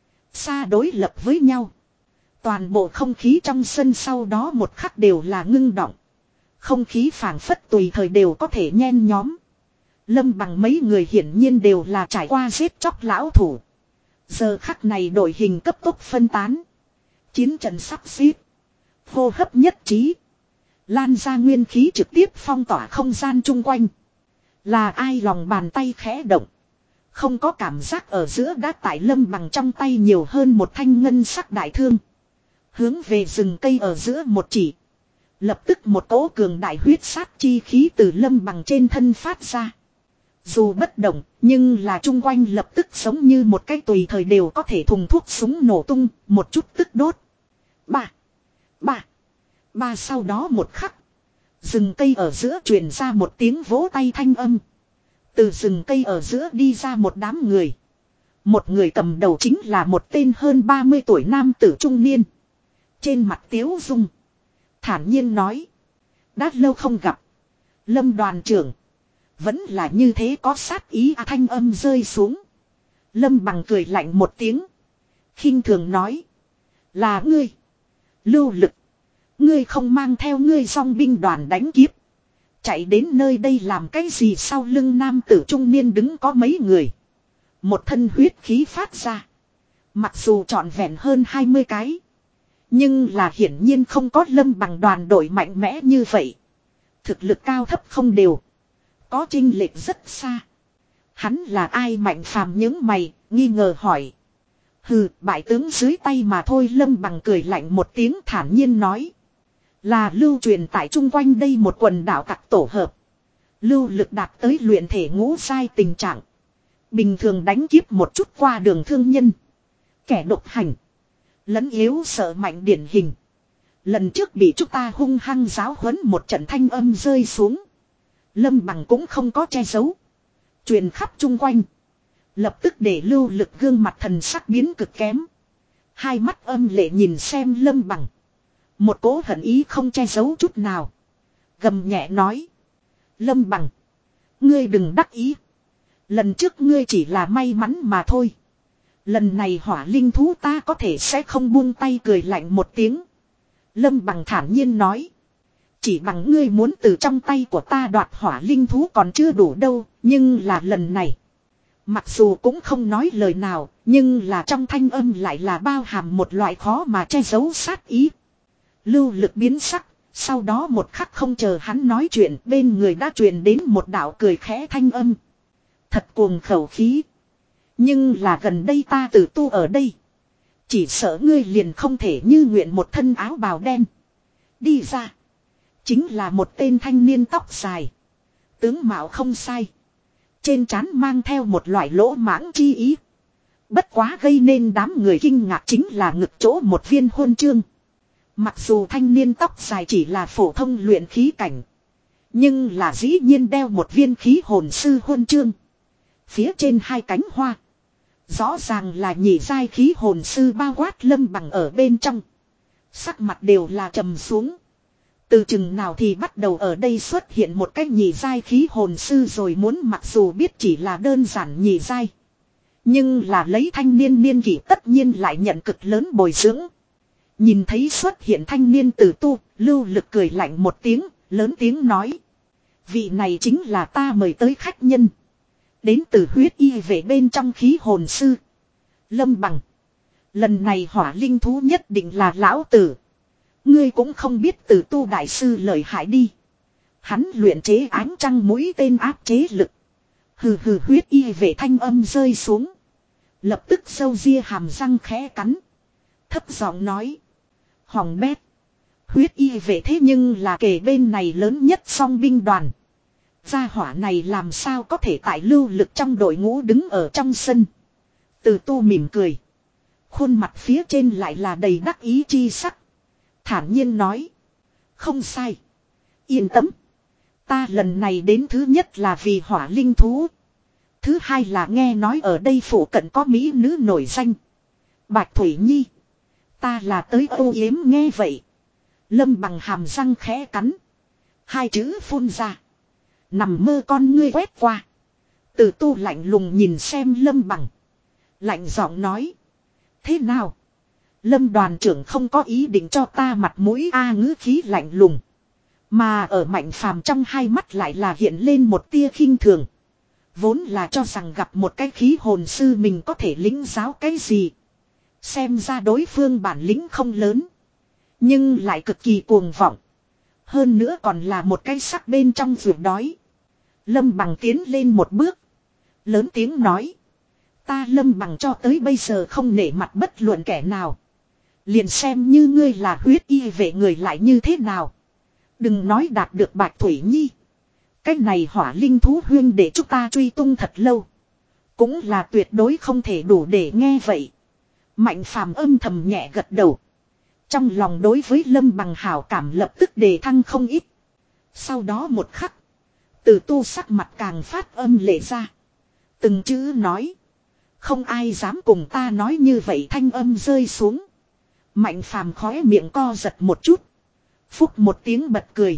Xa đối lập với nhau. Toàn bộ không khí trong sân sau đó một khắc đều là ngưng động. Không khí phảng phất tùy thời đều có thể nhen nhóm. Lâm Bằng mấy người hiển nhiên đều là trải qua giết chóc lão thủ. Giờ khắc này đội hình cấp tốc phân tán. Chiến trận sắp xếp. Hô hấp nhất trí. Lan ra nguyên khí trực tiếp phong tỏa không gian chung quanh. Là ai lòng bàn tay khẽ động. Không có cảm giác ở giữa đã tại Lâm Bằng trong tay nhiều hơn một thanh ngân sắc đại thương. Hướng về rừng cây ở giữa một chỉ. Lập tức một cỗ cường đại huyết sát chi khí từ Lâm Bằng trên thân phát ra. Dù bất động, nhưng là chung quanh lập tức giống như một cái tùy thời đều có thể thùng thuốc súng nổ tung, một chút tức đốt. Ba, ba, ba sau đó một khắc. Rừng cây ở giữa truyền ra một tiếng vỗ tay thanh âm. Từ rừng cây ở giữa đi ra một đám người. Một người cầm đầu chính là một tên hơn ba mươi tuổi nam tử trung niên. Trên mặt tiếu dung. Thản nhiên nói. Đã lâu không gặp. Lâm đoàn trưởng. Vẫn là như thế có sát ý à, thanh âm rơi xuống. Lâm Bằng cười lạnh một tiếng. Khinh thường nói. Là ngươi. Lưu Lực. Ngươi không mang theo ngươi song binh đoàn đánh kiếp. Chạy đến nơi đây làm cái gì sau lưng nam tử trung niên đứng có mấy người. Một thân huyết khí phát ra. Mặc dù trọn vẹn hơn hai mươi cái. Nhưng là hiển nhiên không có Lâm Bằng đoàn đội mạnh mẽ như vậy. Thực lực cao thấp không đều. Có chênh lệch rất xa. Hắn là ai? Mạnh Phàm những mày, nghi ngờ hỏi. Hừ, bại tướng dưới tay mà thôi. Lâm Bằng cười lạnh một tiếng thản nhiên nói. Là lưu truyền tại chung quanh đây một quần đảo tặc tổ hợp. Lưu Lực đạt tới luyện thể ngũ giai tình trạng. Bình thường đánh kiếp một chút qua đường thương nhân. Kẻ độc hành. Lẫn yếu sợ mạnh điển hình. Lần trước bị chúng ta hung hăng giáo huấn một trận thanh âm rơi xuống. Lâm Bằng cũng không có che giấu. Truyền khắp chung quanh. Lập tức để Lưu Lực gương mặt thần sắc biến cực kém. Hai mắt âm lệ nhìn xem Lâm Bằng. Một cỗ hận ý không che giấu chút nào. Gầm nhẹ nói. Lâm Bằng. Ngươi đừng đắc ý. Lần trước ngươi chỉ là may mắn mà thôi. Lần này hỏa linh thú ta có thể sẽ không buông tay cười lạnh một tiếng. Lâm Bằng thản nhiên nói. Chỉ bằng ngươi muốn từ trong tay của ta đoạt hỏa linh thú còn chưa đủ đâu. Nhưng là lần này. Mặc dù cũng không nói lời nào. Nhưng là trong thanh âm lại là bao hàm một loại khó mà che giấu sát ý. Lưu Lực biến sắc. Sau đó một khắc không chờ hắn nói chuyện. Bên người đã truyền đến một đạo cười khẽ thanh âm. Thật cuồng khẩu khí. Nhưng là gần đây ta tử tu ở đây. Chỉ sợ ngươi liền không thể như nguyện một thân áo bào đen. Đi ra. Chính là một tên thanh niên tóc dài. Tướng mạo không sai. Trên trán mang theo một loại lỗ mãng chi ý. Bất quá gây nên đám người kinh ngạc chính là ngực chỗ một viên huân chương. Mặc dù thanh niên tóc dài chỉ là phổ thông luyện khí cảnh. Nhưng là dĩ nhiên đeo một viên khí hồn sư huân chương. Phía trên hai cánh hoa. Rõ ràng là nhị giai khí hồn sư bao quát Lâm Bằng ở bên trong. Sắc mặt đều là trầm xuống. Từ chừng nào thì bắt đầu ở đây xuất hiện một cái nhị giai khí hồn sư rồi muốn mặc dù biết chỉ là đơn giản nhị giai. Nhưng là lấy thanh niên niên kỷ tất nhiên lại nhận cực lớn bồi dưỡng. Nhìn thấy xuất hiện thanh niên tử tu, Lưu Lực cười lạnh một tiếng, lớn tiếng nói. Vị này chính là ta mời tới khách nhân. Đến từ huyết y về bên trong khí hồn sư. Lâm Bằng. Lần này hỏa linh thú nhất định là lão tử. Ngươi cũng không biết tử tu đại sư lợi hại đi. Hắn luyện chế ánh trăng mũi tên áp chế lực. Hừ hừ huyết y vệ thanh âm rơi xuống. Lập tức sâu ria hàm răng khẽ cắn. Thấp giọng nói. Hỏng bét. Huyết y vệ thế nhưng là kề bên này lớn nhất song binh đoàn. Gia hỏa này làm sao có thể tại lưu lực trong đội ngũ đứng ở trong sân. Từ tu mỉm cười. Khuôn mặt phía trên lại là đầy đắc ý chi sắc. Thản nhiên nói. Không sai. Yên tâm. Ta lần này đến thứ nhất là vì hỏa linh thú. Thứ hai là nghe nói ở đây phụ cận có mỹ nữ nổi danh. Bạch Thủy Nhi. Ta là tới âu yếm nghe vậy. Lâm Bằng hàm răng khẽ cắn. Hai chữ phun ra. Nằm mơ con ngươi quét qua. Từ tu lạnh lùng nhìn xem Lâm Bằng. Lạnh giọng nói. Thế nào? Lâm đoàn trưởng không có ý định cho ta mặt mũi a ngữ khí lạnh lùng. Mà ở Mạnh Phàm trong hai mắt lại là hiện lên một tia khinh thường. Vốn là cho rằng gặp một cái khí hồn sư mình có thể lĩnh giáo cái gì. Xem ra đối phương bản lĩnh không lớn. Nhưng lại cực kỳ cuồng vọng. Hơn nữa còn là một cái sắc bên trong ruột đói. Lâm Bằng tiến lên một bước. Lớn tiếng nói. Ta Lâm Bằng cho tới bây giờ không nể mặt bất luận kẻ nào. Liền xem như ngươi là huyết y vệ người lại như thế nào. Đừng nói đạt được Bạch Thủy Nhi. Cái này hỏa linh thú huyên để chúng ta truy tung thật lâu. Cũng là tuyệt đối không thể đủ để nghe vậy. Mạnh Phàm âm thầm nhẹ gật đầu. Trong lòng đối với Lâm Bằng hảo cảm lập tức đề thăng không ít. Sau đó một khắc. Từ tu sắc mặt càng phát âm lệ ra. Từng chữ nói. Không ai dám cùng ta nói như vậy thanh âm rơi xuống. Mạnh Phàm khóe miệng co giật một chút. Phúc một tiếng bật cười.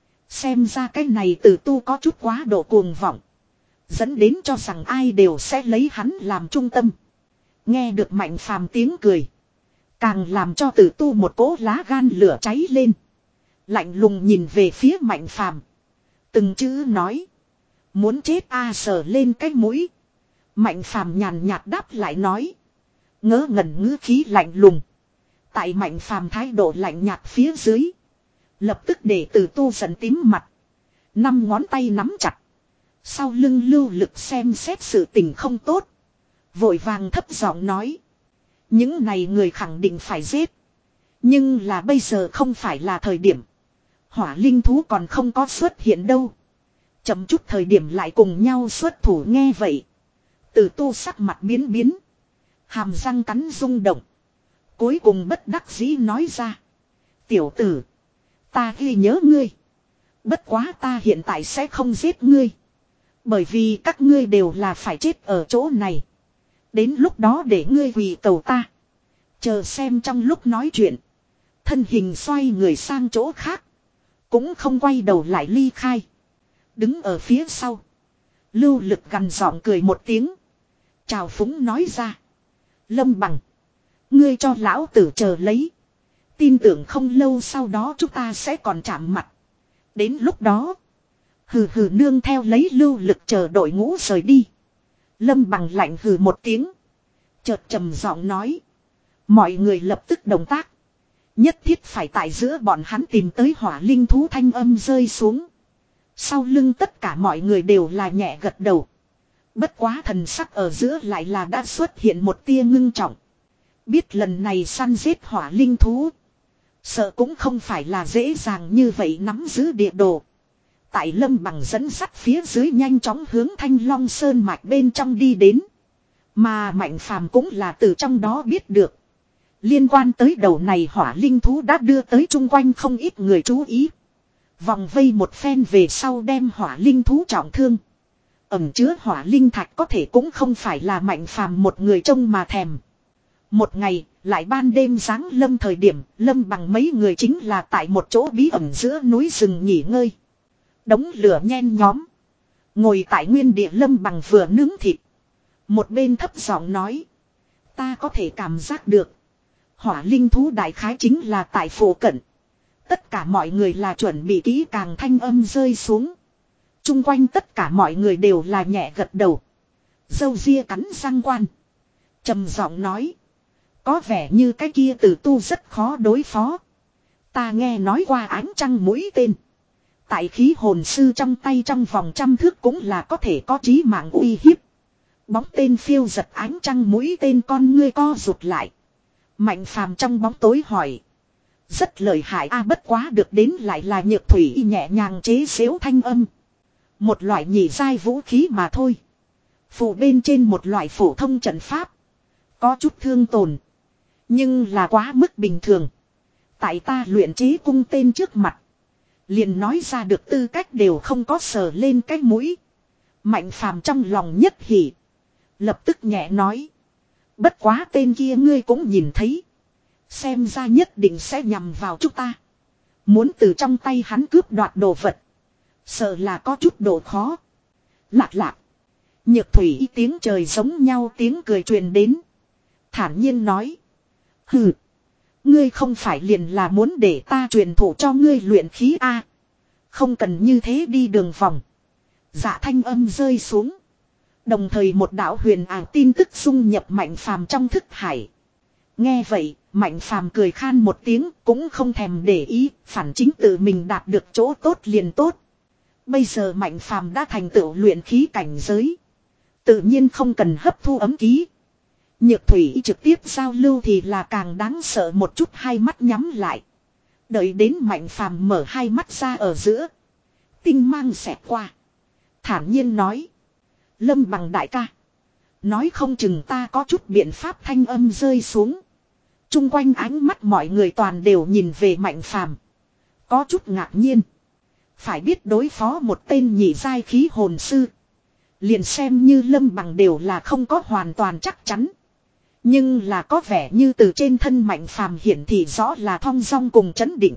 Xem ra cái này từ tu có chút quá độ cuồng vọng. Dẫn đến cho rằng ai đều sẽ lấy hắn làm trung tâm. Nghe được Mạnh Phàm tiếng cười. Càng làm cho từ tu một cỗ lá gan lửa cháy lên. Lạnh lùng nhìn về phía Mạnh Phàm. Từng chữ nói. Muốn chết a sờ lên cái mũi. Mạnh Phàm nhàn nhạt đáp lại nói. Ngớ ngẩn ngữ khí lạnh lùng. Tại Mạnh Phàm thái độ lạnh nhạt phía dưới. Lập tức để từ tu giận tím mặt. Năm ngón tay nắm chặt. Sau lưng lưu lực xem xét sự tình không tốt. Vội vàng thấp giọng nói. Những này người khẳng định phải giết. Nhưng là bây giờ không phải là thời điểm. Hỏa linh thú còn không có xuất hiện đâu. Chậm chút thời điểm lại cùng nhau xuất thủ nghe vậy. Từ tu sắc mặt biến biến. Hàm răng cắn rung động. Cuối cùng bất đắc dĩ nói ra. Tiểu tử. Ta ghi nhớ ngươi. Bất quá ta hiện tại sẽ không giết ngươi. Bởi vì các ngươi đều là phải chết ở chỗ này. Đến lúc đó để ngươi quỳ cầu ta. Chờ xem trong lúc nói chuyện. Thân hình xoay người sang chỗ khác. Cũng không quay đầu lại ly khai. Đứng ở phía sau. Lưu lực gằn giọng cười một tiếng. Chào phúng nói ra. Lâm Bằng. Ngươi cho lão tử chờ lấy. Tin tưởng không lâu sau đó chúng ta sẽ còn chạm mặt. Đến lúc đó. Hừ hừ nương theo lấy lưu lực chờ đội ngũ rời đi. Lâm Bằng lạnh hừ một tiếng. Chợt trầm giọng nói. Mọi người lập tức động tác. Nhất thiết phải tại giữa bọn hắn tìm tới hỏa linh thú thanh âm rơi xuống. Sau lưng tất cả mọi người đều là nhẹ gật đầu. Bất quá thần sắc ở giữa lại là đã xuất hiện một tia ngưng trọng. Biết lần này săn giết hỏa linh thú. Sợ cũng không phải là dễ dàng như vậy nắm giữ địa đồ. Tại Lâm Bằng dẫn sắt phía dưới nhanh chóng hướng Thanh Long Sơn mạch bên trong đi đến. Mà Mạnh Phàm cũng là từ trong đó biết được. Liên quan tới đầu này hỏa linh thú đã đưa tới chung quanh không ít người chú ý. Vòng vây một phen về sau đem hỏa linh thú trọng thương. Ẩm chứa hỏa linh thạch có thể cũng không phải là Mạnh Phàm một người trông mà thèm. Một ngày, lại ban đêm giáng lâm thời điểm, Lâm Bằng mấy người chính là tại một chỗ bí ẩn giữa núi rừng nghỉ ngơi. Đống lửa nhen nhóm. Ngồi tại nguyên địa Lâm Bằng vừa nướng thịt. Một bên thấp giọng nói. Ta có thể cảm giác được. Hỏa linh thú đại khái chính là tại phủ cận. Tất cả mọi người là chuẩn bị kỹ càng thanh âm rơi xuống. Trung quanh tất cả mọi người đều là nhẹ gật đầu. Dâu ria cắn răng quan. Trầm giọng nói. Có vẻ như cái kia tử tu rất khó đối phó. Ta nghe nói qua ánh trăng mũi tên. Tại khí hồn sư trong tay trong vòng trăm thước cũng là có thể có chí mạng uy hiếp. Bóng tên phiêu giật ánh trăng mũi tên con ngươi co rụt lại. Mạnh phàm trong bóng tối hỏi. Rất lợi hại a bất quá được đến lại là Nhược Thủy nhẹ nhàng chế xếu thanh âm. Một loại nhị giai vũ khí mà thôi. Phủ bên trên một loại phổ thông trận pháp. Có chút thương tổn. Nhưng là quá mức bình thường. Tại ta luyện chế cung tên trước mặt. Liền nói ra được tư cách đều không có sờ lên cái mũi. Mạnh phàm trong lòng nhất hỉ. Lập tức nhẹ nói. Bất quá tên kia ngươi cũng nhìn thấy. Xem ra nhất định sẽ nhằm vào chúng ta. Muốn từ trong tay hắn cướp đoạt đồ vật. Sợ là có chút độ khó. Lạc lạc. Nhược Thủy tiếng trời giống nhau tiếng cười truyền đến. Thản nhiên nói. Hừ. Ngươi không phải liền là muốn để ta truyền thụ cho ngươi luyện khí A. Không cần như thế đi đường vòng. Dạ thanh âm rơi xuống. Đồng thời một đạo huyền ảo tin tức xung nhập Mạnh phàm trong thức hải. Nghe vậy, Mạnh phàm cười khan một tiếng cũng không thèm để ý, phản chính tự mình đạt được chỗ tốt liền tốt. Bây giờ Mạnh phàm đã thành tựu luyện khí cảnh giới. Tự nhiên không cần hấp thu ấm ký. Nhược Thủy trực tiếp giao lưu thì là càng đáng sợ một chút, hai mắt nhắm lại. Đợi đến Mạnh phàm mở hai mắt ra ở giữa. Tinh mang xẹt qua. Thản nhiên nói. Lâm Bằng đại ca. Nói không chừng ta có chút biện pháp, thanh âm rơi xuống. Trung quanh ánh mắt mọi người toàn đều nhìn về Mạnh phàm. Có chút ngạc nhiên. Phải biết đối phó một tên nhị giai khí hồn sư. Liền xem như Lâm Bằng đều là không có hoàn toàn chắc chắn. Nhưng là có vẻ như từ trên thân Mạnh phàm hiển thị rõ là thong dong cùng chấn định.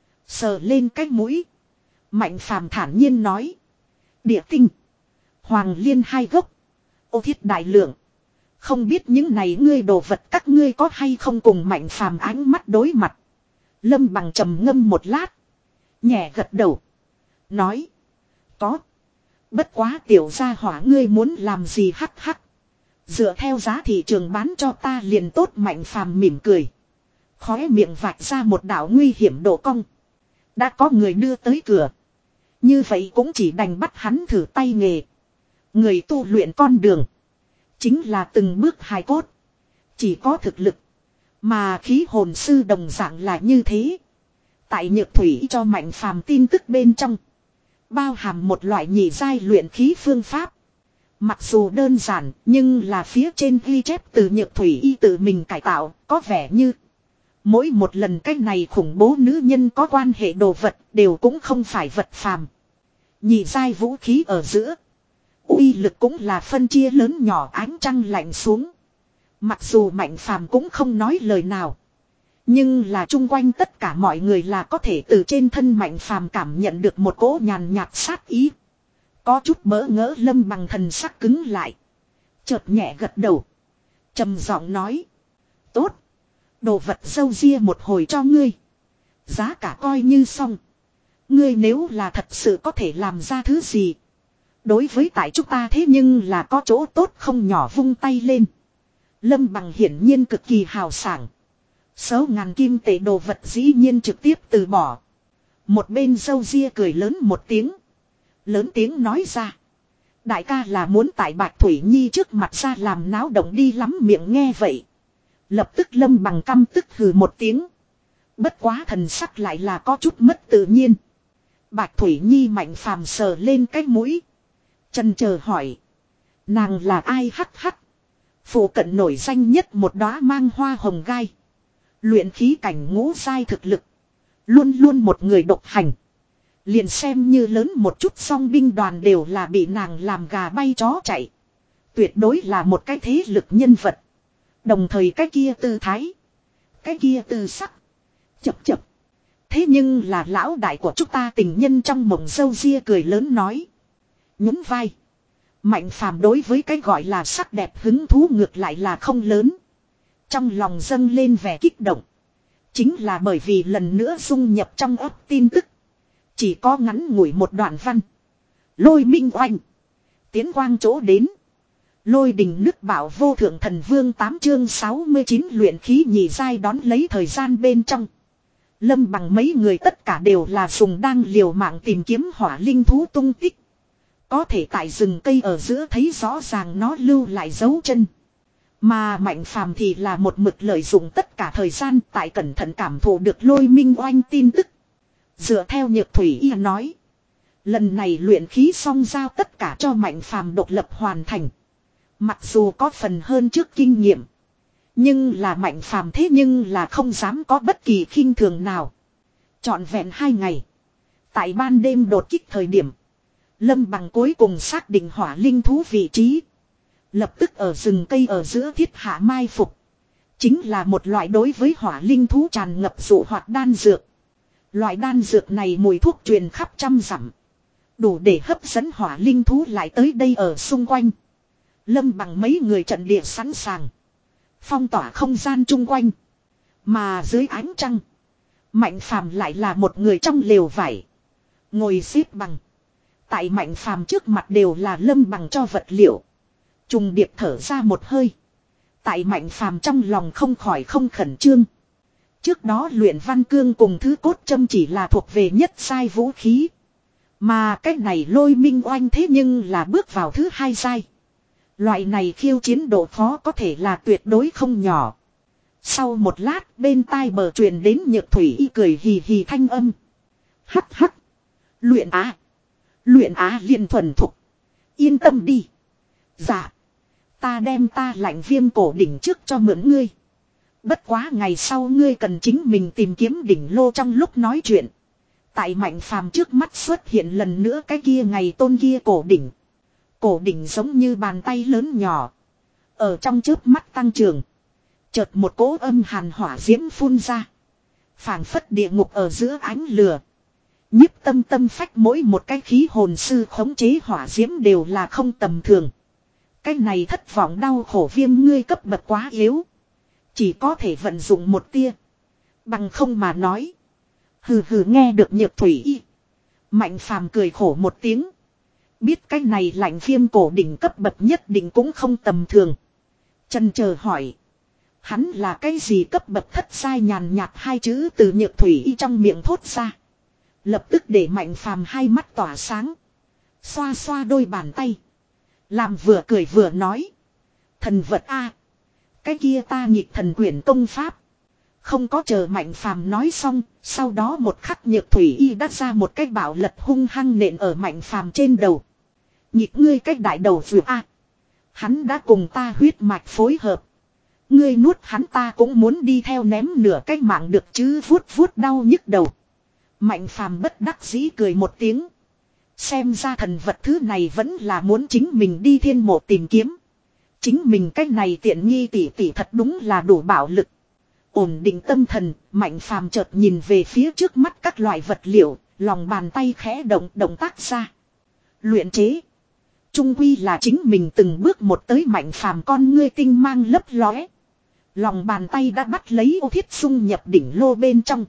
Sờ lên cái mũi. Mạnh phàm thản nhiên nói. Địa tinh. Hoàng liên hai gốc. Ô thiết đại lượng. Không biết những này ngươi đồ vật các ngươi có hay không cùng Mạnh phàm ánh mắt đối mặt. Lâm Bằng trầm ngâm một lát. Nhẹ gật đầu. Nói. Có. Bất quá tiểu gia hỏa ngươi muốn làm gì hắc hắc. Dựa theo giá thị trường bán cho ta liền tốt. Mạnh phàm mỉm cười. Khóe miệng vạch ra một đạo nguy hiểm độ cong. Đã có người đưa tới cửa. Như vậy cũng chỉ đành bắt hắn thử tay nghề. Người tu luyện con đường. Chính là từng bước hài cốt. Chỉ có thực lực. Mà khí hồn sư đồng dạng là như thế. Tại Nhược Thủy cho Mạnh phàm tin tức bên trong. Bao hàm một loại nhị giai luyện khí phương pháp. Mặc dù đơn giản nhưng là phía trên ghi chép từ Nhược Thủy y tự mình cải tạo. Có vẻ như mỗi một lần cách này khủng bố nữ nhân có quan hệ đồ vật đều cũng không phải vật phàm. Nhị giai vũ khí ở giữa. Uy lực cũng là phân chia lớn nhỏ, ánh trăng lạnh xuống. Mặc dù Mạnh phàm cũng không nói lời nào. Nhưng là chung quanh tất cả mọi người là có thể từ trên thân Mạnh phàm cảm nhận được một cỗ nhàn nhạt sát ý. Có chút bỡ ngỡ. Lâm Bằng thần sắc cứng lại. Chợt nhẹ gật đầu. Trầm giọng nói. Tốt. Đồ vật dâu ria một hồi cho ngươi. Giá cả coi như xong. Ngươi nếu là thật sự có thể làm ra thứ gì. Đối với tại chúng ta thế nhưng là có chỗ tốt không nhỏ. Vung tay lên. Lâm Bằng hiển nhiên cực kỳ hào sảng. Số ngàn kim tệ đồ vật dĩ nhiên trực tiếp từ bỏ. Một bên dâu ria cười lớn một tiếng. Lớn tiếng nói ra. Đại ca là muốn tại Bạch Thủy Nhi trước mặt ra làm náo động đi lắm. Miệng nghe vậy. Lập tức Lâm Bằng căm tức hừ một tiếng. Bất quá thần sắc lại là có chút mất tự nhiên. Bạch Thủy Nhi Mạnh phàm sờ lên cái mũi. Chần chờ hỏi. Nàng là ai hắc hắc. Phụ cận nổi danh nhất một đóa mang hoa hồng gai. Luyện khí cảnh ngũ giai thực lực. Luôn luôn một người độc hành. Liền xem như lớn một chút song binh đoàn đều là bị nàng làm gà bay chó chạy. Tuyệt đối là một cái thế lực nhân vật. Đồng thời cái kia tư thái. Cái kia tư sắc. Chập chập. Thế nhưng là lão đại của chúng ta tình nhân trong mộng. Dâu ria cười lớn nói. Nhún vai. Mạnh phàm đối với cái gọi là sắc đẹp hứng thú ngược lại là không lớn. Trong lòng dâng lên vẻ kích động. Chính là bởi vì lần nữa dung nhập trong ấp tin tức. Chỉ có ngắn ngủi một đoạn văn. Lôi minh oanh. Tiến quang chỗ đến. Lôi đình nước bảo vô thượng thần vương tám chương sáu mươi chín luyện khí nhị giai đón lấy thời gian bên trong. Lâm Bằng mấy người tất cả đều là dùng đang liều mạng tìm kiếm hỏa linh thú tung tích. Có thể tại rừng cây ở giữa thấy rõ ràng nó lưu lại dấu chân. Mà Mạnh Phàm thì là một mực lợi dụng tất cả thời gian tại cẩn thận cảm thụ được Lôi Minh Oanh tin tức. Dựa theo Nhược Thủy Y nói. Lần này luyện khí xong giao tất cả cho Mạnh Phàm độc lập hoàn thành. Mặc dù có phần hơn trước kinh nghiệm. Nhưng là Mạnh Phàm thế nhưng là không dám có bất kỳ khinh thường nào. Trọn vẹn hai ngày. Tại ban đêm đột kích thời điểm. Lâm Bằng cuối cùng xác định hỏa linh thú vị trí. Lập tức ở rừng cây ở giữa thiết hạ mai phục. Chính là một loại đối với hỏa linh thú tràn ngập dụ hoạt đan dược. Loại đan dược này mùi thuốc truyền khắp trăm dặm. Đủ để hấp dẫn hỏa linh thú lại tới đây ở xung quanh. Lâm Bằng mấy người trận địa sẵn sàng. Phong tỏa không gian chung quanh. Mà dưới ánh trăng. Mạnh Phàm lại là một người trong lều vải. Ngồi xếp bằng. Tại Mạnh Phàm trước mặt đều là Lâm Bằng cho vật liệu. Trùng điệp thở ra một hơi. Tại Mạnh Phàm trong lòng không khỏi không khẩn trương. Trước đó luyện văn cương cùng thứ cốt châm chỉ là thuộc về nhất giai vũ khí. Mà cái này Lôi Minh Oanh thế nhưng là bước vào thứ hai giai. Loại này khiêu chiến độ khó có thể là tuyệt đối không nhỏ. Sau một lát bên tai bờ truyền đến Nhược Thủy Y cười hì hì thanh âm. Hắc hắc. Luyện á. Luyện á liền thuần thục. Yên tâm đi. Dạ. Ta đem ta lạnh viêm cổ đỉnh trước cho mượn ngươi. Bất quá ngày sau ngươi cần chính mình tìm kiếm đỉnh lô trong lúc nói chuyện. Tại Mạnh Phàm trước mắt xuất hiện lần nữa cái kia ngày tôn kia cổ đỉnh. Cổ đỉnh giống như bàn tay lớn nhỏ. Ở trong chớp mắt tăng trưởng. Chợt một cỗ âm hàn hỏa diễm phun ra. Phảng phất địa ngục ở giữa ánh lửa. Nhiếp tâm tâm phách mỗi một cái khí hồn sư khống chế hỏa diễm đều là không tầm thường. Cái này thất vọng đau khổ viêm ngươi cấp bậc quá yếu. Chỉ có thể vận dụng một tia. Bằng không mà nói. Hừ hừ nghe được Nhược Thủy Y. Mạnh Phàm cười khổ một tiếng. Biết cái này lạnh viêm cổ đỉnh cấp bậc nhất định cũng không tầm thường. Chần chờ hỏi. Hắn là cái gì cấp bậc thất sai nhàn nhạt hai chữ từ Nhược Thủy Y trong miệng thốt ra. Lập tức để Mạnh Phàm hai mắt tỏa sáng. Xoa xoa đôi bàn tay. Làm vừa cười vừa nói. Thần vật a, cái kia ta nhịp thần quyển công pháp. Không có chờ Mạnh Phàm nói xong. Sau đó một khắc Nhược Thủy Y đã ra một cái bảo lật hung hăng nện ở Mạnh Phàm trên đầu. Nhịp ngươi cách đại đầu vừa a, hắn đã cùng ta huyết mạch phối hợp. Ngươi nuốt hắn ta cũng muốn đi theo ném nửa cái mạng được chứ vuốt vuốt đau nhức đầu. Mạnh Phàm bất đắc dĩ cười một tiếng. Xem ra thần vật thứ này vẫn là muốn chính mình đi thiên mộ tìm kiếm. Chính mình cách này tiện nghi tỉ tỉ thật đúng là đủ bạo lực. Ổn định tâm thần, Mạnh Phàm chợt nhìn về phía trước mắt các loại vật liệu, lòng bàn tay khẽ động động tác ra. Luyện chế. Trung quy là chính mình từng bước một tới Mạnh Phàm con ngươi tinh mang lấp lóe. Lòng bàn tay đã bắt lấy ô thiết xung nhập đỉnh lô bên trong.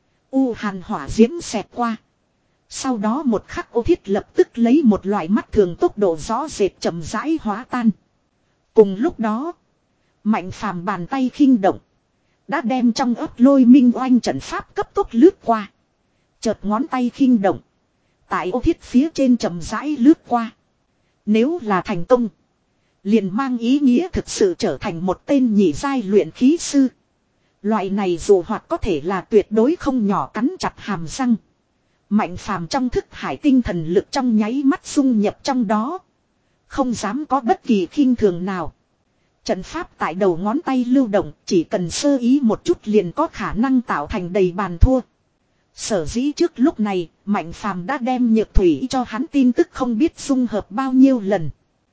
U hàn hỏa diễm xẹt qua. Sau đó một khắc ô thiết lập tức lấy một loại mắt thường tốc độ rõ rệt chậm rãi hóa tan. Cùng lúc đó, Mạnh Phàm bàn tay khinh động. Đã đem trong ấp Lôi Minh Oanh trận pháp cấp tốc lướt qua. Chợt ngón tay khinh động. Tại ô thiết phía trên chậm rãi lướt qua. Nếu là thành công, liền mang ý nghĩa thực sự trở thành một tên nhị giai luyện khí sư. Loại này dù hoặc có thể là tuyệt đối không nhỏ cắn chặt hàm răng. Mạnh Phàm trong thức hải tinh thần lực trong nháy mắt xung nhập trong đó. Không dám có bất kỳ khinh thường nào. Trận pháp tại đầu ngón tay lưu động chỉ cần sơ ý một chút liền có khả năng tạo thành đầy bàn thua. Sở dĩ trước lúc này, Mạnh Phàm đã đem Nhược Thủy cho hắn tin tức không biết dung hợp bao nhiêu lần.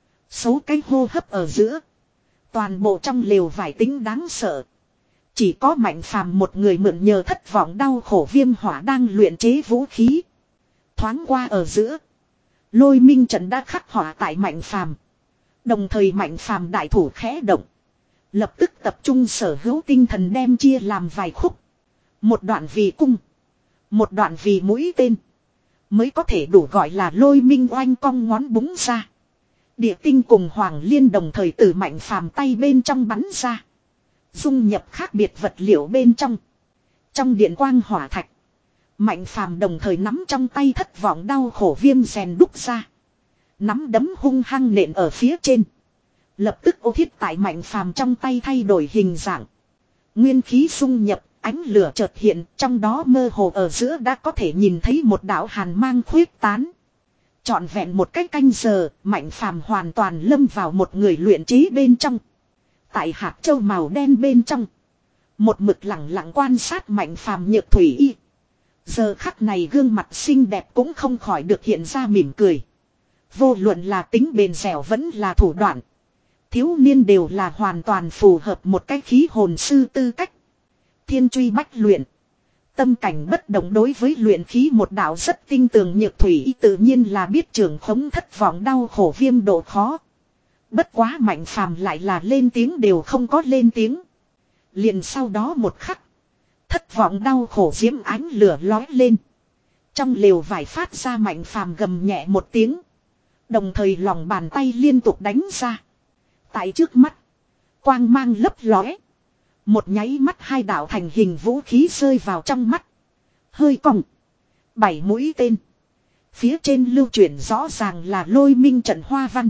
Số cái hô hấp ở giữa. Toàn bộ trong lều vải tính đáng sợ. Chỉ có Mạnh Phàm một người mượn nhờ thất vọng đau khổ viêm hỏa đang luyện chế vũ khí. Thoáng qua ở giữa. Lôi minh trận đã khắc họa tại Mạnh Phàm. Đồng thời Mạnh Phàm đại thủ khẽ động. Lập tức tập trung sở hữu tinh thần đem chia làm vài khúc. Một đoạn vì cung. Một đoạn vì mũi tên. Mới có thể đủ gọi là Lôi Minh Oanh cong ngón búng ra. Địa tinh cùng Hoàng Liên đồng thời từ Mạnh Phàm tay bên trong bắn ra. Dung nhập khác biệt vật liệu bên trong. Trong điện quang hỏa thạch. Mạnh phàm đồng thời nắm trong tay thất vọng đau khổ viêm rèn đúc ra. Nắm đấm hung hăng nện ở phía trên. Lập tức ô thiết tại mạnh phàm trong tay thay đổi hình dạng. Nguyên khí xung nhập, ánh lửa chợt hiện, trong đó mơ hồ ở giữa đã có thể nhìn thấy một đạo hàn mang khuyết tán. Trọn vẹn một cái canh giờ, mạnh phàm hoàn toàn lâm vào một người luyện chế bên trong. Tại hạt châu màu đen bên trong. Một mực lặng lặng quan sát mạnh phàm Nhược Thủy Y. Giờ khắc này gương mặt xinh đẹp cũng không khỏi được hiện ra mỉm cười. Vô luận là tính bền dẻo vẫn là thủ đoạn. Thiếu niên đều là hoàn toàn phù hợp một cái khí hồn sư tư cách. Thiên truy bách luyện. Tâm cảnh bất động đối với luyện khí một đạo rất tinh tường Nhược Thủy Y tự nhiên là biết trưởng khống thất vọng đau khổ viêm độ khó. Bất quá mạnh phàm lại là lên tiếng đều không có lên tiếng. Liền sau đó một khắc. Thất vọng đau khổ diễm ánh lửa lói lên. Trong lều vải phát ra mạnh phàm gầm nhẹ một tiếng. Đồng thời lòng bàn tay liên tục đánh ra. Tại trước mắt. Quang mang lấp lóe. Một nháy mắt hai đạo thành hình vũ khí rơi vào trong mắt. Hơi cong. Bảy mũi tên. Phía trên lưu chuyển rõ ràng là lôi minh trận hoa văn.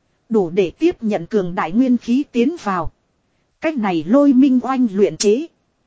Đủ để tiếp nhận cường đại nguyên khí tiến vào. Cách này lôi minh oanh luyện chế.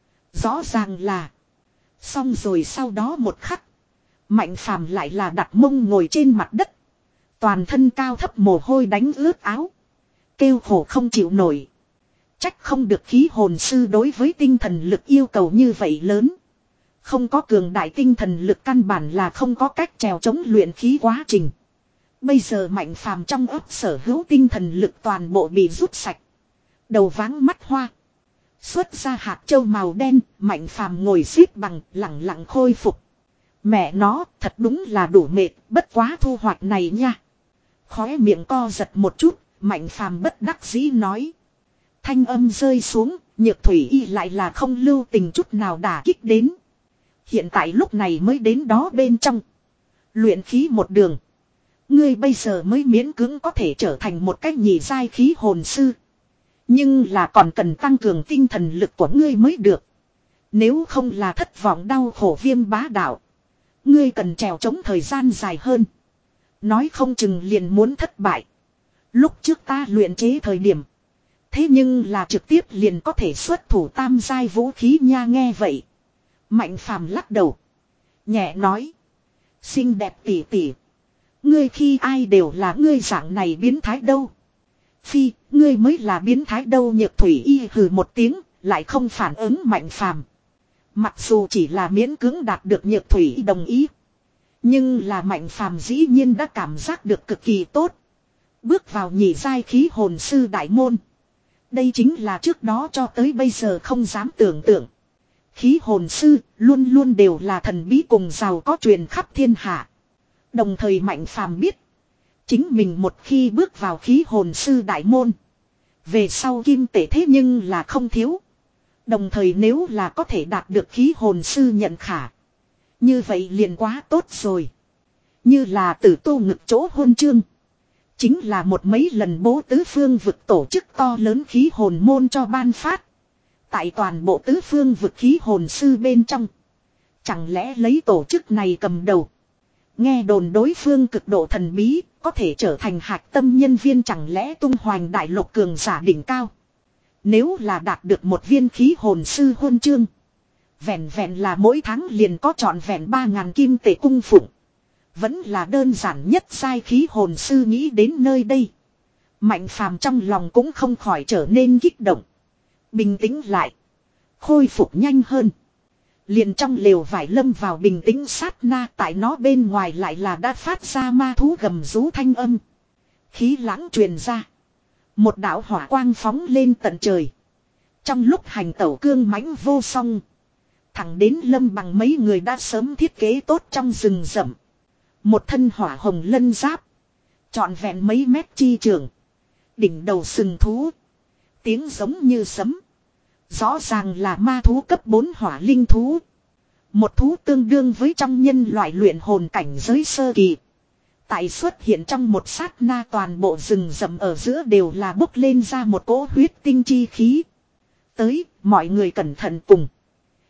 Rõ ràng là. Xong rồi sau đó một khắc. Mạnh phàm lại là đặt mông ngồi trên mặt đất. Toàn thân cao thấp mồ hôi đánh ướt áo. Kêu khổ không chịu nổi. Trách không được khí hồn sư đối với tinh thần lực yêu cầu như vậy lớn. Không có cường đại tinh thần lực căn bản là không có cách trèo chống luyện khí quá trình. Bây giờ mạnh phàm trong ấp sở hữu tinh thần lực toàn bộ bị rút sạch. Đầu váng mắt hoa. Xuất ra hạt châu màu đen, mạnh phàm ngồi xếp bằng, lặng lặng khôi phục. Mẹ nó, thật đúng là đủ mệt, bất quá thu hoạch này nha. Khóe miệng co giật một chút, mạnh phàm bất đắc dĩ nói. Thanh âm rơi xuống, Nhược Thủy Y lại là không lưu tình chút nào đả kích đến. Hiện tại lúc này mới đến đó bên trong. Luyện khí một đường. Ngươi bây giờ mới miễn cưỡng có thể trở thành một cách nhị giai khí hồn sư. Nhưng là còn cần tăng cường tinh thần lực của ngươi mới được. Nếu không là thất vọng đau khổ viêm bá đạo. Ngươi cần trèo chống thời gian dài hơn. Nói không chừng liền muốn thất bại. Lúc trước ta luyện chế thời điểm. Thế nhưng là trực tiếp liền có thể xuất thủ tam giai vũ khí nha nghe vậy. Mạnh phàm lắc đầu. Nhẹ nói. Xinh đẹp tỉ tỉ. Ngươi khi ai đều là ngươi dạng này biến thái đâu. Phi, ngươi mới là biến thái đâu. Nhược Thủy Y hừ một tiếng, lại không phản ứng mạnh phàm. Mặc dù chỉ là miễn cưỡng đạt được Nhược Thủy Y đồng ý. Nhưng là mạnh phàm dĩ nhiên đã cảm giác được cực kỳ tốt. Bước vào nhị giai khí hồn sư đại môn. Đây chính là trước đó cho tới bây giờ không dám tưởng tượng. Khí hồn sư luôn luôn đều là thần bí cùng giàu có truyền khắp thiên hạ. Đồng thời mạnh phàm biết. Chính mình một khi bước vào khí hồn sư đại môn. Về sau kim tệ thế nhưng là không thiếu. Đồng thời nếu là có thể đạt được khí hồn sư nhận khả. Như vậy liền quá tốt rồi. Như là tử tu ngực chỗ hôn chương. Chính là một mấy lần bố tứ phương vực tổ chức to lớn khí hồn môn cho ban phát. Tại toàn bộ tứ phương vực khí hồn sư bên trong. Chẳng lẽ lấy tổ chức này cầm đầu. Nghe đồn đối phương cực độ thần bí, có thể trở thành hạch tâm nhân viên chẳng lẽ tung hoành đại lục cường giả đỉnh cao. Nếu là đạt được một viên khí hồn sư huân chương. Vẹn vẹn là mỗi tháng liền có trọn vẹn ba ngàn kim tệ cung phụng. Vẫn là đơn giản nhất sai khí hồn sư nghĩ đến nơi đây. Mạnh phàm trong lòng cũng không khỏi trở nên kích động. Bình tĩnh lại. Khôi phục nhanh hơn. Liền trong lều vải lâm vào bình tĩnh sát na tại nó bên ngoài lại là đã phát ra ma thú gầm rú thanh âm. Khí lãng truyền ra. Một đạo hỏa quang phóng lên tận trời. Trong lúc hành tẩu cương mãnh vô song. Thẳng đến lâm bằng mấy người đã sớm thiết kế tốt trong rừng rậm. Một thân hỏa hồng lân giáp. Trọn vẹn mấy mét chi trường. Đỉnh đầu sừng thú. Tiếng giống như sấm. Rõ ràng là ma thú cấp bốn hỏa linh thú. Một thú tương đương với trong nhân loại luyện hồn cảnh giới sơ kỳ. Tại xuất hiện trong một sát na toàn bộ rừng rậm ở giữa đều là bốc lên ra một cỗ huyết tinh chi khí. Tới, mọi người cẩn thận cùng.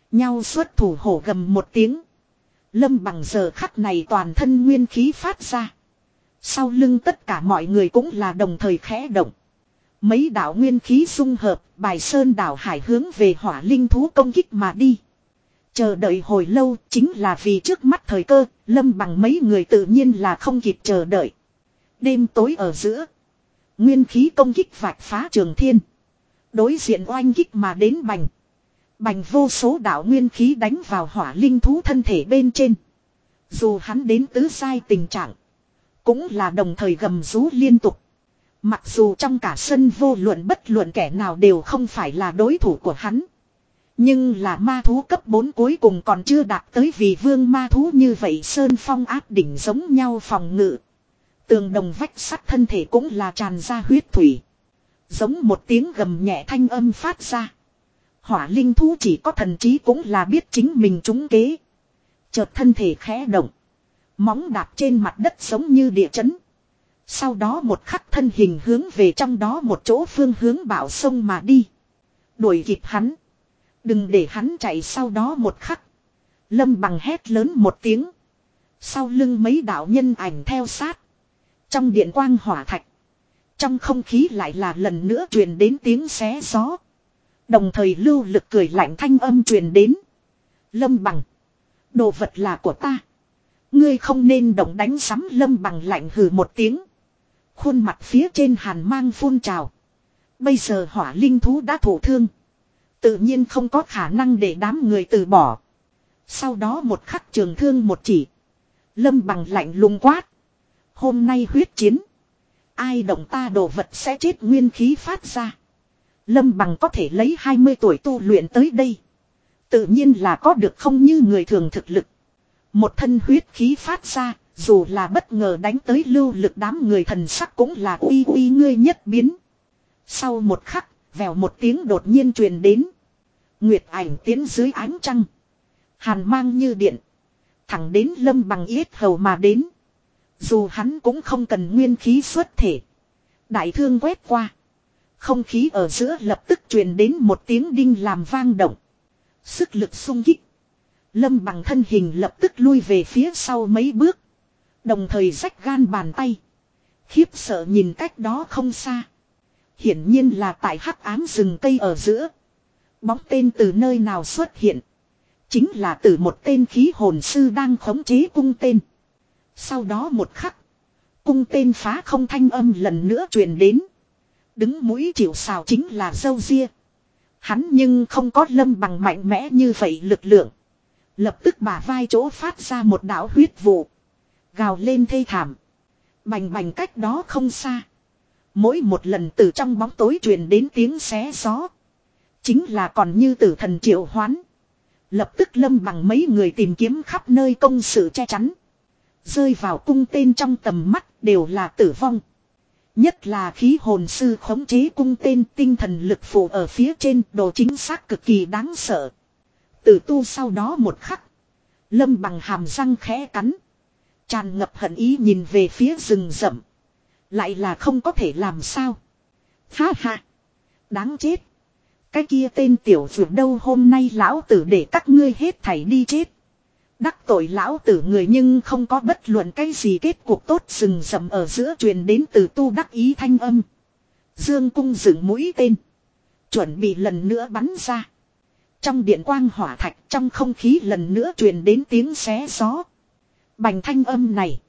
Nhau xuất thủ hổ gầm một tiếng. Lâm Bằng giờ khắc này toàn thân nguyên khí phát ra. Sau lưng tất cả mọi người cũng là đồng thời khẽ động. Mấy đạo nguyên khí xung hợp, bài sơn đảo hải hướng về hỏa linh thú công kích mà đi. Chờ đợi hồi lâu chính là vì trước mắt thời cơ, Lâm Bằng mấy người tự nhiên là không kịp chờ đợi. Đêm tối ở giữa. Nguyên khí công kích vạch phá trường thiên. Đối diện oanh kích mà đến bành. Bành vô số đạo nguyên khí đánh vào hỏa linh thú thân thể bên trên. Dù hắn đến tứ sai tình trạng. Cũng là đồng thời gầm rú liên tục. Mặc dù trong cả sân vô luận bất luận kẻ nào đều không phải là đối thủ của hắn. Nhưng là ma thú cấp bốn cuối cùng còn chưa đạt tới vì vương ma thú như vậy sơn phong áp đỉnh giống nhau phòng ngự. Tường đồng vách sắt thân thể cũng là tràn ra huyết thủy. Giống một tiếng gầm nhẹ thanh âm phát ra. Hỏa linh thú chỉ có thần trí cũng là biết chính mình trúng kế. Chợt thân thể khẽ động. Móng đạp trên mặt đất giống như địa chấn. Sau đó một khắc thân hình hướng về trong đó một chỗ phương hướng bảo sông mà đi. Đuổi kịp hắn. Đừng để hắn chạy sau đó một khắc. Lâm Bằng hét lớn một tiếng. Sau lưng mấy đạo nhân ảnh theo sát. Trong điện quang hỏa thạch. Trong không khí lại là lần nữa truyền đến tiếng xé gió. Đồng thời lưu lực cười lạnh thanh âm truyền đến. Lâm Bằng. Đồ vật là của ta. Ngươi không nên động đánh sắm. Lâm Bằng lạnh hừ một tiếng. Khuôn mặt phía trên hàn mang phun trào. Bây giờ hỏa linh thú đã thổ thương. Tự nhiên không có khả năng để đám người từ bỏ. Sau đó một khắc trường thương một chỉ. Lâm Bằng lạnh lùng quát. Hôm nay huyết chiến. Ai động ta đồ vật sẽ chết nguyên khí phát ra. Lâm Bằng có thể lấy hai mươi tuổi tu luyện tới đây. Tự nhiên là có được không như người thường thực lực. Một thân huyết khí phát ra. Dù là bất ngờ đánh tới lưu lực đám người thần sắc cũng là uy uy ngươi nhất biến. Sau một khắc, vèo một tiếng đột nhiên truyền đến. Nguyệt ảnh tiến dưới ánh trăng. Hàn mang như điện. Thẳng đến Lâm Bằng yết hầu mà đến. Dù hắn cũng không cần nguyên khí xuất thể. Đại thương quét qua. Không khí ở giữa lập tức truyền đến một tiếng đinh làm vang động. Sức lực sung kích. Lâm Bằng thân hình lập tức lui về phía sau mấy bước. Đồng thời rách gan bàn tay. Khiếp sợ nhìn cách đó không xa. Hiển nhiên là tại hắc ám rừng cây ở giữa. Bóng tên từ nơi nào xuất hiện. Chính là từ một tên khí hồn sư đang khống chế cung tên. Sau đó một khắc. Cung tên phá không thanh âm lần nữa truyền đến. Đứng mũi chịu sào chính là dâu ria. Hắn nhưng không có Lâm Bằng mạnh mẽ như vậy lực lượng. Lập tức bả vai chỗ phát ra một đạo huyết vụ. Gào lên thê thảm. Bành bành cách đó không xa. Mỗi một lần từ trong bóng tối truyền đến tiếng xé gió. Chính là còn như tử thần triệu hoán. Lập tức Lâm Bằng mấy người tìm kiếm khắp nơi công sự che chắn. Rơi vào cung tên trong tầm mắt đều là tử vong. Nhất là khí hồn sư khống chế cung tên tinh thần lực phụ ở phía trên độ chính xác cực kỳ đáng sợ. Tử tu sau đó một khắc. Lâm Bằng hàm răng khẽ cắn. Tràn ngập hận ý nhìn về phía rừng rậm. Lại là không có thể làm sao. Ha ha. Đáng chết. Cái kia tên tiểu dược đâu hôm nay lão tử để các ngươi hết thảy đi chết. Đắc tội lão tử người nhưng không có bất luận cái gì kết cuộc tốt rừng rậm ở giữa truyền đến từ tu đắc ý thanh âm. Dương cung dựng mũi tên. Chuẩn bị lần nữa bắn ra. Trong điện quang hỏa thạch trong không khí lần nữa truyền đến tiếng xé gió. Bành thanh âm này.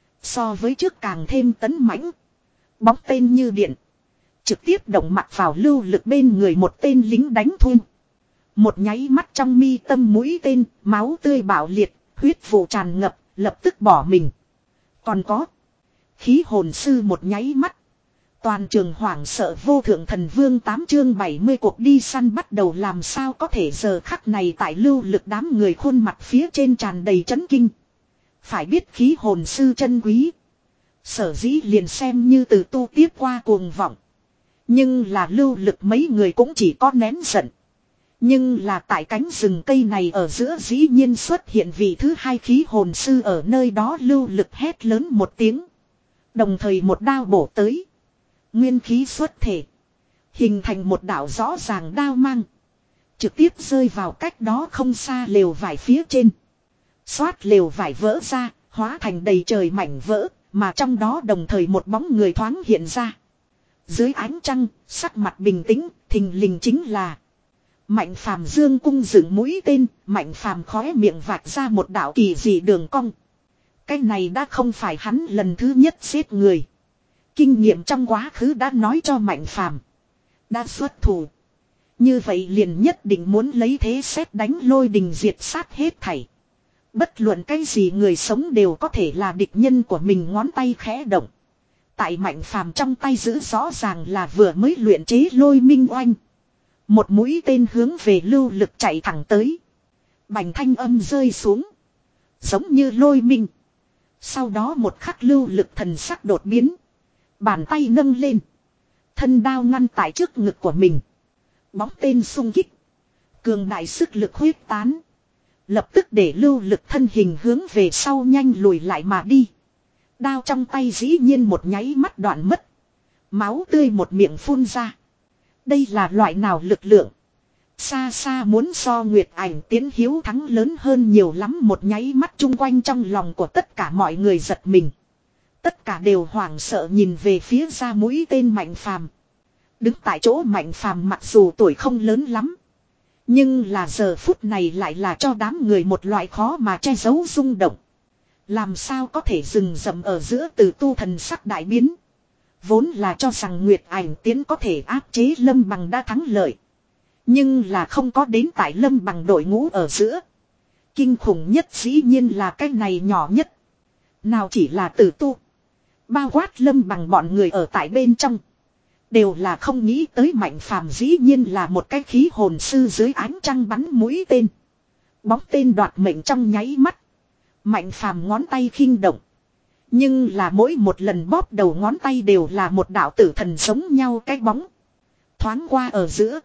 So với trước càng thêm tấn mãnh. Bóng tên như điện. Trực tiếp động mặt vào lưu lực bên người một tên lính đánh thuê. Một nháy mắt trong mi tâm mũi tên, máu tươi bạo liệt, huyết vụ tràn ngập, lập tức bỏ mình. Còn có. Khí hồn sư một nháy mắt. Toàn trường hoảng sợ vô thượng thần vương tám chương bảy mươi cuộc đi săn bắt đầu làm sao có thể giờ khắc này tại lưu lực đám người khuôn mặt phía trên tràn đầy chấn kinh. Phải biết khí hồn sư chân quý. Sở dĩ liền xem như từ tu tiếp qua cuồng vọng. Nhưng là lưu lực mấy người cũng chỉ có nén giận. Nhưng là tại cánh rừng cây này ở giữa dĩ nhiên xuất hiện vị thứ hai khí hồn sư ở nơi đó lưu lực hét lớn một tiếng. Đồng thời một đao bổ tới. Nguyên khí xuất thể. Hình thành một đạo rõ ràng đao mang. trực tiếp rơi vào cách đó không xa lều vải phía trên. Xoát lều vải vỡ ra, hóa thành đầy trời mảnh vỡ, mà trong đó đồng thời một bóng người thoáng hiện ra. Dưới ánh trăng, sắc mặt bình tĩnh, thình lình chính là Mạnh Phàm. Dương cung dựng mũi tên, Mạnh Phàm khóe miệng vạch ra một đạo kỳ dị đường cong. Cái này đã không phải hắn lần thứ nhất giết người. Kinh nghiệm trong quá khứ đã nói cho Mạnh Phàm đã xuất thủ. Như vậy liền nhất định muốn lấy thế xét đánh lôi đình diệt sát hết thảy. Bất luận cái gì người sống đều có thể là địch nhân của mình. Ngón tay khẽ động. Tại Mạnh Phàm trong tay giữ rõ ràng là vừa mới luyện chế lôi minh oanh. Một mũi tên hướng về Lưu Lực chạy thẳng tới. Bành thanh âm rơi xuống. Giống như lôi minh. Sau đó một khắc Lưu Lực thần sắc đột biến. Bàn tay nâng lên. Thân đao ngăn tại trước ngực của mình. Bóng tên xung kích. Cường đại sức lực huyết tán. Lập tức để Lưu Lực thân hình hướng về sau nhanh lùi lại mà đi. Đao trong tay dĩ nhiên một nháy mắt đoạn mất. Máu tươi một miệng phun ra. Đây là loại nào lực lượng? Xa xa muốn so Nguyệt Ảnh Tiến hiếu thắng lớn hơn nhiều lắm. Một nháy mắt chung quanh trong lòng của tất cả mọi người giật mình. Tất cả đều hoảng sợ nhìn về phía ra mũi tên Mạnh Phàm. Đứng tại chỗ Mạnh Phàm mặc dù tuổi không lớn lắm. Nhưng là giờ phút này lại là cho đám người một loại khó mà che giấu rung động. Làm sao có thể dừng dậm ở giữa Từ Tu thần sắc đại biến. Vốn là cho rằng Nguyệt Ảnh Tiến có thể áp chế Lâm Bằng đã thắng lợi. Nhưng là không có đến tại Lâm Bằng đội ngũ ở giữa. Kinh khủng nhất dĩ nhiên là cái này nhỏ nhất. Nào chỉ là Từ Tu. Bao quát Lâm Bằng bọn người ở tại bên trong. Đều là không nghĩ tới Mạnh Phàm dĩ nhiên là một cái khí hồn sư dưới ánh trăng bắn mũi tên. Bóng tên đoạt mệnh trong nháy mắt. Mạnh Phàm ngón tay khinh động. Nhưng là mỗi một lần bóp đầu ngón tay đều là một đạo tử thần giống nhau cái bóng. Thoáng qua ở giữa.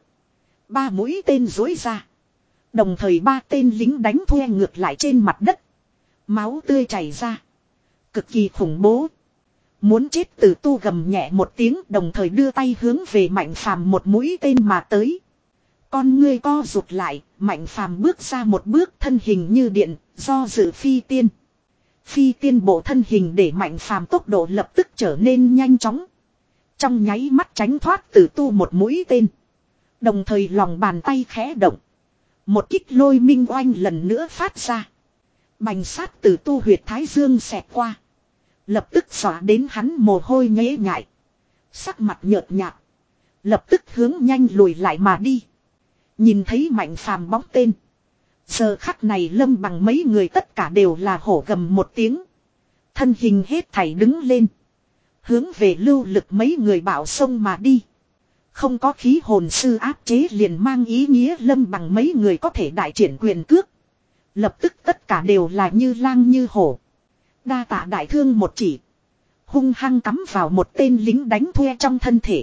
Ba mũi tên dối ra. Đồng thời ba tên lính đánh thuê ngược lại trên mặt đất. Máu tươi chảy ra. Cực kỳ khủng bố. Muốn chết Từ Tu gầm nhẹ một tiếng đồng thời đưa tay hướng về Mạnh Phàm một mũi tên mà tới. Con ngươi co rụt lại, Mạnh Phàm bước ra một bước thân hình như điện, do dự phi tiên. Phi tiên bộ thân hình để Mạnh Phàm tốc độ lập tức trở nên nhanh chóng. Trong nháy mắt tránh thoát Từ Tu một mũi tên. Đồng thời lòng bàn tay khẽ động. Một kích lôi minh oanh lần nữa phát ra. Bành sát Từ Tu huyệt thái dương xẹt qua. Lập tức xóa đến hắn mồ hôi nhễ nhại. Sắc mặt nhợt nhạt. Lập tức hướng nhanh lùi lại mà đi. Nhìn thấy Mạnh Phàm bóng tên. Giờ khắc này Lâm Bằng mấy người tất cả đều là hổ gầm một tiếng. Thân hình hết thảy đứng lên. Hướng về Lưu Lực mấy người bảo sông mà đi. Không có khí hồn sư áp chế liền mang ý nghĩa Lâm Bằng mấy người có thể đại triển quyền cước. Lập tức tất cả đều là như lang như hổ. Đa tạ đại thương một chỉ. Hung hăng cắm vào một tên lính đánh thuê trong thân thể.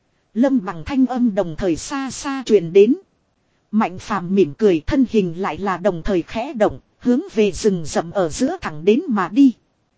Lâm Bằng thanh âm đồng thời xa xa truyền đến. Mạnh Phàm mỉm cười thân hình lại là đồng thời khẽ động. Hướng về rừng rậm ở giữa thẳng đến mà đi.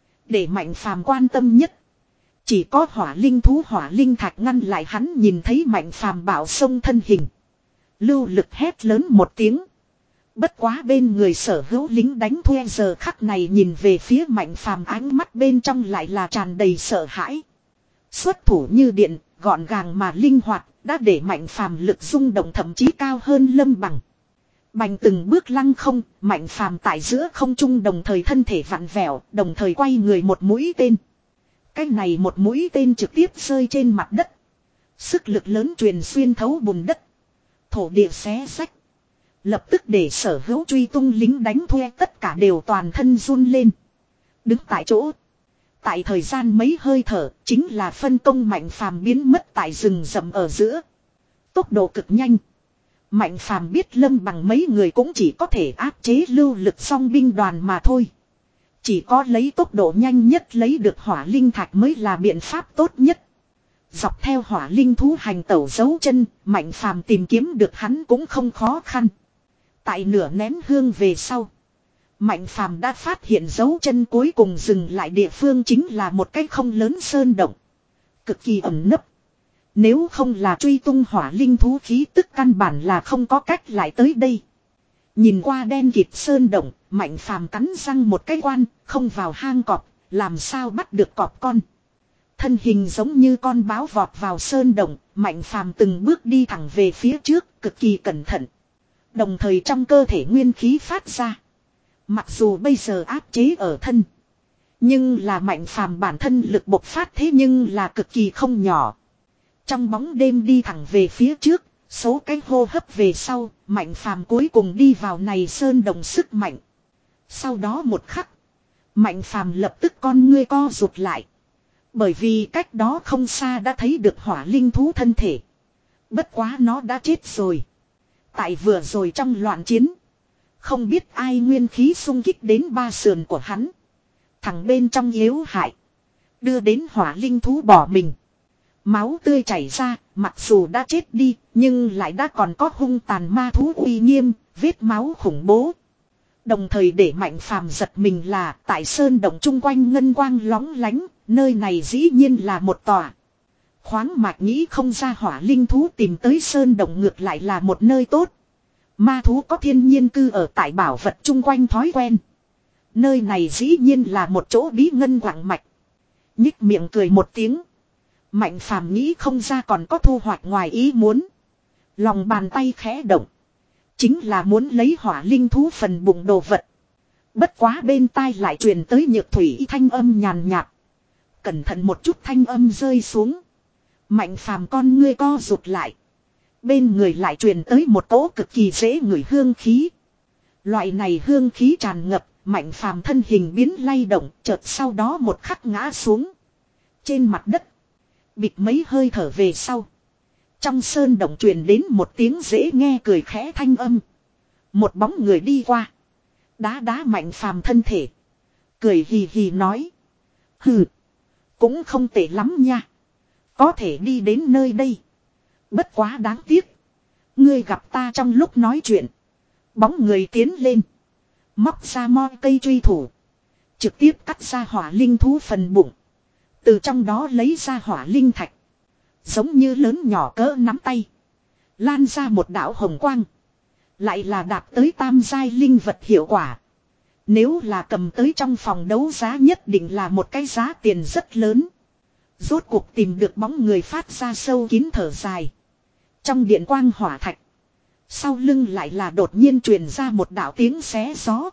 Để Mạnh Phàm quan tâm nhất. Chỉ có hỏa linh thú hỏa linh thạch ngăn lại hắn nhìn thấy Mạnh Phàm bảo sông thân hình. Lưu Lực hét lớn một tiếng. Bất quá bên người sở hữu lính đánh thuê giờ khắc này nhìn về phía Mạnh Phàm ánh mắt bên trong lại là tràn đầy sợ hãi. Xuất thủ như điện, gọn gàng mà linh hoạt, đã để Mạnh Phàm lực rung động thậm chí cao hơn Lâm Bằng. Bành từng bước lăng không, Mạnh Phàm tại giữa không trung đồng thời thân thể vặn vẹo, đồng thời quay người một mũi tên. Cái này một mũi tên trực tiếp rơi trên mặt đất. Sức lực lớn truyền xuyên thấu bùn đất. Thổ địa xé rách. Lập tức để sở hữu truy tung lính đánh thuê tất cả đều toàn thân run lên. Đứng tại chỗ. Tại thời gian mấy hơi thở chính là phân công Mạnh Phàm biến mất tại rừng rậm ở giữa. Tốc độ cực nhanh. Mạnh Phàm biết Lâm Bằng mấy người cũng chỉ có thể áp chế Lưu Lực song binh đoàn mà thôi. Chỉ có lấy tốc độ nhanh nhất lấy được hỏa linh thạch mới là biện pháp tốt nhất. Dọc theo hỏa linh thú hành tẩu dấu chân, Mạnh Phàm tìm kiếm được hắn cũng không khó khăn. Tại nửa nén hương về sau, Mạnh Phàm đã phát hiện dấu chân cuối cùng dừng lại địa phương chính là một cái không lớn sơn động. Cực kỳ ẩn nấp. Nếu không là truy tung hỏa linh thú khí tức căn bản là không có cách lại tới đây. Nhìn qua đen kịt sơn động, Mạnh Phàm cắn răng một cái quan, không vào hang cọp, làm sao bắt được cọp con. Thân hình giống như con báo vọt vào sơn động, Mạnh Phàm từng bước đi thẳng về phía trước, cực kỳ cẩn thận. Đồng thời trong cơ thể nguyên khí phát ra. Mặc dù bây giờ áp chế ở thân, nhưng là Mạnh Phàm bản thân lực bộc phát thế nhưng là cực kỳ không nhỏ. Trong bóng đêm đi thẳng về phía trước, số cái hô hấp về sau, Mạnh Phàm cuối cùng đi vào này sơn đồng sức mạnh. Sau đó một khắc, Mạnh Phàm lập tức con ngươi co rụt lại. Bởi vì cách đó không xa đã thấy được hỏa linh thú thân thể. Bất quá nó đã chết rồi. Tại vừa rồi trong loạn chiến, không biết ai nguyên khí xung kích đến ba sườn của hắn. Thằng bên trong yếu hại, đưa đến hỏa linh thú bỏ mình. Máu tươi chảy ra, mặc dù đã chết đi, nhưng lại đã còn có hung tàn ma thú uy nghiêm, vết máu khủng bố. Đồng thời để Mạnh Phàm giật mình là tại sơn động chung quanh ngân quang lóng lánh, nơi này dĩ nhiên là một tòa. Khoáng mạch nghĩ không ra hỏa linh thú tìm tới sơn động ngược lại là một nơi tốt. Ma thú có thiên nhiên cư ở tại bảo vật chung quanh thói quen. Nơi này dĩ nhiên là một chỗ bí ngân quảng mạch. Nhích miệng cười một tiếng. Mạnh Phàm nghĩ không ra còn có thu hoạch ngoài ý muốn. Lòng bàn tay khẽ động. Chính là muốn lấy hỏa linh thú phần bụng đồ vật. Bất quá bên tai lại truyền tới nhược thủy thanh âm nhàn nhạt. Cẩn thận một chút thanh âm rơi xuống. Mạnh Phàm con ngươi co rụt lại. Bên người lại truyền tới một cỗ cực kỳ dễ ngửi hương khí. Loại này hương khí tràn ngập, Mạnh Phàm thân hình biến lay động, chợt sau đó một khắc ngã xuống. Trên mặt đất, bịt mấy hơi thở về sau. Trong sơn động truyền đến một tiếng dễ nghe cười khẽ thanh âm. Một bóng người đi qua. Đá đá Mạnh Phàm thân thể. Cười hì hì nói. Hừ. Cũng không tệ lắm nha. Có thể đi đến nơi đây. Bất quá đáng tiếc. Ngươi gặp ta trong lúc nói chuyện. Bóng người tiến lên. Móc ra mo cây truy thủ. Trực tiếp cắt ra hỏa linh thú phần bụng. Từ trong đó lấy ra hỏa linh thạch. Giống như lớn nhỏ cỡ nắm tay. Lan ra một đạo hồng quang. Lại là đạt tới tam giai linh vật hiệu quả. Nếu là cầm tới trong phòng đấu giá nhất định là một cái giá tiền rất lớn. Rốt cuộc tìm được bóng người phát ra sâu kín thở dài. Trong điện quang hỏa thạch. Sau lưng lại là đột nhiên truyền ra một đạo tiếng xé gió.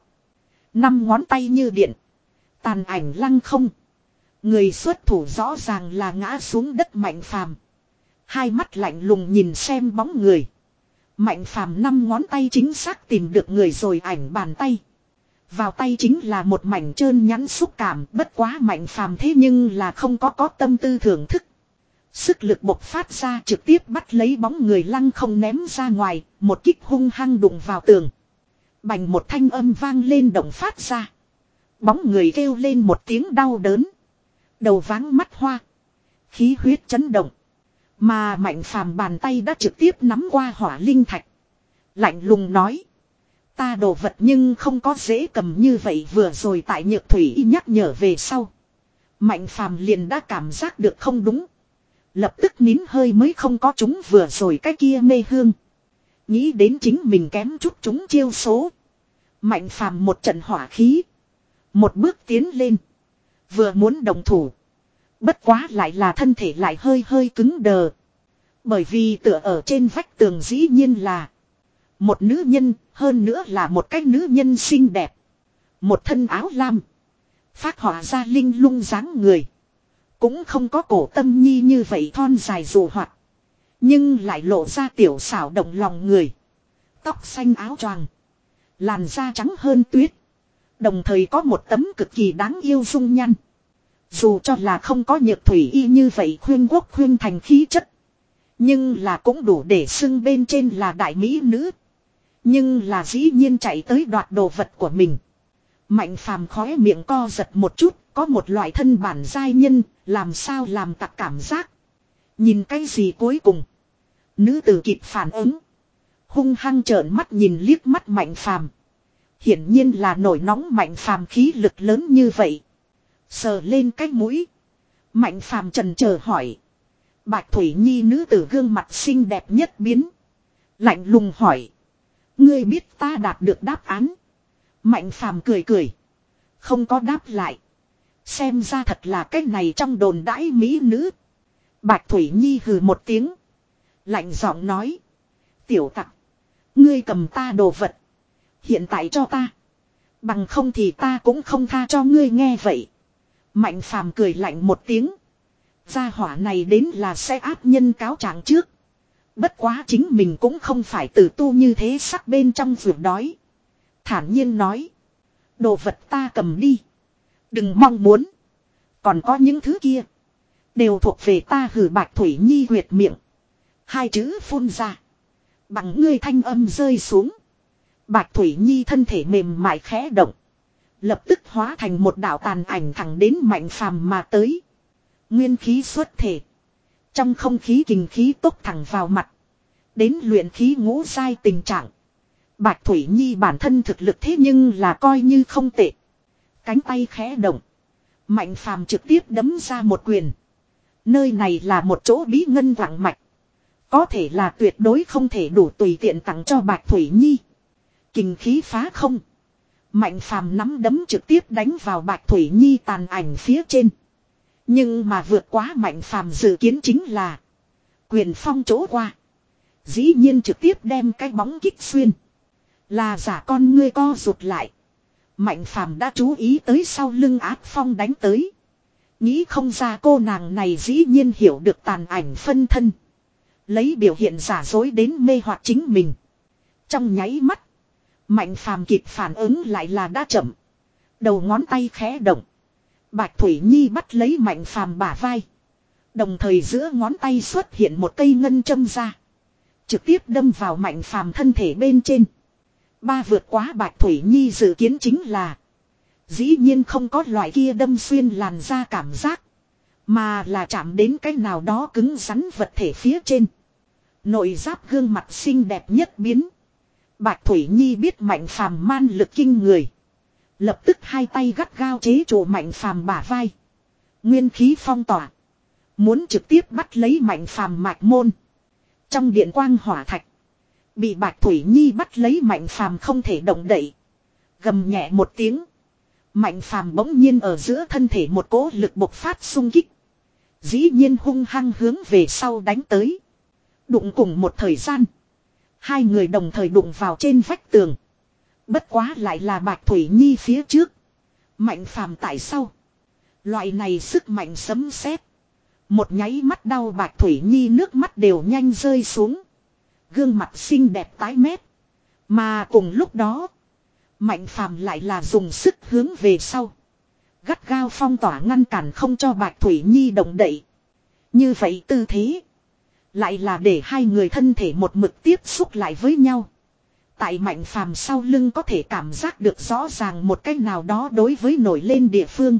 Năm ngón tay như điện. Tàn ảnh lăng không. Người xuất thủ rõ ràng là ngã xuống đất Mạnh Phàm. Hai mắt lạnh lùng nhìn xem bóng người. Mạnh Phàm năm ngón tay chính xác tìm được người rồi ảnh bàn tay. Vào tay chính là một mảnh trơn nhẵn xúc cảm, bất quá Mạnh Phàm thế nhưng là không có có tâm tư thưởng thức. Sức lực bộc phát ra trực tiếp bắt lấy bóng người lăng không ném ra ngoài, một kích hung hăng đụng vào tường. Bành một thanh âm vang lên động phát ra. Bóng người kêu lên một tiếng đau đớn. Đầu váng mắt hoa. Khí huyết chấn động. Mà Mạnh Phàm bàn tay đã trực tiếp nắm qua hỏa linh thạch. Lạnh lùng nói. Ta đồ vật nhưng không có dễ cầm như vậy vừa rồi tại nhược thủy nhắc nhở về sau. Mạnh Phàm liền đã cảm giác được không đúng. Lập tức nín hơi mới không có chúng vừa rồi cái kia mê hương. Nghĩ đến chính mình kém chút chúng chiêu số. Mạnh Phàm một trận hỏa khí. Một bước tiến lên. Vừa muốn đồng thủ. Bất quá lại là thân thể lại hơi hơi cứng đờ. Bởi vì tựa ở trên vách tường dĩ nhiên là một nữ nhân, hơn nữa là một cái nữ nhân xinh đẹp. Một thân áo lam. Phác họa ra linh lung dáng người. Cũng không có cổ tâm nhi như vậy thon dài dù hoạt. Nhưng lại lộ ra tiểu xảo động lòng người. Tóc xanh áo choàng. Làn da trắng hơn tuyết. Đồng thời có một tấm cực kỳ đáng yêu dung nhăn. Dù cho là không có nhược thủy y như vậy khuyên quốc khuyên thành khí chất. Nhưng là cũng đủ để xưng bên trên là đại mỹ nữ. Nhưng là dĩ nhiên chạy tới đoạt đồ vật của mình. Mạnh Phàm khóe miệng co giật một chút. Có một loại thân bản giai nhân. Làm sao làm tặc cảm giác. Nhìn cái gì cuối cùng. Nữ tử kịp phản ứng. Hung hăng trợn mắt nhìn liếc mắt Mạnh Phàm. Hiển nhiên là nổi nóng Mạnh Phàm khí lực lớn như vậy. Sờ lên cái mũi. Mạnh Phàm chần chờ hỏi. Bạch Thủy Nhi nữ tử gương mặt xinh đẹp nhất biến. Lạnh lùng hỏi. Ngươi biết ta đạt được đáp án. Mạnh phàm cười cười. Không có đáp lại. Xem ra thật là cái này trong đồn đãi mỹ nữ. Bạch Thủy Nhi hừ một tiếng. Lạnh giọng nói. Tiểu tặc. Ngươi cầm ta đồ vật. Hiện tại cho ta. Bằng không thì ta cũng không tha cho ngươi nghe vậy. Mạnh phàm cười lạnh một tiếng. Gia hỏa này đến là sẽ áp nhân cáo trạng trước. Bất quá chính mình cũng không phải tử tu như thế sắc bên trong ruột đói. Thản nhiên nói. Đồ vật ta cầm đi. Đừng mong muốn. Còn có những thứ kia. Đều thuộc về ta. Hử. Bạch Thủy Nhi huyệt miệng. Hai chữ phun ra. Bằng ngươi thanh âm rơi xuống. Bạch Thủy Nhi thân thể mềm mại khẽ động. Lập tức hóa thành một đạo tàn ảnh thẳng đến Mạnh phàm mà tới. Nguyên khí xuất thể. Trong không khí kình khí tốc thẳng vào mặt. Đến luyện khí ngũ giai tình trạng. Bạch Thủy Nhi bản thân thực lực thế nhưng là coi như không tệ. Cánh tay khẽ động. Mạnh phàm trực tiếp đấm ra một quyền. Nơi này là một chỗ bí ngân vạn mạch. Có thể là tuyệt đối không thể đủ tùy tiện tặng cho Bạch Thủy Nhi. Kình khí phá không. Mạnh phàm nắm đấm trực tiếp đánh vào Bạch Thủy Nhi tàn ảnh phía trên. Nhưng mà vượt quá Mạnh phàm dự kiến chính là. Quyền phong chỗ qua. Dĩ nhiên trực tiếp đem cái bóng kích xuyên. Là giả con ngươi co rụt lại. Mạnh phàm đã chú ý tới sau lưng ác phong đánh tới. Nghĩ không ra cô nàng này dĩ nhiên hiểu được tàn ảnh phân thân. Lấy biểu hiện giả dối đến mê hoặc chính mình. Trong nháy mắt. Mạnh phàm kịp phản ứng lại là đã chậm. Đầu ngón tay khẽ động. Bạch Thủy Nhi bắt lấy Mạnh phàm bả vai. Đồng thời giữa ngón tay xuất hiện một cây ngân châm ra. Trực tiếp đâm vào Mạnh phàm thân thể bên trên. Ba vượt quá Bạch Thủy Nhi dự kiến chính là. Dĩ nhiên không có loại kia đâm xuyên làn da cảm giác. Mà là chạm đến cái nào đó cứng rắn vật thể phía trên. Nội giáp gương mặt xinh đẹp nhất biến. Bạch Thủy Nhi biết Mạnh phàm man lực kinh người. Lập tức hai tay gắt gao chế trụ Mạnh phàm bả vai. Nguyên khí phong tỏa. Muốn trực tiếp bắt lấy Mạnh phàm mạch môn. Trong điện quang hỏa thạch. Bị Bạch Thủy Nhi bắt lấy Mạnh phàm không thể động đậy. Gầm nhẹ một tiếng. Mạnh phàm bỗng nhiên ở giữa thân thể một cỗ lực bộc phát xung kích. Dĩ nhiên hung hăng hướng về sau đánh tới. Đụng cùng một thời gian. Hai người đồng thời đụng vào trên vách tường. Bất quá lại là Bạch Thủy Nhi phía trước. Mạnh phàm tại sau. Loại này sức mạnh sấm sét. Một nháy mắt đau Bạch Thủy Nhi nước mắt đều nhanh rơi xuống. Gương mặt xinh đẹp tái mét. Mà cùng lúc đó. Mạnh phàm lại là dùng sức hướng về sau. Gắt gao phong tỏa ngăn cản không cho Bạch Thủy Nhi động đậy. Như vậy tư thế. Lại là để hai người thân thể một mực tiếp xúc lại với nhau. Tại Mạnh phàm sau lưng có thể cảm giác được rõ ràng một cách nào đó đối với nổi lên địa phương.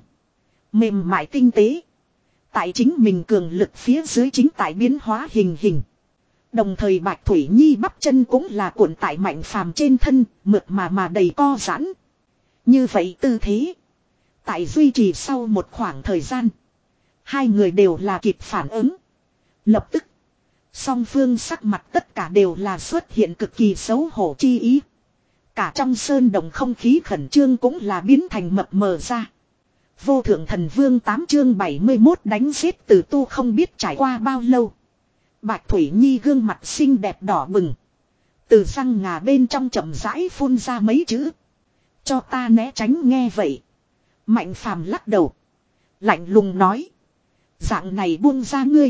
Mềm mại tinh tế. Tại chính mình cường lực phía dưới chính tại biến hóa hình hình. Đồng thời Bạch Thủy Nhi bắp chân cũng là cuộn tại Mạnh phàm trên thân, mượt mà mà đầy co giãn. Như vậy tư thế. Tại duy trì sau một khoảng thời gian. Hai người đều là kịp phản ứng. Lập tức. Song phương sắc mặt tất cả đều là xuất hiện cực kỳ xấu hổ chi ý. Cả trong sơn đồng không khí khẩn trương cũng là biến thành mập mờ ra. Vô thượng thần vương tám chương bảy mươi mốt đánh giết từ tu không biết trải qua bao lâu. Bạch Thủy Nhi gương mặt xinh đẹp đỏ bừng. Từ răng ngà bên trong chậm rãi phun ra mấy chữ. Cho ta né tránh nghe vậy. Mạnh phàm lắc đầu. Lạnh lùng nói. Dạng này buông ra ngươi.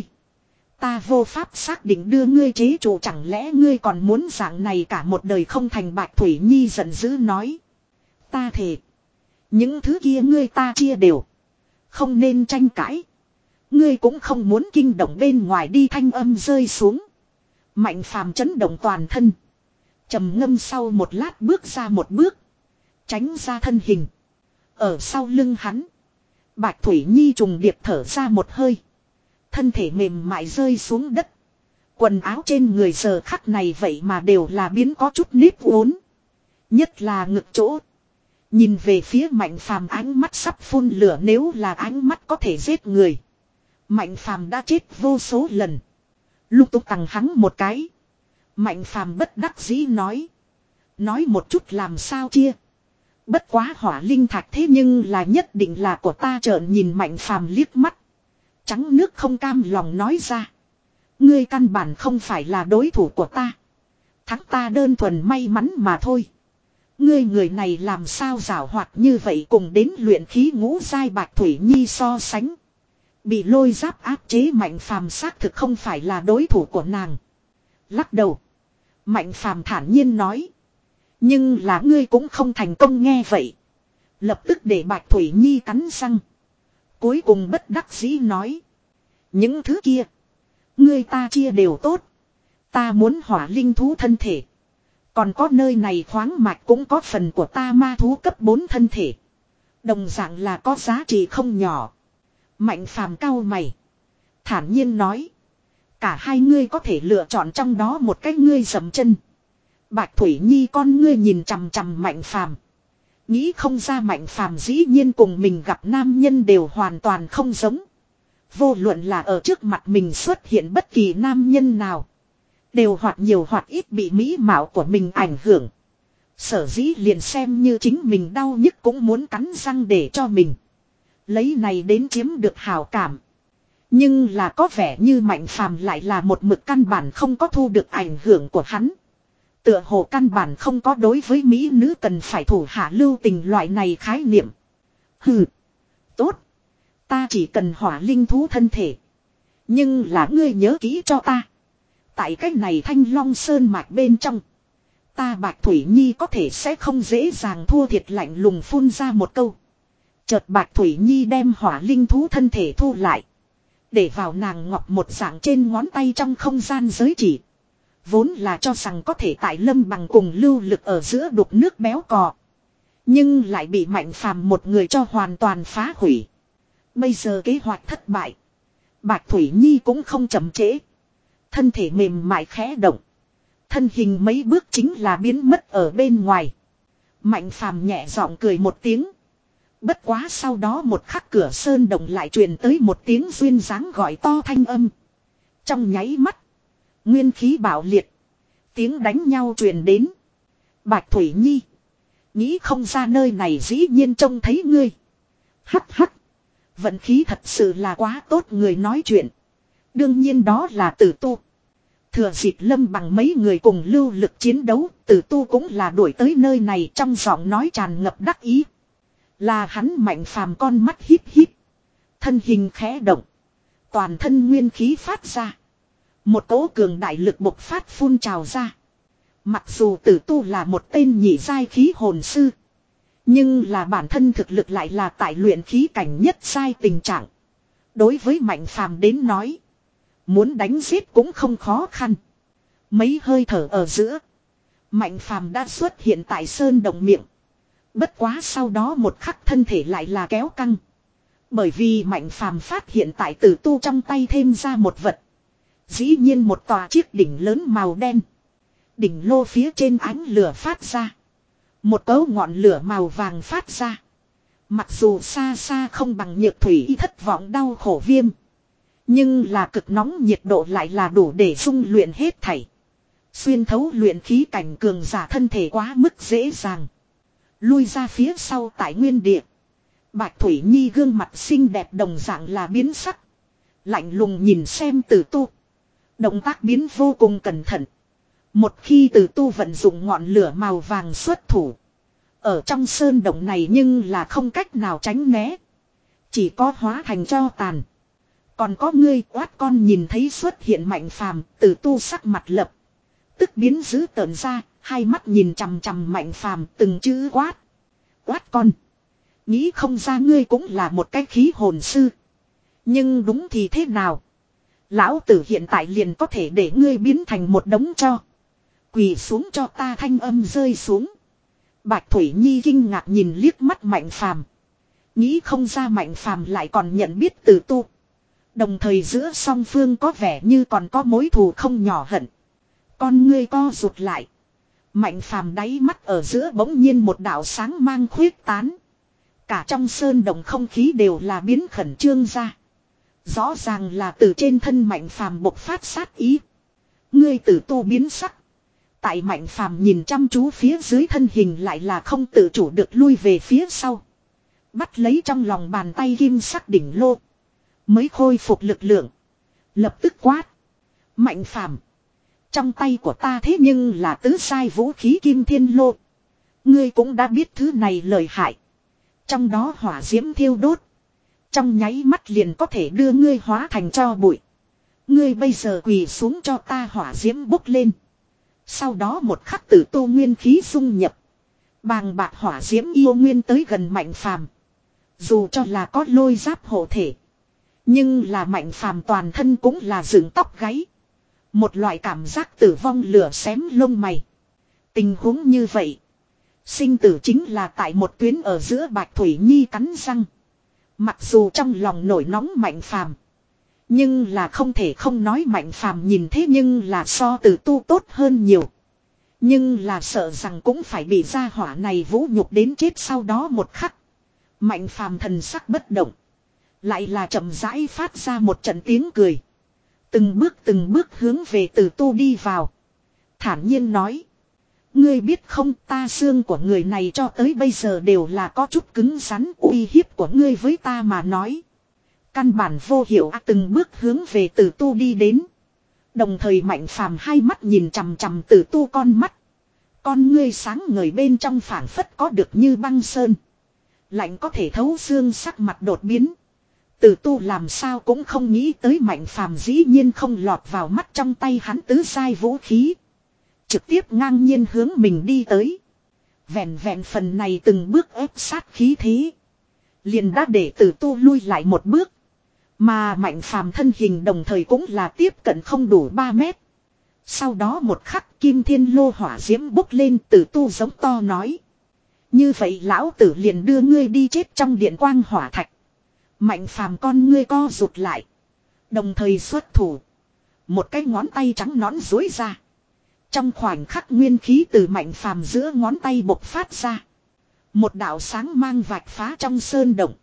Ta vô pháp xác định đưa ngươi chế trụ, chẳng lẽ ngươi còn muốn dạng này cả một đời không thành. Bạch Thủy Nhi giận dữ nói. Ta thề. Những thứ kia ngươi ta chia đều. Không nên tranh cãi. Ngươi cũng không muốn kinh động bên ngoài đi. Thanh âm rơi xuống. Mạnh phàm chấn động toàn thân. Trầm ngâm sau một lát bước ra một bước. Tránh ra thân hình. Ở sau lưng hắn. Bạch Thủy Nhi trùng điệp thở ra một hơi. Thân thể mềm mại rơi xuống đất. Quần áo trên người giờ khắc này vậy mà đều là biến có chút nếp uốn. Nhất là ngực chỗ. Nhìn về phía Mạnh phàm ánh mắt sắp phun lửa, nếu là ánh mắt có thể giết người. Mạnh Phàm đã chết vô số lần. Lục tục tằng hắn một cái. Mạnh Phàm bất đắc dĩ nói. Nói một chút làm sao chia. Bất quá hỏa linh thạch thế nhưng là nhất định là của ta. Trợn nhìn Mạnh Phàm liếc mắt. Trắng nước không cam lòng nói ra. Ngươi căn bản không phải là đối thủ của ta. Thắng ta đơn thuần may mắn mà thôi. Ngươi người này làm sao giảo hoạt như vậy, cùng đến luyện khí ngũ giai Bạch Thủy Nhi so sánh. Bị lôi giáp áp chế Mạnh Phàm xác thực không phải là đối thủ của nàng. Lắc đầu. Mạnh Phàm thản nhiên nói. Nhưng là ngươi cũng không thành công nghe vậy. Lập tức để Bạch Thủy Nhi cắn răng. Cuối cùng bất đắc dĩ nói. Những thứ kia. Ngươi ta chia đều tốt. Ta muốn hỏa linh thú thân thể. Còn có nơi này khoáng mạch cũng có phần của ta ma thú cấp bốn thân thể. Đồng dạng là có giá trị không nhỏ. Mạnh Phàm cau mày. Thản nhiên nói. Cả hai ngươi có thể lựa chọn trong đó một cách, ngươi dầm chân. Bạch Thủy Nhi con ngươi nhìn chằm chằm Mạnh Phàm. Nghĩ không ra Mạnh Phàm dĩ nhiên cùng mình gặp nam nhân đều hoàn toàn không giống. Vô luận là ở trước mặt mình xuất hiện bất kỳ nam nhân nào. Đều hoặc nhiều hoặc ít bị mỹ mạo của mình ảnh hưởng. Sở dĩ liền xem như chính mình đau nhức cũng muốn cắn răng để cho mình. Lấy này đến chiếm được hào cảm. Nhưng là có vẻ như Mạnh Phàm lại là một mực căn bản không có thu được ảnh hưởng của hắn. Tựa hồ căn bản không có đối với mỹ nữ cần phải thủ hạ lưu tình loại này khái niệm. Hừ. Tốt. Ta chỉ cần hỏa linh thú thân thể. Nhưng là ngươi nhớ kỹ cho ta. Tại cách này Thanh Long Sơn mạch bên trong. Ta Bạch Thủy Nhi có thể sẽ không dễ dàng thua thiệt, lạnh lùng phun ra một câu. Chợt Bạch Thủy Nhi đem hỏa linh thú thân thể thu lại. Để vào nàng ngọc một dạng trên ngón tay trong không gian giới chỉ. Vốn là cho rằng có thể tại Lâm Bằng cùng lưu lực ở giữa đục nước béo cò. Nhưng lại bị Mạnh Phàm một người cho hoàn toàn phá hủy. Bây giờ kế hoạch thất bại. Bạch Thủy Nhi cũng không chậm trễ. Thân thể mềm mại khẽ động. Thân hình mấy bước chính là biến mất ở bên ngoài. Mạnh Phàm nhẹ giọng cười một tiếng. Bất quá sau đó một khắc cửa sơn động lại truyền tới một tiếng duyên dáng gọi to thanh âm. Trong nháy mắt. Nguyên khí bạo liệt. Tiếng đánh nhau truyền đến. Bạch Thủy Nhi. Nghĩ không ra nơi này dĩ nhiên trông thấy ngươi. Hắc hắc. Vận khí thật sự là quá tốt, người nói chuyện. Đương nhiên đó là Tử Tu. Thừa dịp Lâm Bằng mấy người cùng lưu lực chiến đấu, Tử Tu cũng là đuổi tới nơi này, trong giọng nói tràn ngập đắc ý. Là hắn. Mạnh Phàm con mắt híp híp. Thân hình khẽ động. Toàn thân nguyên khí phát ra. Một cỗ cường đại lực bộc phát phun trào ra. Mặc dù Tử Tu là một tên nhị giai khí hồn sư. Nhưng là bản thân thực lực lại là tại luyện khí cảnh nhất giai tình trạng. Đối với Mạnh Phàm đến nói. Muốn đánh giết cũng không khó khăn. Mấy hơi thở ở giữa. Mạnh Phàm đã xuất hiện tại sơn động miệng. Bất quá sau đó một khắc thân thể lại là kéo căng. Bởi vì Mạnh Phàm phát hiện tại Tử Tu trong tay thêm ra một vật. Dĩ nhiên một tòa chiếc đỉnh lớn màu đen. Đỉnh lô phía trên ánh lửa phát ra. Một cấu ngọn lửa màu vàng phát ra. Mặc dù xa xa không bằng Nhược Thủy thất vọng đau khổ viêm. Nhưng là cực nóng nhiệt độ lại là đủ để dung luyện hết thảy. Xuyên thấu luyện khí cảnh cường giả thân thể quá mức dễ dàng. Lui ra phía sau tại nguyên địa. Bạch Thủy Nhi gương mặt xinh đẹp đồng dạng là biến sắc. Lạnh lùng nhìn xem Tử Tu. Động tác biến vô cùng cẩn thận. Một khi Tử Tu vận dụng ngọn lửa màu vàng xuất thủ. Ở trong sơn động này nhưng là không cách nào tránh né. Chỉ có hóa thành tro tàn. Còn có ngươi oát con nhìn thấy xuất hiện Mạnh Phàm, Tử Tu sắc mặt lập. Tức biến dữ tợn ra, hai mắt nhìn chằm chằm Mạnh Phàm từng chữ quát. Oát con. Nghĩ không ra ngươi cũng là một cái khí hồn sư. Nhưng đúng thì thế nào? Lão tử hiện tại liền có thể để ngươi biến thành một đống tro. Quỳ xuống cho ta, thanh âm rơi xuống. Bạch Thủy Nhi kinh ngạc nhìn liếc mắt Mạnh Phàm. Nghĩ không ra Mạnh Phàm lại còn nhận biết Tử Tu. Đồng thời giữa song phương có vẻ như còn có mối thù không nhỏ hận. Con ngươi co rụt lại. Mạnh Phàm đáy mắt ở giữa bỗng nhiên một đạo sáng mang khuyết tán. Cả trong sơn động không khí đều là biến khẩn trương ra. Rõ ràng là từ trên thân Mạnh Phàm bộc phát sát ý. Ngươi Tử Tu biến sắc. Tại Mạnh Phàm nhìn chăm chú phía dưới thân hình lại là không tự chủ được lui về phía sau. Bắt lấy trong lòng bàn tay kim sắc đỉnh lô. Mới khôi phục lực lượng. Lập tức quát. Mạnh Phàm, trong tay của ta thế nhưng là tứ sai vũ khí kim thiên lô. Ngươi cũng đã biết thứ này lợi hại. Trong đó hỏa diễm thiêu đốt. Trong nháy mắt liền có thể đưa ngươi hóa thành tro bụi. Ngươi bây giờ quỳ xuống cho ta hỏa diễm bốc lên. Sau đó một khắc Tử Tu nguyên khí dung nhập. Bàng bạc hỏa diễm yêu nguyên tới gần Mạnh Phàm. Dù cho là có lôi giáp hộ thể. Nhưng là Mạnh Phàm toàn thân cũng là dựng tóc gáy. Một loại cảm giác tử vong lửa xém lông mày. Tình huống như vậy. Sinh tử chính là tại một tuyến ở giữa Bạch Thủy Nhi cắn răng. Mặc dù trong lòng nổi nóng Mạnh Phàm, nhưng là không thể không nói Mạnh Phàm nhìn thế nhưng là so Tử Tu tốt hơn nhiều. Nhưng là sợ rằng cũng phải bị gia hỏa này vũ nhục đến chết. Sau đó một khắc, Mạnh Phàm thần sắc bất động, lại là chậm rãi phát ra một trận tiếng cười. Từng bước từng bước hướng về Tử Tu đi vào. Thản nhiên nói. Ngươi biết không, ta xương của người này cho tới bây giờ đều là có chút cứng rắn. Uy hiếp của ngươi với ta mà nói. Căn bản vô hiệu. À, từng bước hướng về Tử Tu đi đến. Đồng thời Mạnh Phàm hai mắt nhìn chằm chằm Tử Tu con mắt. Con ngươi sáng ngời bên trong phảng phất có được như băng sơn. Lạnh có thể thấu xương, sắc mặt đột biến. Tử Tu làm sao cũng không nghĩ tới Mạnh Phàm dĩ nhiên không lọt vào mắt trong tay hắn tứ sai vũ khí. Trực tiếp ngang nhiên hướng mình đi tới. Vẹn vẹn phần này từng bước ép sát khí thế. Liền đã để Tử Tu lui lại một bước. Mà Mạnh Phàm thân hình đồng thời cũng là tiếp cận không đủ ba mét. Sau đó một khắc kim thiên lô hỏa diễm bốc lên. Tử Tu giống to nói. Như vậy lão tử liền đưa ngươi đi chết trong điện quang hỏa thạch. Mạnh Phàm con ngươi co rụt lại. Đồng thời xuất thủ. Một cái ngón tay trắng nõn duỗi ra. Trong khoảnh khắc nguyên khí từ Mạnh Phàm giữa ngón tay bộc phát ra. Một đạo sáng mang vạch phá trong sơn động.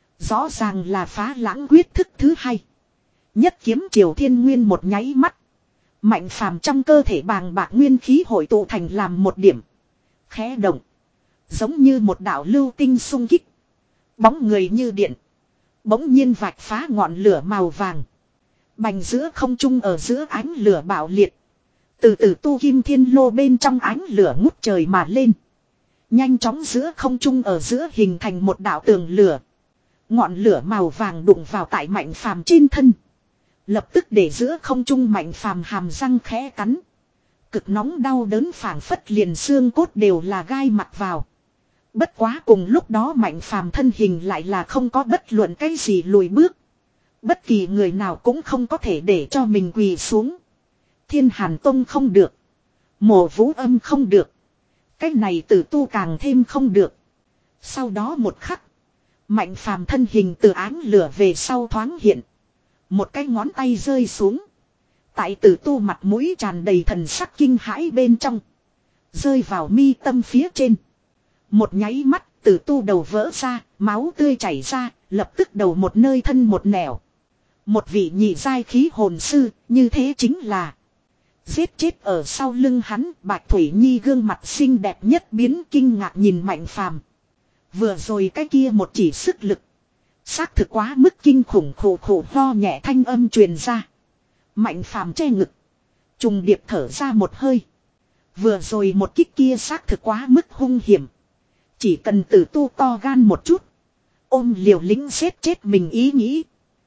Rõ ràng là phá lãng quyết thức thứ hai. Nhất kiếm triều thiên nguyên một nháy mắt. Mạnh Phàm trong cơ thể bàng bạc nguyên khí hội tụ thành làm một điểm. Khẽ động. Giống như một đạo lưu tinh xung kích. Bóng người như điện. Bỗng nhiên vạch phá ngọn lửa màu vàng. Bành giữa không trung ở giữa ánh lửa bạo liệt. Từ từ tu kim thiên lô bên trong ánh lửa ngút trời mà lên. Nhanh chóng giữa không trung ở giữa hình thành một đạo tường lửa. Ngọn lửa màu vàng đụng vào tại Mạnh Phàm trên thân. Lập tức để giữa không trung Mạnh Phàm hàm răng khẽ cắn. Cực nóng đau đớn phảng phất liền xương cốt đều là gai mặt vào. Bất quá cùng lúc đó Mạnh Phàm thân hình lại là không có bất luận cái gì lùi bước. Bất kỳ người nào cũng không có thể để cho mình quỳ xuống. Thiên Hàn Tông không được. Mộ Vũ Âm không được. Cái này Tử Tu càng thêm không được. Sau đó một khắc. Mạnh Phàm thân hình từ áng lửa về sau thoáng hiện. Một cái ngón tay rơi xuống. Tại Tử Tu mặt mũi tràn đầy thần sắc kinh hãi bên trong. Rơi vào mi tâm phía trên. Một nháy mắt Tử Tu đầu vỡ ra. Máu tươi chảy ra. Lập tức đầu một nơi thân một nẻo. Một vị nhị giai khí hồn sư. Như thế chính là. Giết chết ở sau lưng hắn. Bạch Thủy Nhi gương mặt xinh đẹp nhất biến kinh ngạc nhìn Mạnh Phàm. Vừa rồi cái kia một chỉ sức lực. Xác thực quá mức kinh khủng, khổ khổ ho nhẹ thanh âm truyền ra. Mạnh Phàm che ngực. Trùng điệp thở ra một hơi. Vừa rồi một kích kia xác thực quá mức hung hiểm. Chỉ cần Tử Tu to gan một chút. Ôm liều lĩnh giết chết mình ý nghĩ.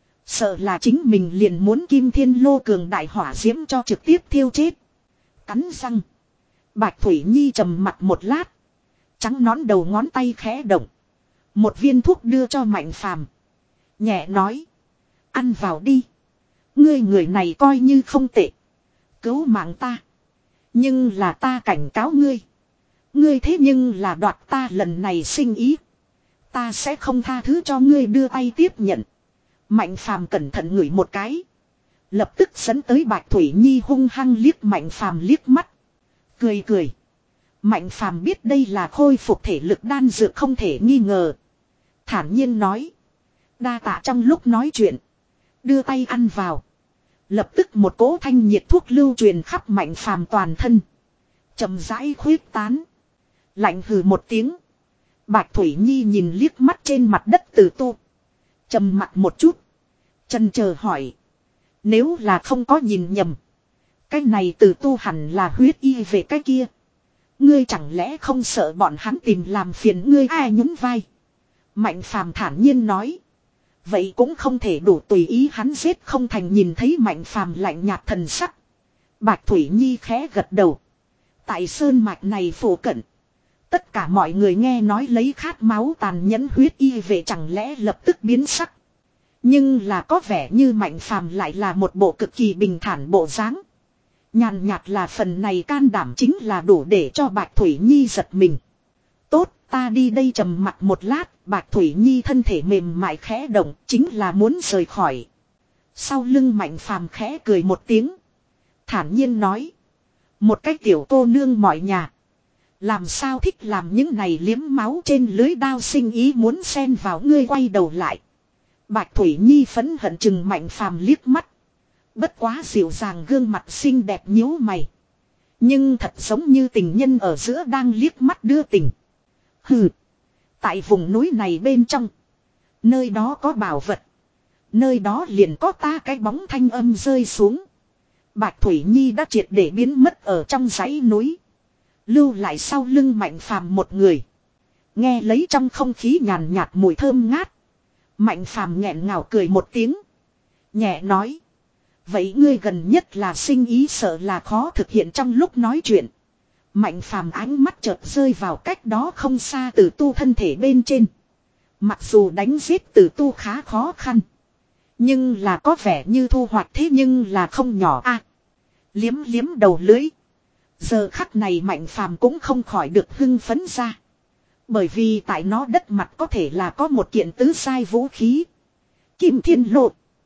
Sợ là chính mình liền muốn kim thiên lô cường đại hỏa diễm cho trực tiếp thiêu chết. Cắn răng. Bạch Thủy Nhi trầm mặt một lát. Trắng nón đầu ngón tay khẽ động. Một viên thuốc đưa cho Mạnh Phàm. Nhẹ nói. Ăn vào đi. Ngươi người này coi như không tệ. Cứu mạng ta. Nhưng là ta cảnh cáo ngươi. Ngươi thế nhưng là đoạt ta lần này sinh ý. Ta sẽ không tha thứ cho ngươi đưa tay tiếp nhận. Mạnh Phàm cẩn thận ngửi một cái. Lập tức dẫn tới Bạch Thủy Nhi hung hăng liếc Mạnh Phàm liếc mắt. Cười cười. Mạnh Phàm biết đây là khôi phục thể lực đan dược không thể nghi ngờ. Thản nhiên nói. Đa tạ trong lúc nói chuyện. Đưa tay ăn vào. Lập tức một cỗ thanh nhiệt thuốc lưu truyền khắp Mạnh Phàm toàn thân. Chậm rãi khuyết tán. Lạnh hừ một tiếng. Bạch Thủy Nhi nhìn liếc mắt trên mặt đất Từ Tu. Trầm mặt một chút. Chần chờ hỏi. Nếu là không có nhìn nhầm. Cái này Từ Tu hẳn là huyết y về cái kia. Ngươi chẳng lẽ không sợ bọn hắn tìm làm phiền ngươi? Ai nhún vai. Mạnh Phàm thản nhiên nói. Vậy cũng không thể đủ tùy ý hắn giết không thành. Nhìn thấy Mạnh Phàm lạnh nhạt thần sắc. Bạch Thủy Nhi khẽ gật đầu. Tại sơn mạch này phổ cận. Tất cả mọi người nghe nói lấy khát máu tàn nhẫn huyết y về chẳng lẽ lập tức biến sắc. Nhưng là có vẻ như Mạnh Phàm lại là một bộ cực kỳ bình thản bộ dáng. Nhàn nhạt là phần này can đảm chính là đủ để cho Bạch Thủy Nhi giật mình. Tốt, ta đi đây trầm mặt một lát. Bạch Thủy Nhi thân thể mềm mại khẽ động, chính là muốn rời khỏi. Sau lưng Mạnh Phàm khẽ cười một tiếng. Thản nhiên nói. Một cái tiểu cô nương mọi nhà. Làm sao thích làm những này liếm máu trên lưới đao sinh ý muốn xen vào. Ngươi quay đầu lại. Bạch Thủy Nhi phẫn hận chừng Mạnh Phàm liếc mắt. Bất quá dịu dàng gương mặt xinh đẹp nhíu mày. Nhưng thật giống như tình nhân ở giữa đang liếc mắt đưa tình. Hừ. Tại vùng núi này bên trong. Nơi đó có bảo vật. Nơi đó liền có ta cái bóng thanh âm rơi xuống. Bạch Thủy Nhi đã triệt để biến mất ở trong dãy núi. Lưu lại sau lưng Mạnh Phàm một người. Nghe lấy trong không khí nhàn nhạt mùi thơm ngát. Mạnh Phàm nghẹn ngào cười một tiếng. Nhẹ nói. Vậy ngươi gần nhất là sinh ý sợ là khó thực hiện. Trong lúc nói chuyện. Mạnh Phàm ánh mắt chợt rơi vào cách đó không xa Từ Tu thân thể bên trên. Mặc dù đánh giết Từ Tu khá khó khăn. Nhưng là có vẻ như thu hoạch thế nhưng là không nhỏ a. À, liếm liếm đầu lưỡi. Giờ khắc này Mạnh Phàm cũng không khỏi được hưng phấn ra. Bởi vì tại nó đất mặt có thể là có một kiện tứ sai vũ khí. Kim Thiên Lột.